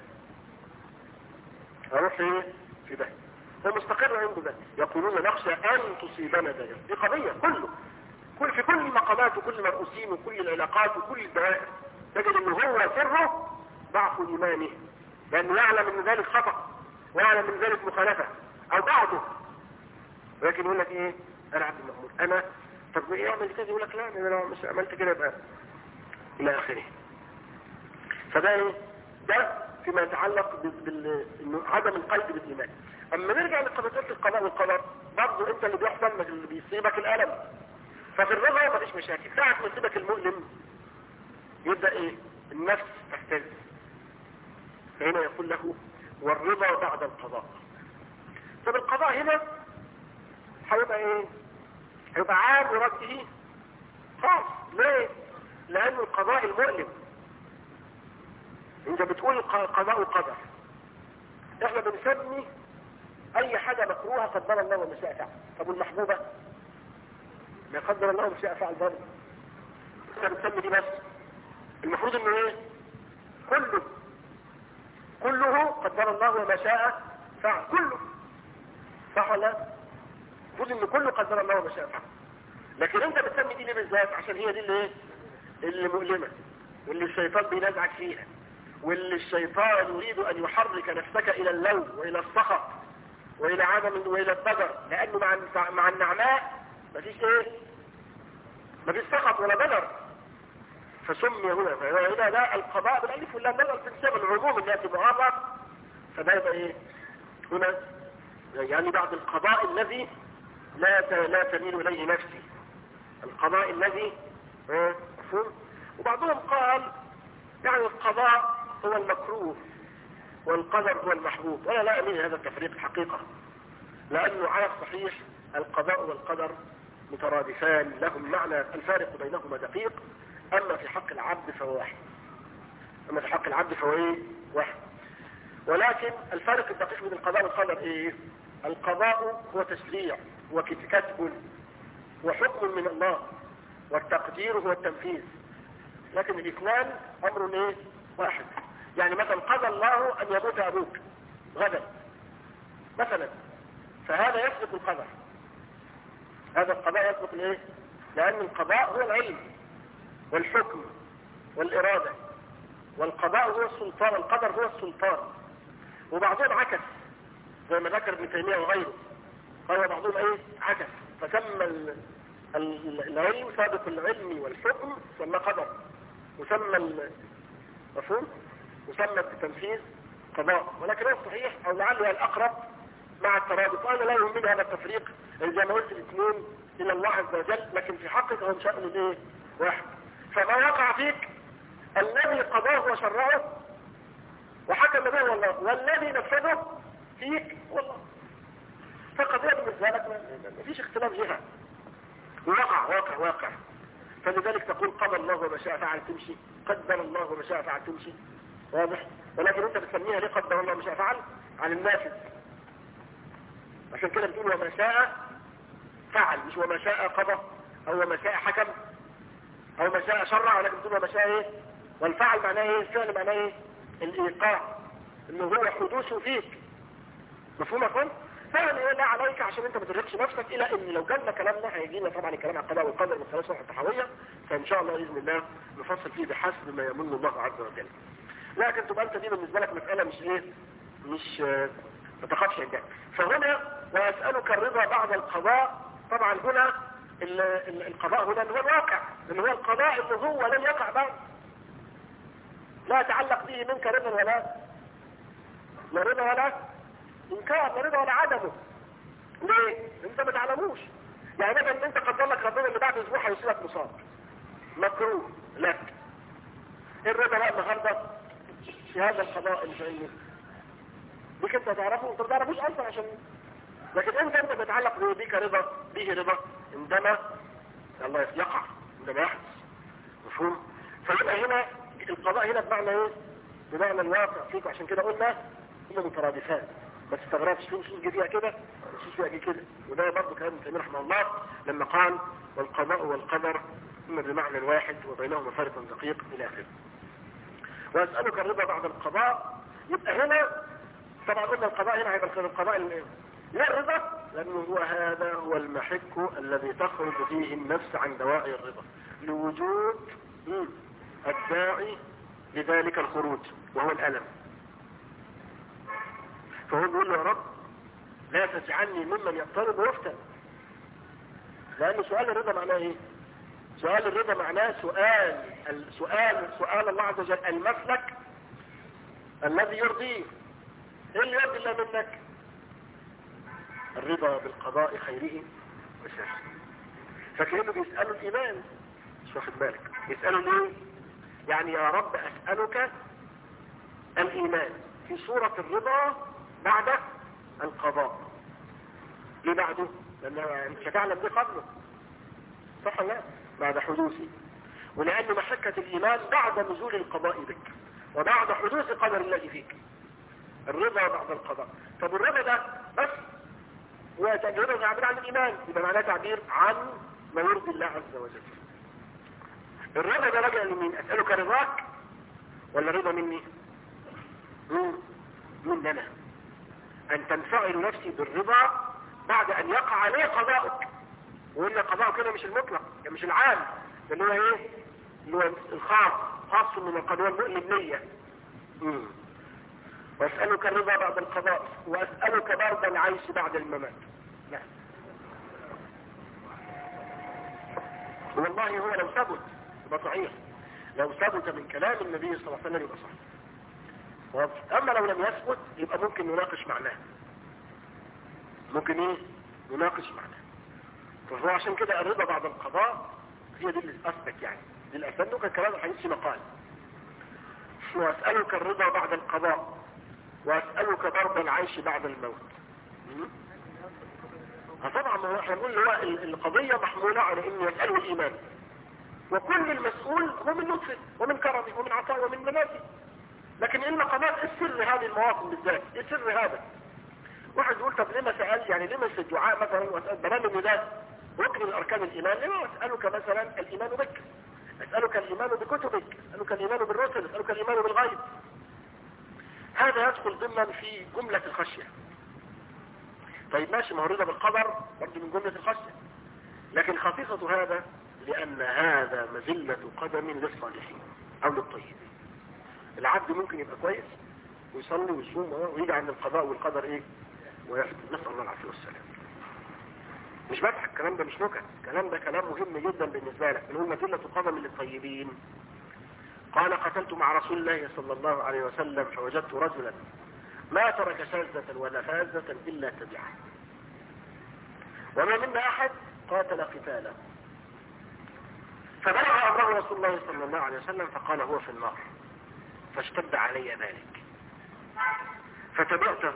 أروح في داهية. هو مستقر عنده ده. يقولون نخشى أن تصيبنا دائرة. دي قضية في كل المقامات وكل المرؤوسين وكل العلاقات وكل الدوائر تجد أنه هو سره ضعف إيمانه، لأنه يعلم أن ذلك خطأ ويعلم أن ذلك مخالفة أو بعضه، ولكن يقول لك إيه؟ أنا عبد المأمور، أنا طب إيه أعمل كده؟ يقول لك لا أنا لو مش عملت كده يبقى إلى آخره. فده إيه؟ ده فيما يتعلق بعدم القلب بالإيمان. أما نرجع لقضية القضاء والقدر، برضه أنت اللي بيحصل لك اللي بيصيبك الألم. ففي الرضا مفيش مشاكل. ساعة ما يصيبك المؤلم يبدأ إيه؟ النفس تهتز. فهنا يقول له والرضا بعد القضاء. طب القضاء هنا هيبقى إيه؟ هيبقى عام ورده خاص. ليه؟ لأن القضاء المؤلم. انت بتقول قضاء وقدر، احنا بنسمي اي حاجة مكروهة قدر الله وما شاء فعل. طب المحبوبة ما قدر الله وما شاء فعل برضه، احنا بنسمي دي بس. المفروض انه ايه؟ كله قدر الله وما شاء فعل، كله صح ولا لا؟ المفروض ان كله قدر الله وما شاء فعل. لكن انت بتسمي دي ليه بالذات؟ عشان هي دي اللي ايه؟ اللي مؤلمة، واللي الشيطان بينازعك فيها، واللي الشيطان يريد ان يحرك نفسك الى اللوم والى السخط والى عدم والى الضجر، لانه مع النعماء مفيش ايه؟ مفيش سخط ولا ضجر. فسمي هنا، فهنا ده القضاء بالالف واللام، ده الانساب العموم الناس معرض. فده يبقى ايه؟ هنا يعني بعد القضاء الذي لا تميل اليه نفسي، القضاء الذي مفهوم. وبعضهم قال يعني القضاء هو المكروه والقدر هو المحبوب، وانا لا اميل هذا التفريق الحقيقة، لانه على الصحيح القضاء والقدر مترادفان، لهم معنى، الفارق بينهما دقيق. اما في حق العبد فهو واحد، واحد. ولكن الفارق الدقيق بين القضاء والقدر ايه؟ القضاء هو تشريع وكتب وحكم من الله، والتقدير هو التنفيذ. لكن الاثنان امر ايه؟ واحد. يعني مثلا قضى الله ان يموت ابوك غدا مثلا، فهذا يسبق القدر، هذا القضاء يسبق الايه؟ لان القضاء هو العلم والحكم والارادة، والقضاء هو السلطان، القدر هو السلطان. وبعضهم عكس زي ما ذكر ابن تيمية وغيره، قال بعضهم ايه؟ عكس، فسمى العلم سابق العلم والحكم سمى قدر، وسمى مفهوم، وسمى التنفيذ قضاء. ولكن هو الصحيح او لعله الاقرب مع الترادف، وانا لا يهمني هذا التفريق زي ما قلت الاثنين الى الله عز وجل، لكن في حقك هم شأن ايه؟ واحد. فما وقع فيك الذي قضاه وشرعه وحكم به والله، والذي نفذه فيك والله. فقضية بالنسبة لك ما فيش اختلاف جهة، واقع. فلذلك تقول قضى الله وما شاء فعل تمشي، قدر الله وما شاء فعل تمشي، واضح. ولكن انت بتسميها ليه قدر الله وما شاء فعل؟ عن النافذ. عشان كده بتقول وما شاء فعل، مش وما شاء قضى او وما شاء حكم او ما شاء شرع، ولكن بتقول وما شاء ايه. والفعل معناه ايه؟ الفعل معناه ايه؟ الايقاع، انه هو حدوثه فيك. مفهوم يا اخوان؟ فعلا ايه لا عليك عشان انت ما ترهقش نفسك، الى ان لو جالنا كلامنا هيجينا طبعا الكلام على القضاء والقدر من خلال شرح التحوية، فان شاء الله باذن الله نفصل فيه بحسب ما يمن الله عز وجل. لكن تبقى انت دي بالنسبه لك مساله مش ايه، مش ما تخافش عندك. فهنا واسالك الرضا بعد القضاء، طبعا هنا القضاء هنا اللي هو الواقع، اللي هو القضاء اللي هو لن يقع بعد، لا يتعلق به منك رضا ولا رضا ولا انكار، لا رضا ولا عدمه. ليه؟ انت ما تعلموش. يعني مثلا انت قدر لك ربنا اللي بعد اسبوع هيصيبك مصاب مكروه لك، الرضا بقى النهارده في هذا القضاء اللي فيه بك انت تعرفه، انت ما تعرفوش اصلا عشان، لكن انت بتتعلق بك رضا، به رضا عندما الله يقع، عندما يحدث. مفهوم؟ فيبقى هنا القضاء هنا بمعنى ايه؟ بمعنى الواقع فيك، عشان كده قلنا هما مترادفان. ما تستغربش في نصوص جديدة كده ونصوص جديدة كده، وده برضه كلام ابن تيمية رحمه الله لما قال والقضاء والقدر هما بمعنى واحد وبينهما فرق دقيق الى اخره. واسألك الرضا بعد القضاء، يبقى هنا طبعا قلنا القضاء هنا هيبقى القضاء لا الرضا، لانه هو هذا هو المحك الذي تخرج فيه النفس عن دواعي الرضا لوجود الداعي لذلك الخروج وهو الألم. فهو بيقول له يا رب لا تجعلني ممن يضطرب ويفتن، لأن سؤال الرضا معناه ايه؟ سؤال الرضا معناه سؤال الله عز وجل المسلك الذي يرضيه. ايه اللي يرضي الله منك؟ الرضا بالقضاء خيره وشره. فكأنه بيسألوا الإيمان، مش واخد بالك، يسألوا ليه؟ يعني يا رب أسألك الإيمان في صورة الرضا بعد القضاء. ليه بعده؟ لأنه مش هتعلم دي قبله، صح ولا لا؟ بعد حدوثي، ولأن محكة الإيمان بعد نزول القضاء بك وبعد حدوث قدر الله فيك. الرضا بعد القضاء. طب الرضا ده بس هو تعبير عن الإيمان، يبقى معناه تعبير عن ما يرضي الله عز وجل. الرضا ده راجع لمين؟ أسألك رضاك ولا رضا مني؟ من أنا أن تنفعل نفسي بالرضا بعد أن يقع عليه قضاؤك. وإن قضاؤك كده مش المطلق، يعني مش العام، اللي هو إيه؟ اللي هو الخاص، خاص من القضاء المؤلم نية. وأسألك الرضا بعد القضاء، وأسألك برد العيش بعد الممات. لا والله هو لو ثبت يبقى صحيح، لو ثبت من كلام النبي صلى الله عليه وسلم يبقى صحيح. أما لو لم يثبت يبقى ممكن نناقش معناه، ممكن ايه نناقش معناه. فهو عشان كده الرضا بعد القضاء هي دي اللي أثبت، يعني دي الأسباب. كان كلام الحديث في مقال وأسألك الرضا بعد القضاء وأسألك برد العيش بعد الموت. طبعا ما هو احنا نقول هو القضية محمولة على انه يسأله الإيمان، وكل المسؤول هو من لطفه ومن كرمه ومن عطائه ومن منازله. لكن المقامات السر هذه المواطن بالذات، السر هذا واحد يقول طب لما سأل، يعني لما في الدعاء مثلا وأسأل بنام النداء ركن الأركان الإيمان، لما أسألك مثلا الإيمان بك، أسألك الإيمان بكتبك، أسألك الإيمان بالرسل، أسألك الإيمان بالغيب. هذا يدخل ضمن في جملة الخشية. طيب ماشي، ما هو رضا بالقدر برضه من جملة الخشية، لكن خصيصة هذا لأن هذا مذلة قدم للصالحين أو للطيبين. العبد ممكن يبقى كويس ويصلي ويصوم ويجي عند القضاء والقدر ايه ويحدث. نسأل الله العافية والسلام. مش بضحك، الكلام ده مش نكت، الكلام ده كلام مهم جدا بالنسبة لك. بنقول مذلة قدم للطيبين. قال قتلت مع رسول الله صلى الله عليه وسلم فوجدت رجلا ما ترك شاذة ولا فاذة إلا تبعه، وما منا أحد قاتل قتالا، فبلغ أمره رسول الله صلى الله عليه وسلم فقال هو في النار، فاشتد علي ذلك. فتبعته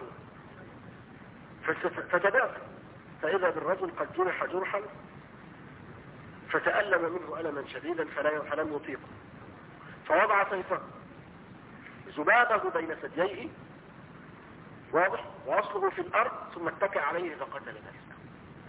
فإذا بالرجل قد جرح جرحا فتألم منه ألما شديدا فلم يطيقه، فوضع سيفه ذبابه بين ثدييه واضح وأصله في الأرض ثم اتكى عليه فقتل نفسه.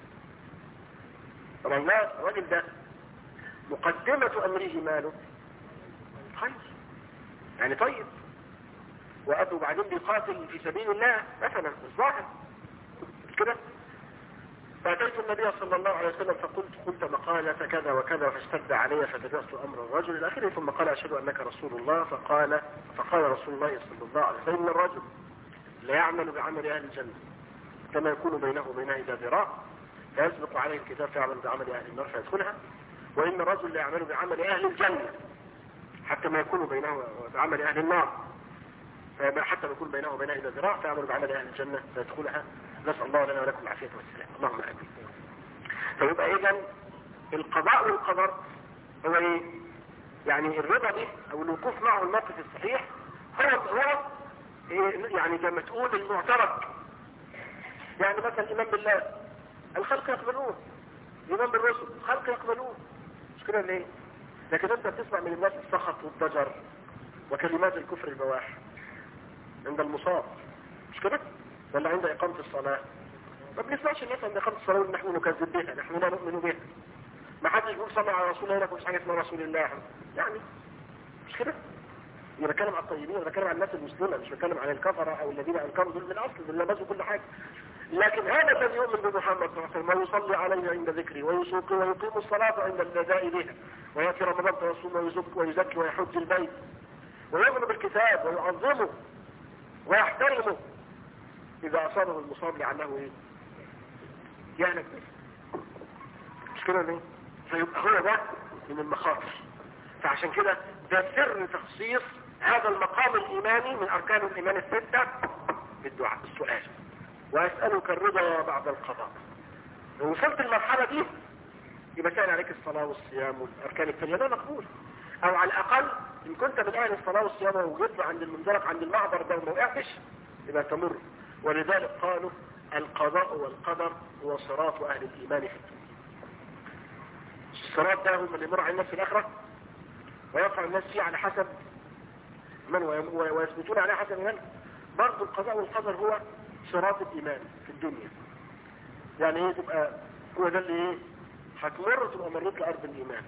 طبعا الراجل ده مقدمة أمره ماله خير، يعني طيب، وأبو بعدين بيقاتل في سبيل الله مثلا الظاهر كده. فأتيت النبي صلى الله عليه وسلم قلت مقالة كذا وكذا فاشتد علي فتبعت أمر الرجل إلى آخره، ثم قال أشهد أنك رسول الله. فقال رسول الله صلى الله عليه وسلم الرجل لا يعمل بعمل أهل الجنة كما يكون بينه وبينها إذا ذراع فيسبق عليه الكتاب فيعمل بعمل أهل النار فيدخلها، وإن الرجل لا يعمل بعمل أهل الجنة حتى ما يكون بينه وبعمل أهل النار حتى ما يكون بينه وبينها إذا ذراع فيعمل بعمل أهل الجنة فيدخلها. نسأل الله لنا ولكم العافية والسلام، اللهم آمين. فيبقى إذن القضاء والقدر هو إيه؟ يعني الرضا به أو الوقوف معه الموقف الصحيح هو يعني لما تقول المعترك، يعني مثلا الإيمان بالله الخلق يقبلون، الإيمان بالرسل الخلق يقبلون، مش كده ليه؟ لكن أنت بتسمع من الناس السخط والضجر وكلمات الكفر البواح عند المصاب، مش كده؟ ولا عند إقامة الصلاة؟ ما بنسمعش الناس عند إقامة الصلاة ونحن نكذب بها، نحن لا نؤمن بها. ما حدش بيقول صلى على رسول الله، مش حاجة اسمها رسول الله، يعني مش كده؟ أنا بتكلم عن الطيبين، أنا بتكلم عن الناس المسلمة، مش بتكلم عن الكفرة أو الذين أنكروا دول من الأصل دول لبسوا كل حاجة. لكن هذا الذي يؤمن بمحمد صلى الله عليه وسلم ويصلي عليه عند ذكري ويقيم الصلاة عند النداء بها ويأتي رمضان ويصوم ويزكي ويحج البيت ويؤمن بالكتاب ويعظمه ويحترمه، إذا أصابه المصاب لعله إيه؟ يهلك به، مش كده ليه؟ فيبقى هو ده من المخاطر. فعشان كده ده سر تخصيص هذا المقام الإيماني من أركان الإيمان الستة بالدعاء السؤال، وأسألك الرضا بعد القضاء. لو وصلت المرحلة دي يبقى كان عليك الصلاة والصيام والأركان التانية ده مقبول، أو على الأقل إن كنت من أهل الصلاة والصيام وجدت عند المنزلق عند المعبر ده وما وقعتش يبقى تمر. ولذلك قالوا القضاء والقدر هو صراط أهل الإيمان في الدنيا. الصراط ده هم اللي يمر على الناس في الآخرة ويرفع الناس فيه على حسب من ويثبتون عليه حسب من. برضو القضاء والقدر هو صراط الإيمان في الدنيا. يعني ايه؟ تبقى هو ده اللي ايه هتمر تبقى مريت لأرض الإيمان،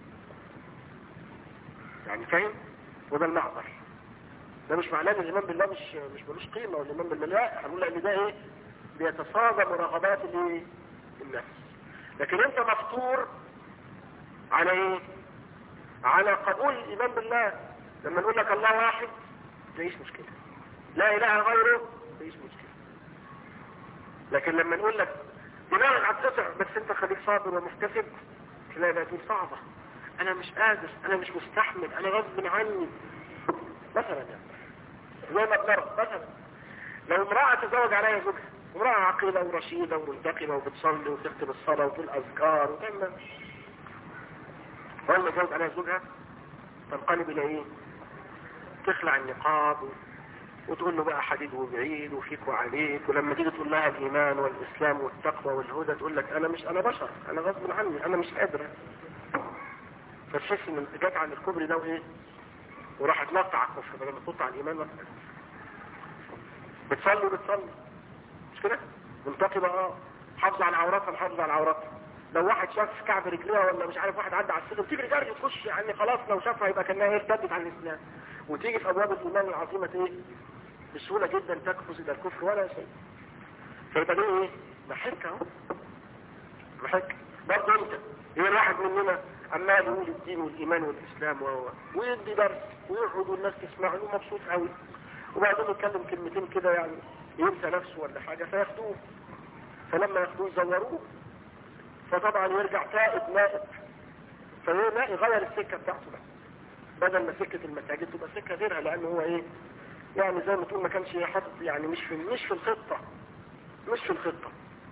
يعني فاهم؟ وده المعبر. ده مش معناه ان الإيمان بالله مش ملوش قيمة، والإيمان بالله لا، هنقول ان ده ايه بيتصادم رغبات الايه النفس. لكن انت مفطور على ايه؟ على قبول الإيمان بالله. لما نقول لك الله واحد تعيش مشكلة، لا إله غيره تعيش مشكلة. لكن لما نقول لك دماغك هتقطع بس انت خليك صابر ومحتسب، تلاقي بقى دي صعبة، انا مش قادر، انا مش مستحمل، انا غصب عني مثلا. يعني زي ما بنرى مثلا لو امرأة تزوج عليها زوجها، امرأة عقيلة ورشيدة ومنتقمة وبتصلي وتختم الصلاة وتقول أذكار وتعمل، ولا تزوج عليها زوجها تنقلب إلى إيه؟ تخلع النقاب وتقول له بقى حديد وبعيد وفيك وعليك، ولما تيجي تقول لها الإيمان والإسلام والتقوى والهدى تقول لك أنا بشر، أنا غصب عني، أنا مش قادرة. فتحس إن جت عن الكبر ده وإيه؟ وراحت نقطع على الكفر بدل ما تقطع على الإيمان مثلا. بتصلي مش كده؟ منتقبة حافظة على عوراتها محافظة على عوراتها. لو واحد شاف كعب رجليها ولا مش عارف واحد عدى على السلم تيجي جري تخش، يعني خلاص لو شافها يبقى كانها هي ارتدت عن الإسلام، وتيجي في أبواب الإيمان العظيمة إيه؟ بسهولة جدا تقفز إلى الكفر ولا شيء. فيبقى ده إيه؟ محك أهو، محك. برضه أنت هي الواحد مننا عمال يقول الدين والإيمان والإسلام ويدي درس ويقعد والناس تسمع له مبسوط قوي، وبعدين يتكلم كلمتين كده يعني ينسى نفسه ولا حاجة فياخدوه، فلما ياخدوه يزوروه، فطبعا يرجع تائب نائب، فيغير السكة بتاعته بقى، بدل ما سكة المساجد تبقى سكة غيرها، لأنه هو إيه يعني زي ما تقول ما كانش حاطط يعني مش في الخطة.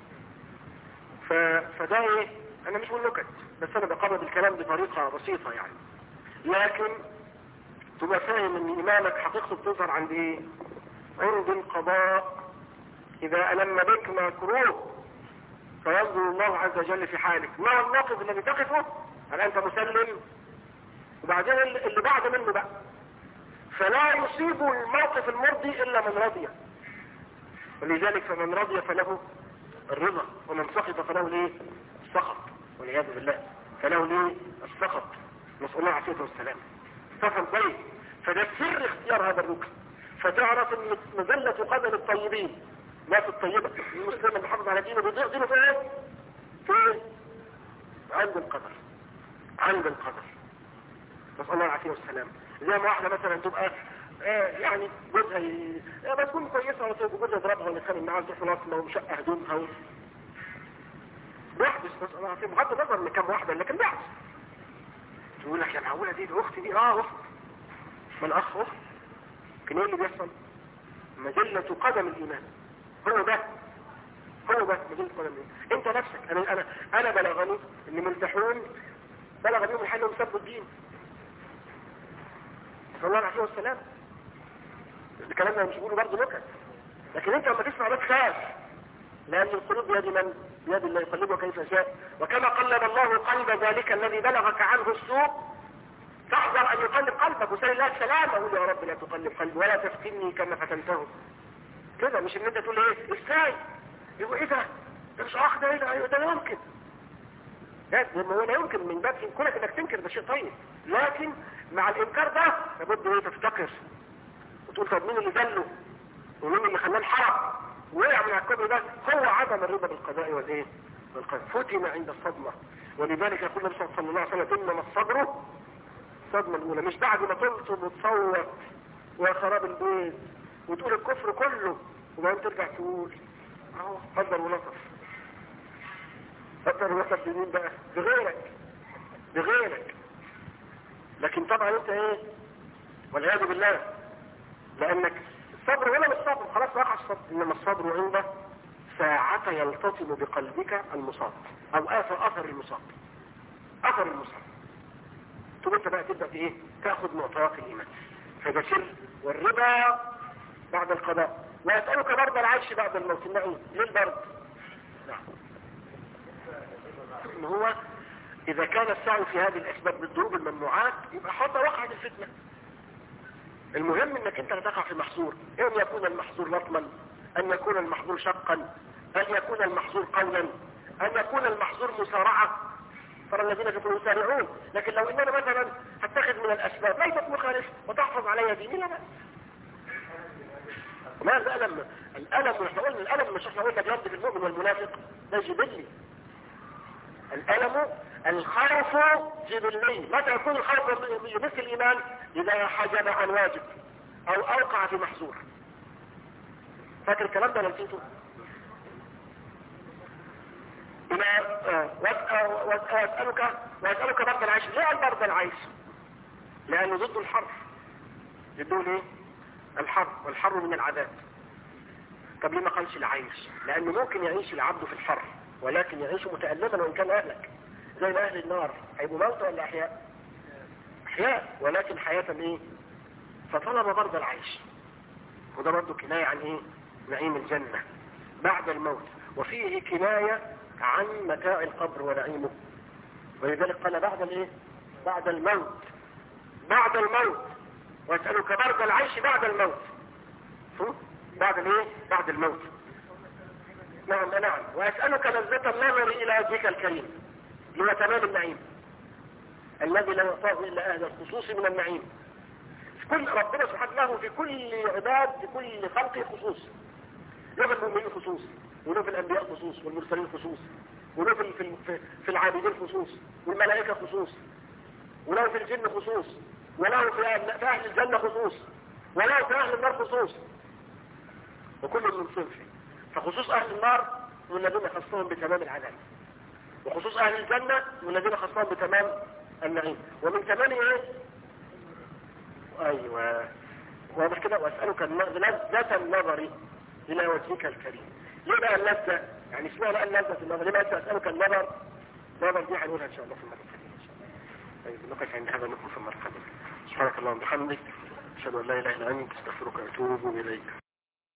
فده إيه؟ أنا مش بقول نكت، بس أنا بقرب الكلام بطريقة بسيطة يعني، لكن تبقى فاهم إن إيمانك حقيقته بتظهر عند إيه؟ عند القضاء إذا ألم بك مكروه فينظر الله عز وجل في حالك ما الموقف الذي تقفه. هل أنت مسلم؟ وبعدين اللي بعد منه بقى فلا يصيب الموقف المرضي إلا من رضي. ولذلك فمن رضي فله الرضا ومن سخط فله ليه السخط والعياذ بالله فله ليه السخط. نسأل الله العافية والسلام. تفهم كويس. فده سر اختيار هذا الركن. فتعرف ان مذلة قدر الطيبين الناس الطيبة المسلم اللي حافظ على دينه بيضيع دينه في ايه؟ في عند القدر. عند القدر. نسأل الله العافية والسلام. زي ما واحدة مثلا تبقى يعني جوزها ما تكون كويسة وجوزها يضربها ولا يتخانق معاها تروح راسمة ومشقة هدومها بيحدث. نسأل الله العافية. بغض النظر من كم واحدة لكن بيحدث. تقول لك يا معقولة دي اختي دي اخت. ما الاخ اخت. لكن ايه اللي بيحصل؟ مجلة قدم الايمان. هو ده مجلة قدم الايمان. انت نفسك انا بلغني ان ملتحون بلغ بيهم الحل ومسبوا الدين. صلى الله عليه والسلام. الكلام ده مش بقوله برضه نكت. لكن انت لما تسمع ده تخاف لان القلوب بيد من؟ بيد الله يقلبها كيف يشاء. وكما قلب الله قلب ذلك الذي بلغك عنه السوء تحذر ان يقلب قلبك وسأل الله السلام. اقول يا رب لا تقلب قلبي ولا تفتني كما فتنته. كده مش ان انت تقول ايه ازاي يقول ايه ده مش اخ ده ايه ده يمكن هو لا يمكن من باب كونك انك تنكر ده شيء طيب. لكن مع الانكار ده لابد ايه تفتكر وتقول طب مين اللي دله ومين اللي خلاه الحرب وقع من الكبر ده. هو عدم الرضا بالقضاء والايه والقدر. فتن عند الصدمة. ولذلك يقول النبي صلى الله عليه وسلم انما الصبر الصدمة الاولى. مش بعد ما تنصب وتصوت وخراب البيت وتقول الكفر كله وبعدين ترجع تقول اهو قدر ونصف. قدر ونصف بمين بقى؟ بغيرك. لكن طبعا انت ايه والعياذ بالله لانك الصبر ولا مش صبر خلاص وقع الصبر. انما الصبر عنده ساعة يلتطم بقلبك المصاب او اثر المصاب. تقول انت بقى تبدأ بايه تأخذ معطيات الايمان. فده سر. والربا بعد القضاء. ويسألك برد العيش بعد الموت. النعيم ليه البرد؟ نعم. ان هو اذا كان السعي في هذه الاسباب بالضروب الممنوعات يبقى حتى وقعت الفتنة. المهم انك انت لا تقع في محظور. ان يكون المحظور لطما ان يكون المحظور شقا ان يكون المحظور قولا ان يكون المحظور مسارعة. ترى الذين كانوا يسارعون. لكن لو اننا مثلا هتخذ من الاسباب ليست مخالفة وتحفظ علي ديني لا بأس. ما الألم ونحن قلنا الألم مش احنا قلنا بيرد في المؤمن والمنافق ده جبلي. الألم الخوف جبلي. متى يكون الخوف مثل الإيمان؟ إذا حجب عن واجب أو أوقع في محظور. فاكر الكلام ده نسيته؟ وأسألك برد العيش. ليه برد العيش؟ لأنه ضد الحرب. ضده ايه؟ الحرب. والحر من العذاب. طب ليه ما قالش العيش؟ لأنه ممكن يعيش العبد في الحر ولكن يعيش متألما وإن كان أهلك. زي ما أهل النار هيبقوا موتى ولا أحياء؟ أحياء ولكن حياة ايه؟ فطلب برد العيش. وده برضه كناية عن ايه؟ نعيم الجنة بعد الموت. وفيه كناية عن متاع القبر ونعيمه. ولذلك قال بعد الايه؟ بعد الموت. واسألك برد العيش بعد الموت. بعد الايه؟ بعد الموت. نعم. واسألك لذة النظر الى وجهك الكريم اللي هو تمام النعيم الذي لا يعطاه الا اهل الخصوص من النعيم. كل ربنا سبحانه له في كل عباد في كل خلقه خصوص. له في المؤمنين خصوص وله في الانبياء خصوص والمرسلين خصوص وله في العابدين خصوص والملائكة خصوص وله في الجن خصوص وله في اهل الجنة خصوص وله في اهل النار خصوص. وكل من صنفه. فخصوص اهل النار والذين خصهم بتمام العذاب وخصوص اهل الجنة والذين خصهم بتمام النعيم. ومن تمام ايه؟ ايوه واضح كده. واسألك لذة النظر الى وجهك الكريم. ليه بقى اللذة؟ يعني اسمها بقى لذة النظر. ليه بقى اسألك النظر دي هنقولها ان شاء الله في المرة القادمة ان شاء الله. طيب نقف عند هذا نكون في المرة القادمة. سبحانك اللهم وبحمدك اشهد ان لا اله الا انت استغفرك واتوب اليك.